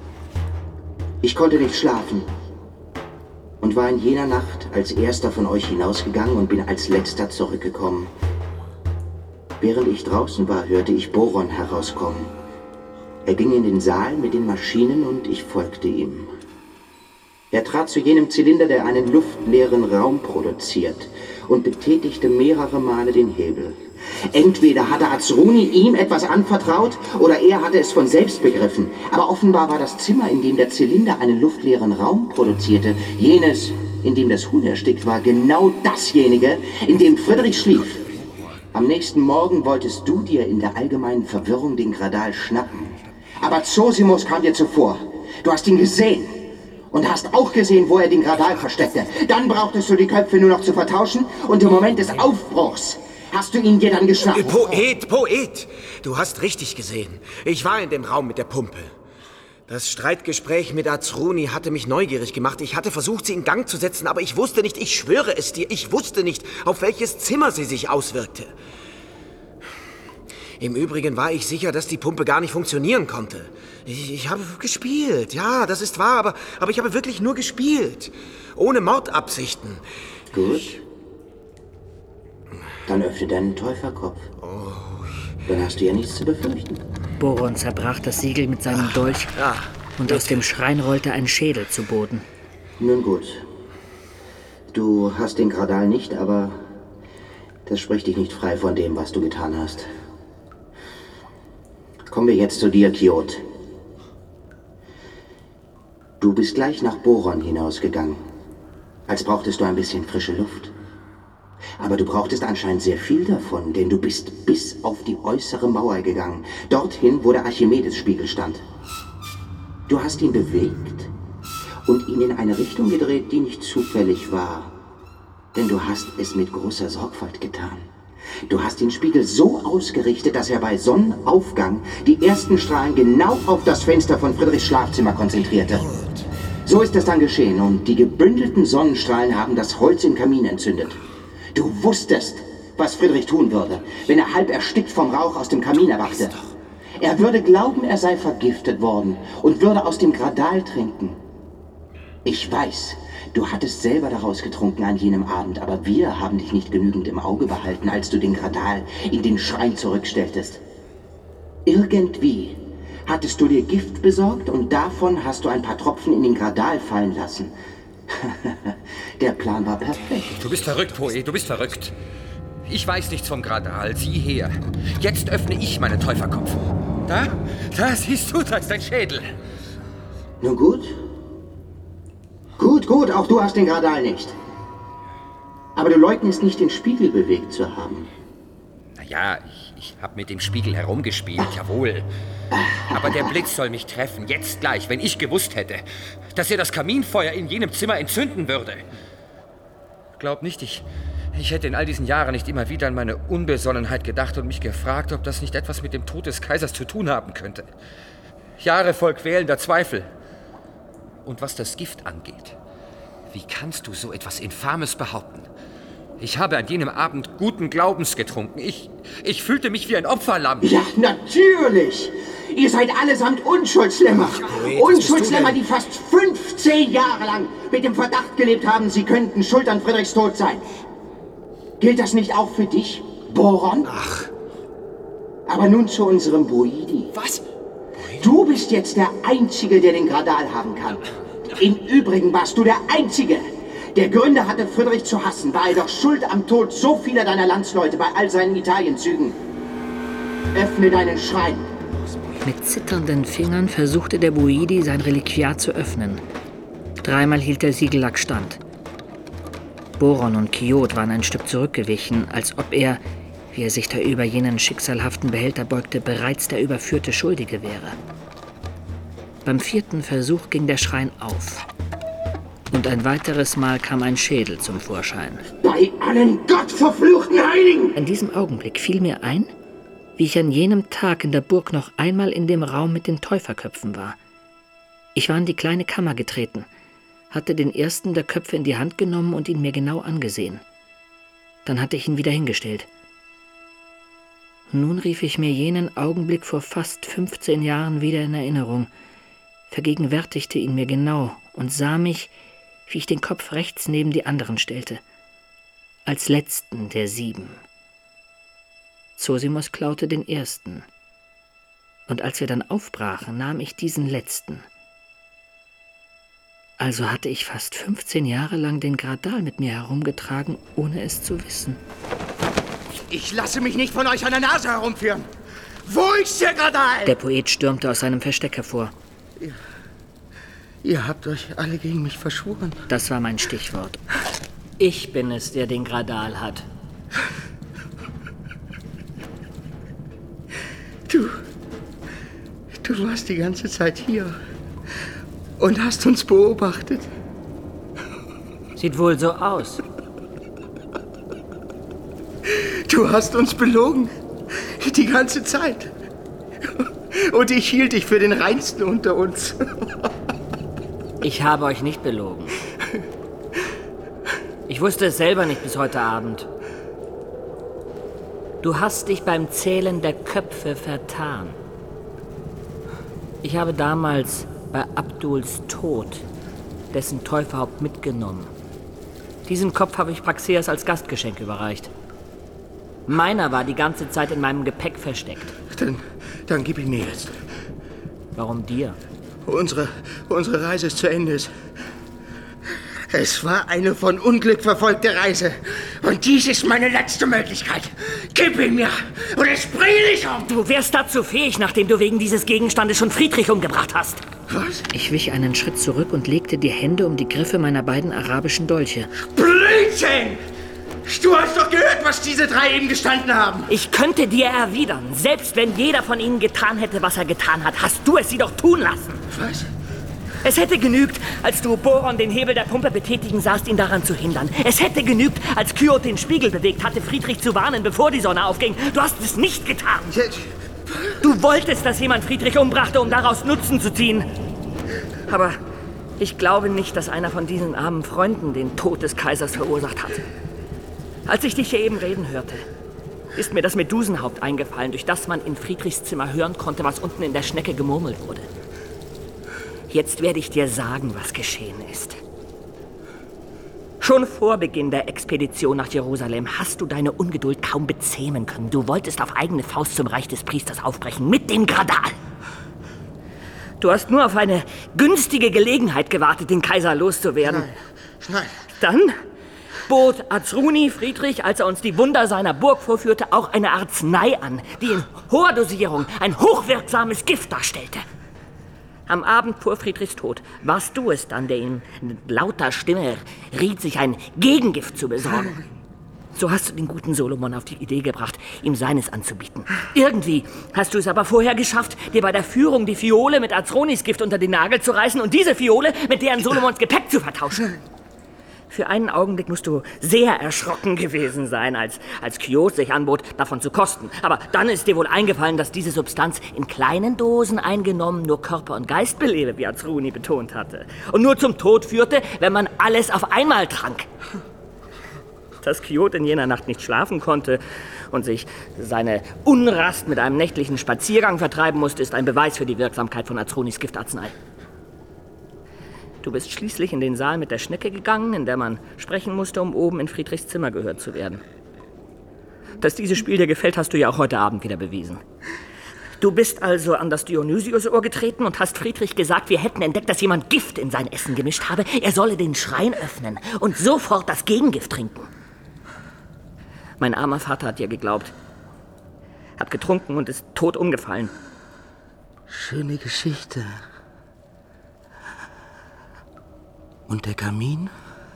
Ich konnte nicht schlafen und war in jener Nacht als erster von euch hinausgegangen und bin als letzter zurückgekommen. Während ich draußen war, hörte ich Boron herauskommen. Er ging in den Saal mit den Maschinen und ich folgte ihm. Er trat zu jenem Zylinder, der einen luftleeren Raum produziert, und betätigte mehrere Male den Hebel. Entweder hatte Azruni ihm etwas anvertraut, oder er hatte es von selbst begriffen. Aber offenbar war das Zimmer, in dem der Zylinder einen luftleeren Raum produzierte, jenes, in dem das Huhn erstickt war, genau dasjenige, in dem Friedrich schlief. Am nächsten Morgen wolltest du dir in der allgemeinen Verwirrung den Gradal schnappen. Aber Zosimus kam dir zuvor. Du hast ihn gesehen. Und hast auch gesehen, wo er den Gradal versteckte. Dann brauchtest du die Köpfe nur noch zu vertauschen und im Moment des Aufbruchs hast du ihn dir dann geschnappt. Poet! Du hast richtig gesehen. Ich war in dem Raum mit der Pumpe. Das Streitgespräch mit Azruni hatte mich neugierig gemacht. Ich hatte versucht, sie in Gang zu setzen, aber ich wusste nicht, ich schwöre es dir, ich wusste nicht, auf welches Zimmer sie sich auswirkte. Im Übrigen war ich sicher, dass die Pumpe gar nicht funktionieren konnte. Ich habe gespielt, ja, das ist wahr, aber ich habe wirklich nur gespielt. Ohne Mordabsichten. Gut. Dann öffne deinen Täuferkopf. Dann hast du ja nichts zu befürchten. Boron zerbrach das Siegel mit seinem Dolch und aus dem Schrein rollte ein Schädel zu Boden. Nun gut. Du hast den Gradal nicht, aber das spricht dich nicht frei von dem, was du getan hast. Kommen wir jetzt zu dir, Kiot. Du bist gleich nach Boron hinausgegangen, als brauchtest du ein bisschen frische Luft. Aber du brauchtest anscheinend sehr viel davon, denn du bist bis auf die äußere Mauer gegangen, dorthin, wo der Archimedes-Spiegel stand. Du hast ihn bewegt und ihn in eine Richtung gedreht, die nicht zufällig war, denn du hast es mit großer Sorgfalt getan. Du hast den Spiegel so ausgerichtet, dass er bei Sonnenaufgang die ersten Strahlen genau auf das Fenster von Friedrichs Schlafzimmer konzentrierte. So ist es dann geschehen und die gebündelten Sonnenstrahlen haben das Holz im Kamin entzündet. Du wusstest, was Friedrich tun würde, wenn er halb erstickt vom Rauch aus dem Kamin erwachte. Er würde glauben, er sei vergiftet worden und würde aus dem Gradal trinken. Ich weiß, du hattest selber daraus getrunken an jenem Abend, aber wir haben dich nicht genügend im Auge behalten, als du den Gradal in den Schrein zurückstelltest. Irgendwie hattest du dir Gift besorgt und davon hast du ein paar Tropfen in den Gradal fallen lassen. Der Plan war perfekt. Du bist verrückt, Poet, du bist verrückt. Ich weiß nichts vom Gradal, sieh her. Jetzt öffne ich meinen Täuferkopf. Da siehst du, da ist dein Schädel. Nun gut. Gut, auch du hast den Gradal nicht. Aber du leugnest nicht, den Spiegel bewegt zu haben. Naja, ich habe mit dem Spiegel herumgespielt, jawohl. Aber der Blitz soll mich treffen, jetzt gleich, wenn ich gewusst hätte, dass er das Kaminfeuer in jenem Zimmer entzünden würde. Glaub nicht, ich hätte in all diesen Jahren nicht immer wieder an meine Unbesonnenheit gedacht und mich gefragt, ob das nicht etwas mit dem Tod des Kaisers zu tun haben könnte. Jahre voll quälender Zweifel. Und was das Gift angeht, wie kannst du so etwas Infames behaupten? Ich habe an jenem Abend guten Glaubens getrunken. Ich fühlte mich wie ein Opferlamm. Ja, natürlich! Ihr seid allesamt Unschuldslämmer. Unschuldslämmer, die fast 15 Jahre lang mit dem Verdacht gelebt haben, sie könnten schuld an Friedrichs Tod sein. Gilt das nicht auch für dich, Boron? Ach. Aber nun zu unserem Boidi. Was? Du bist jetzt der Einzige, der den Gradal haben kann. Im Übrigen warst du der Einzige, der Gründe hatte, Friedrich zu hassen. War er doch schuld am Tod so vieler deiner Landsleute bei all seinen Italienzügen. Öffne deinen Schrein. Mit zitternden Fingern versuchte der Boidi, sein Reliquiar zu öffnen. Dreimal hielt der Siegellack stand. Boron und Kiot waren ein Stück zurückgewichen, als ob er, wie er sich da über jenen schicksalhaften Behälter beugte, bereits der überführte Schuldige wäre. Beim 4. Versuch ging der Schrein auf. Und ein weiteres Mal kam ein Schädel zum Vorschein. Bei allen gottverfluchten Heiligen! In diesem Augenblick fiel mir ein, wie ich an jenem Tag in der Burg noch einmal in dem Raum mit den Täuferköpfen war. Ich war in die kleine Kammer getreten, hatte den ersten der Köpfe in die Hand genommen und ihn mir genau angesehen. Dann hatte ich ihn wieder hingestellt. Nun rief ich mir jenen Augenblick vor fast 15 Jahren wieder in Erinnerung, vergegenwärtigte ihn mir genau und sah mich, wie ich den Kopf rechts neben die anderen stellte, als letzten der 7. Zosimus klaute den ersten, und als wir dann aufbrachen, nahm ich diesen letzten. Also hatte ich fast 15 Jahre lang den Gradal mit mir herumgetragen, ohne es zu wissen. Ich lasse mich nicht von euch an der Nase herumführen. Wo ist der Gradal? Der Poet stürmte aus seinem Versteck hervor. Ihr habt euch alle gegen mich verschworen. Das war mein Stichwort. Ich bin es, der den Gradal hat. Du warst die ganze Zeit hier und hast uns beobachtet. Sieht wohl so aus. Du hast uns belogen. Die ganze Zeit. Und ich hielt dich für den Reinsten unter uns. Ich habe euch nicht belogen. Ich wusste es selber nicht bis heute Abend. Du hast dich beim Zählen der Köpfe vertan. Ich habe damals bei Abduls Tod dessen Täuferhaupt mitgenommen. Diesen Kopf habe ich Praxeas als Gastgeschenk überreicht. Meiner war die ganze Zeit in meinem Gepäck versteckt. Dann gib ihn mir jetzt. Warum dir? Unsere Reise ist zu Ende. Es war eine von Unglück verfolgte Reise. Und dies ist meine letzte Möglichkeit. Gib ihn mir oder ich bringe dich um. Du wärst dazu fähig, nachdem du wegen dieses Gegenstandes schon Friedrich umgebracht hast. Was? Ich wich einen Schritt zurück und legte die Hände um die Griffe meiner beiden arabischen Dolche. Blödsinn! Du hast doch gehört, was diese drei eben gestanden haben. Ich könnte dir erwidern, selbst wenn jeder von ihnen getan hätte, was er getan hat, hast du es sie doch tun lassen. Was? Es hätte genügt, als du Boron den Hebel der Pumpe betätigen sahst, ihn daran zu hindern. Es hätte genügt, als Kyot den Spiegel bewegt hatte, Friedrich zu warnen, bevor die Sonne aufging. Du hast es nicht getan. Du wolltest, dass jemand Friedrich umbrachte, um daraus Nutzen zu ziehen. Aber ich glaube nicht, dass einer von diesen armen Freunden den Tod des Kaisers verursacht hat. Als ich dich hier eben reden hörte, ist mir das Medusenhaupt eingefallen, durch das man in Friedrichs Zimmer hören konnte, was unten in der Schnecke gemurmelt wurde. Jetzt werde ich dir sagen, was geschehen ist. Schon vor Beginn der Expedition nach Jerusalem hast du deine Ungeduld kaum bezähmen können. Du wolltest auf eigene Faust zum Reich des Priesters aufbrechen, mit dem Gradal. Du hast nur auf eine günstige Gelegenheit gewartet, den Kaiser loszuwerden. Nein. Dann bot Azruni Friedrich, als er uns die Wunder seiner Burg vorführte, auch eine Arznei an, die in hoher Dosierung ein hochwirksames Gift darstellte. Am Abend vor Friedrichs Tod warst du es dann, der ihm mit lauter Stimme riet, sich ein Gegengift zu besorgen. So hast du den guten Solomon auf die Idee gebracht, ihm seines anzubieten. Irgendwie hast du es aber vorher geschafft, dir bei der Führung die Fiole mit Azronis Gift unter den Nagel zu reißen und diese Fiole mit der in Solomons Gepäck zu vertauschen. Für einen Augenblick musst du sehr erschrocken gewesen sein, als Kyot sich anbot, davon zu kosten. Aber dann ist dir wohl eingefallen, dass diese Substanz in kleinen Dosen eingenommen nur Körper und Geist belebe, wie Azruni betont hatte. Und nur zum Tod führte, wenn man alles auf einmal trank. Dass Kyot in jener Nacht nicht schlafen konnte und sich seine Unrast mit einem nächtlichen Spaziergang vertreiben musste, ist ein Beweis für die Wirksamkeit von Azronis Giftarznei. Du bist schließlich in den Saal mit der Schnecke gegangen, in der man sprechen musste, um oben in Friedrichs Zimmer gehört zu werden. Dass dieses Spiel dir gefällt, hast du ja auch heute Abend wieder bewiesen. Du bist also an das Dionysius-Ohr getreten und hast Friedrich gesagt, wir hätten entdeckt, dass jemand Gift in sein Essen gemischt habe. Er solle den Schrein öffnen und sofort das Gegengift trinken. Mein armer Vater hat dir geglaubt. Hat getrunken und ist tot umgefallen. Schöne Geschichte. Und der Kamin?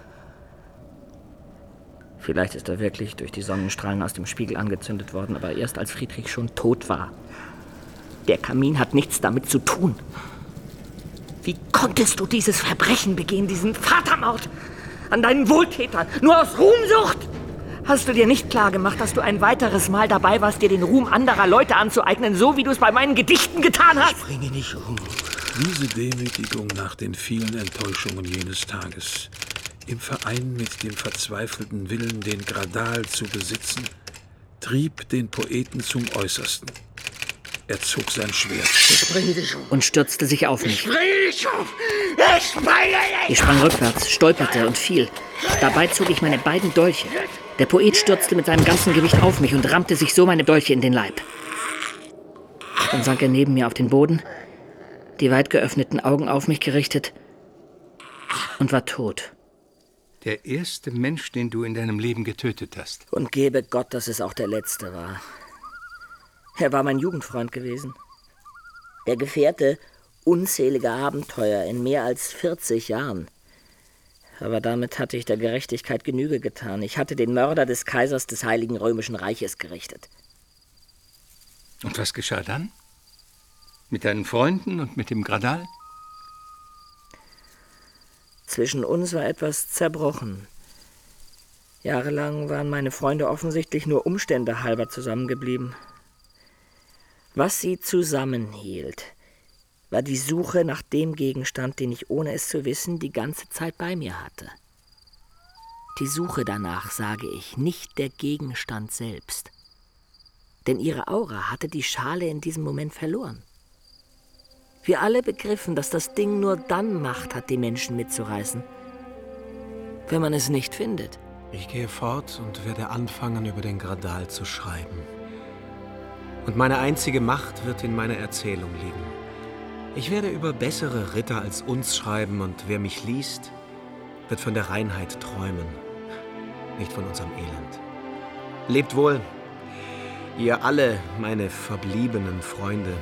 Vielleicht ist er wirklich durch die Sonnenstrahlen aus dem Spiegel angezündet worden, aber erst als Friedrich schon tot war. Der Kamin hat nichts damit zu tun. Wie konntest du dieses Verbrechen begehen, diesen Vatermord an deinen Wohltätern, nur aus Ruhmsucht? Hast du dir nicht klar gemacht, dass du ein weiteres Mal dabei warst, dir den Ruhm anderer Leute anzueignen, so wie du es bei meinen Gedichten getan hast? Ich bringe dich um. Diese Demütigung nach den vielen Enttäuschungen jenes Tages, im Verein mit dem verzweifelten Willen, den Gradal zu besitzen, trieb den Poeten zum Äußersten. Er zog sein Schwert. Ich bringe dich um. Und stürzte sich auf mich. Ich bringe dich um. Ich bringe dich um. Ich sprang rückwärts, stolperte und fiel. Dabei zog ich meine beiden Dolche. Der Poet stürzte mit seinem ganzen Gewicht auf mich und rammte sich so meine Dolche in den Leib. Dann sank er neben mir auf den Boden, die weit geöffneten Augen auf mich gerichtet und war tot. Der erste Mensch, den du in deinem Leben getötet hast. Und gebe Gott, dass es auch der letzte war. Er war mein Jugendfreund gewesen. Der Gefährte unzähliger Abenteuer in mehr als 40 Jahren. Aber damit hatte ich der Gerechtigkeit Genüge getan. Ich hatte den Mörder des Kaisers des Heiligen Römischen Reiches gerichtet. Und was geschah dann? Mit deinen Freunden und mit dem Gradal? Zwischen uns war etwas zerbrochen. Jahrelang waren meine Freunde offensichtlich nur Umstände halber zusammengeblieben. Was sie zusammenhielt, war die Suche nach dem Gegenstand, den ich, ohne es zu wissen, die ganze Zeit bei mir hatte. Die Suche danach, sage ich, nicht der Gegenstand selbst. Denn ihre Aura hatte die Schale in diesem Moment verloren. Wir alle begriffen, dass das Ding nur dann Macht hat, die Menschen mitzureißen, wenn man es nicht findet. Ich gehe fort und werde anfangen, über den Gradal zu schreiben. Und meine einzige Macht wird in meiner Erzählung liegen. Ich werde über bessere Ritter als uns schreiben, und wer mich liest, wird von der Reinheit träumen, nicht von unserem Elend. Lebt wohl, ihr alle, meine verbliebenen Freunde.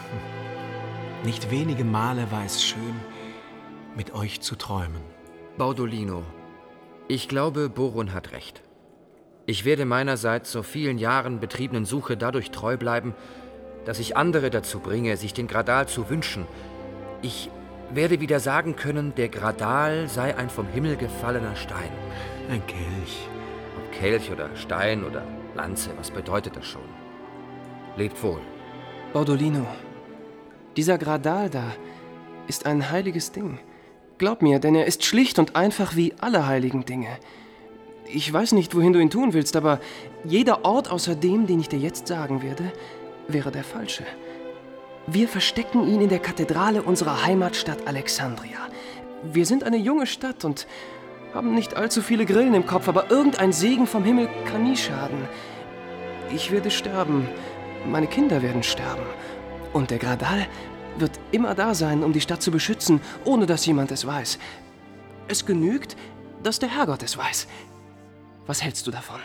Nicht wenige Male war es schön, mit euch zu träumen. Baudolino, ich glaube, Boron hat recht. Ich werde meinerseits so vielen Jahren betriebenen Suche dadurch treu bleiben, dass ich andere dazu bringe, sich den Gradal zu wünschen. Ich werde wieder sagen können, der Gradal sei ein vom Himmel gefallener Stein. Ein Kelch. Ob Kelch oder Stein oder Lanze, was bedeutet das schon? Lebt wohl. Baudolino, dieser Gradal da ist ein heiliges Ding. Glaub mir, denn er ist schlicht und einfach wie alle heiligen Dinge. Ich weiß nicht, wohin du ihn tun willst, aber jeder Ort außer dem, den ich dir jetzt sagen werde, wäre der falsche. Wir verstecken ihn in der Kathedrale unserer Heimatstadt Alexandria. Wir sind eine junge Stadt und haben nicht allzu viele Grillen im Kopf, aber irgendein Segen vom Himmel kann nie schaden. Ich werde sterben, meine Kinder werden sterben. Und der Gradal wird immer da sein, um die Stadt zu beschützen, ohne dass jemand es weiß. Es genügt, dass der Herrgott es weiß. Was hältst du davon?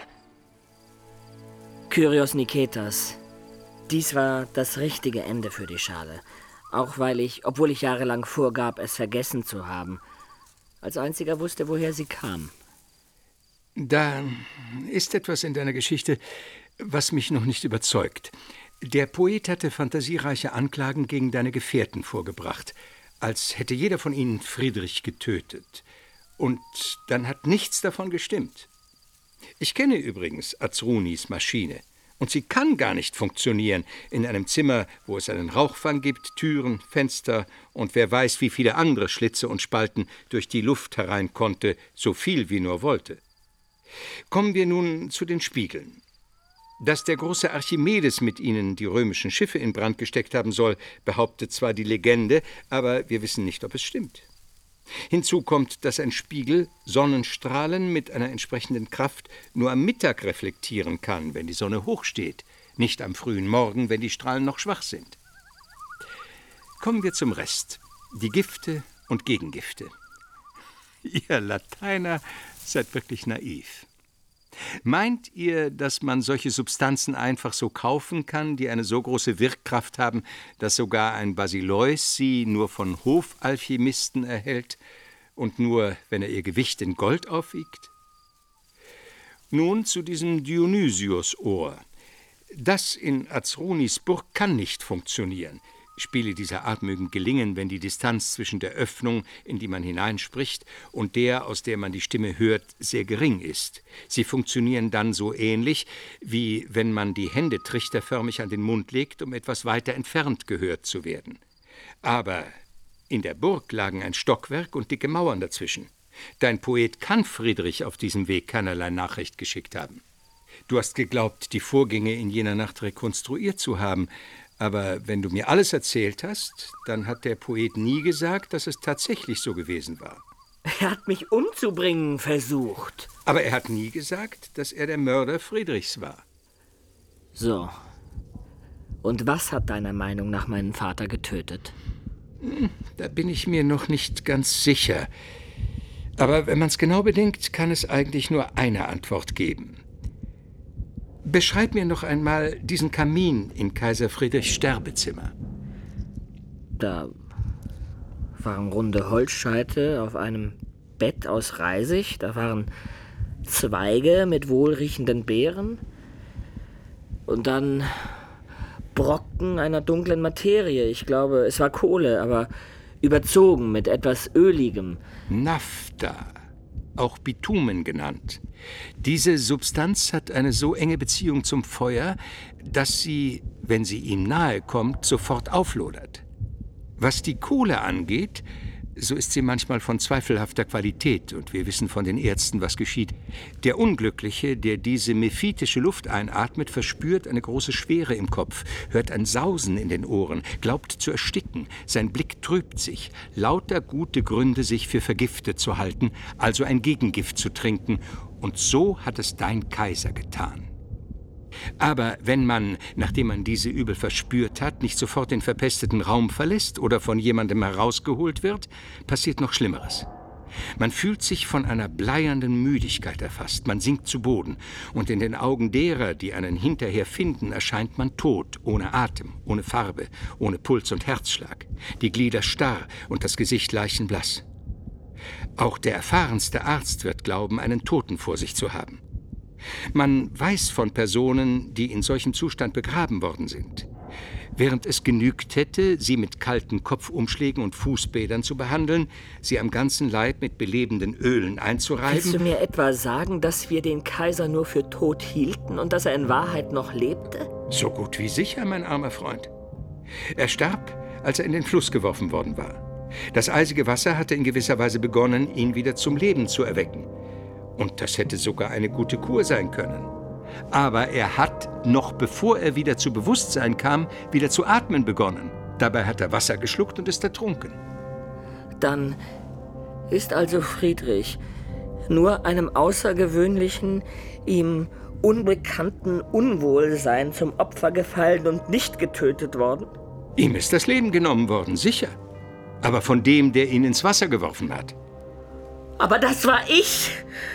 Kyrios Niketas. Dies war das richtige Ende für die Schale. Auch weil ich, obwohl ich jahrelang vorgab, es vergessen zu haben, als einziger wusste, woher sie kam. Da ist etwas in deiner Geschichte, was mich noch nicht überzeugt. Der Poet hatte fantasiereiche Anklagen gegen deine Gefährten vorgebracht, als hätte jeder von ihnen Friedrich getötet. Und dann hat nichts davon gestimmt. Ich kenne übrigens Azrunis Maschine. Und sie kann gar nicht funktionieren in einem Zimmer, wo es einen Rauchfang gibt, Türen, Fenster und wer weiß, wie viele andere Schlitze und Spalten durch die Luft herein konnte, so viel wie nur wollte. Kommen wir nun zu den Spiegeln. Dass der große Archimedes mit ihnen die römischen Schiffe in Brand gesteckt haben soll, behauptet zwar die Legende, aber wir wissen nicht, ob es stimmt. Hinzu kommt, dass ein Spiegel Sonnenstrahlen mit einer entsprechenden Kraft nur am Mittag reflektieren kann, wenn die Sonne hoch steht, nicht am frühen Morgen, wenn die Strahlen noch schwach sind. Kommen wir zum Rest. Die Gifte und Gegengifte. Ihr Lateiner seid wirklich naiv. Meint ihr, dass man solche Substanzen einfach so kaufen kann, die eine so große Wirkkraft haben, dass sogar ein Basileus sie nur von Hofalchemisten erhält und nur, wenn er ihr Gewicht in Gold aufwiegt? Nun zu diesem Dionysius-Ohr. Das in Azrunis Burg kann nicht funktionieren. Spiele dieser Art mögen gelingen, wenn die Distanz zwischen der Öffnung, in die man hineinspricht, und der, aus der man die Stimme hört, sehr gering ist. Sie funktionieren dann so ähnlich, wie wenn man die Hände trichterförmig an den Mund legt, um etwas weiter entfernt gehört zu werden. Aber in der Burg lagen ein Stockwerk und dicke Mauern dazwischen. Dein Poet kann Friedrich auf diesem Weg keinerlei Nachricht geschickt haben. Du hast geglaubt, die Vorgänge in jener Nacht rekonstruiert zu haben, aber wenn du mir alles erzählt hast, dann hat der Poet nie gesagt, dass es tatsächlich so gewesen war. Er hat mich umzubringen versucht. Aber er hat nie gesagt, dass er der Mörder Friedrichs war. So. Und was hat deiner Meinung nach meinen Vater getötet? Da bin ich mir noch nicht ganz sicher. Aber wenn man es genau bedenkt, kann es eigentlich nur eine Antwort geben. Beschreib mir noch einmal diesen Kamin in Kaiser Friedrichs Sterbezimmer. Da waren runde Holzscheite auf einem Bett aus Reisig. Da waren Zweige mit wohlriechenden Beeren. Und dann Brocken einer dunklen Materie. Ich glaube, es war Kohle, aber überzogen mit etwas Öligem. Naphtha, auch Bitumen genannt. Diese Substanz hat eine so enge Beziehung zum Feuer, dass sie, wenn sie ihm nahe kommt, sofort auflodert. Was die Kohle angeht, so ist sie manchmal von zweifelhafter Qualität und wir wissen von den Ärzten, was geschieht. Der Unglückliche, der diese mephitische Luft einatmet, verspürt eine große Schwere im Kopf, hört ein Sausen in den Ohren, glaubt zu ersticken, sein Blick trübt sich, lauter gute Gründe, sich für vergiftet zu halten, also ein Gegengift zu trinken. Und so hat es dein Kaiser getan. Aber wenn man, nachdem man diese Übel verspürt hat, nicht sofort den verpesteten Raum verlässt oder von jemandem herausgeholt wird, passiert noch Schlimmeres. Man fühlt sich von einer bleiernden Müdigkeit erfasst, man sinkt zu Boden und in den Augen derer, die einen hinterher finden, erscheint man tot, ohne Atem, ohne Farbe, ohne Puls und Herzschlag, die Glieder starr und das Gesicht leichenblass. Auch der erfahrenste Arzt wird glauben, einen Toten vor sich zu haben. Man weiß von Personen, die in solchem Zustand begraben worden sind. Während es genügt hätte, sie mit kalten Kopfumschlägen und Fußbädern zu behandeln, sie am ganzen Leib mit belebenden Ölen einzureiben... Willst du mir etwa sagen, dass wir den Kaiser nur für tot hielten und dass er in Wahrheit noch lebte? So gut wie sicher, mein armer Freund. Er starb, als er in den Fluss geworfen worden war. Das eisige Wasser hatte in gewisser Weise begonnen, ihn wieder zum Leben zu erwecken. Und das hätte sogar eine gute Kur sein können. Aber er hat, noch bevor er wieder zu Bewusstsein kam, wieder zu atmen begonnen. Dabei hat er Wasser geschluckt und ist ertrunken. Dann ist also Friedrich nur einem außergewöhnlichen, ihm unbekannten Unwohlsein zum Opfer gefallen und nicht getötet worden? Ihm ist das Leben genommen worden, sicher. Aber von dem, der ihn ins Wasser geworfen hat. Aber das war ich!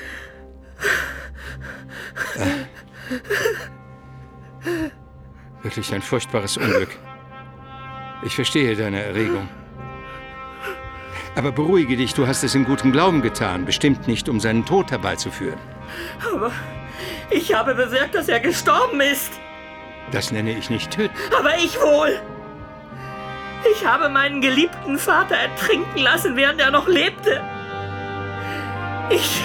Wirklich ein furchtbares Unglück. Ich verstehe deine Erregung. Aber beruhige dich, du hast es in gutem Glauben getan, bestimmt nicht, um seinen Tod herbeizuführen. Aber ich habe bewirkt, dass er gestorben ist. Das nenne ich nicht töten. Aber ich wohl. Ich habe meinen geliebten Vater ertrinken lassen, während er noch lebte. Ich...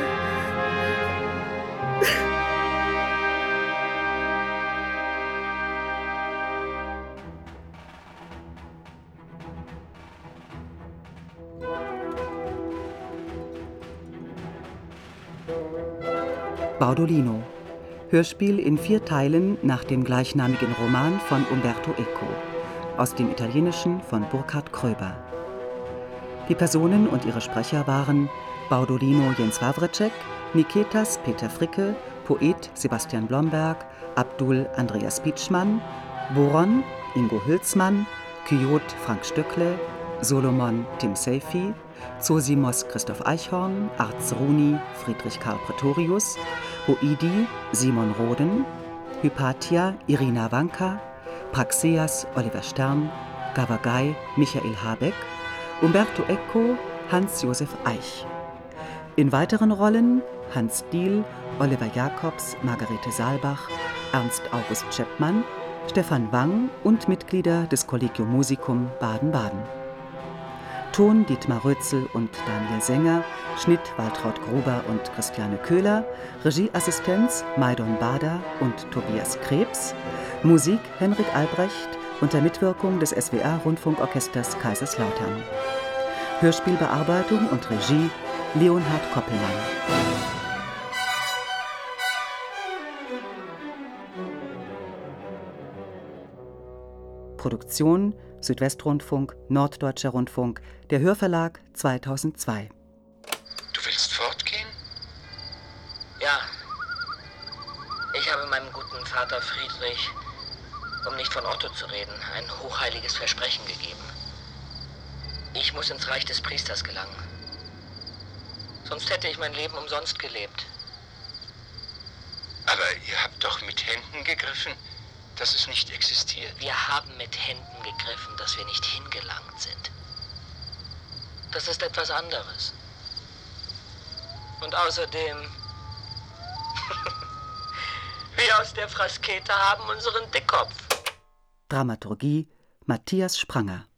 Baudolino. Hörspiel in 4 Teilen nach dem gleichnamigen Roman von Umberto Eco. Aus dem Italienischen von Burkhard Kröber. Die Personen und ihre Sprecher waren Baudolino Jens Wawrecek, Niketas Peter Fricke, Poet Sebastian Blomberg, Abdul Andreas Pietschmann, Boron Ingo Hülsmann, Kyot Frank Stöckle, Solomon Tim Seyfi, Zosimos Christoph Eichhorn, Arz Runi Friedrich Karl Pretorius, Boidi Simon Roden, Hypatia Irina Wanka, Praxeas Oliver Stern, Gavagai Michael Habeck, Umberto Eco Hans-Josef Eich. In weiteren Rollen Hans Diehl, Oliver Jacobs, Margarete Saalbach, Ernst August Chapman, Stefan Wang und Mitglieder des Collegium Musicum Baden-Baden. Ton Dietmar Rötzel und Daniel Sänger, Schnitt Waltraud Gruber und Christiane Köhler, Regieassistenz Maidon Bader und Tobias Krebs, Musik Henrik Albrecht unter Mitwirkung des SWR-Rundfunkorchesters Kaiserslautern. Hörspielbearbeitung und Regie Leonhard Koppelmann. Produktion Südwestrundfunk, Norddeutscher Rundfunk, der Hörverlag 2002. Du willst fortgehen? Ja. Ich habe meinem guten Vater Friedrich, um nicht von Otto zu reden, ein hochheiliges Versprechen gegeben. Ich muss ins Reich des Priesters gelangen. Sonst hätte ich mein Leben umsonst gelebt. Aber ihr habt doch mit Händen gegriffen, dass es nicht existiert. Wir haben mit Händen gegriffen, dass wir nicht hingelangt sind. Das ist etwas anderes. Und außerdem, wir aus der Frasketa haben unseren Dickkopf. Dramaturgie Matthias Spranger.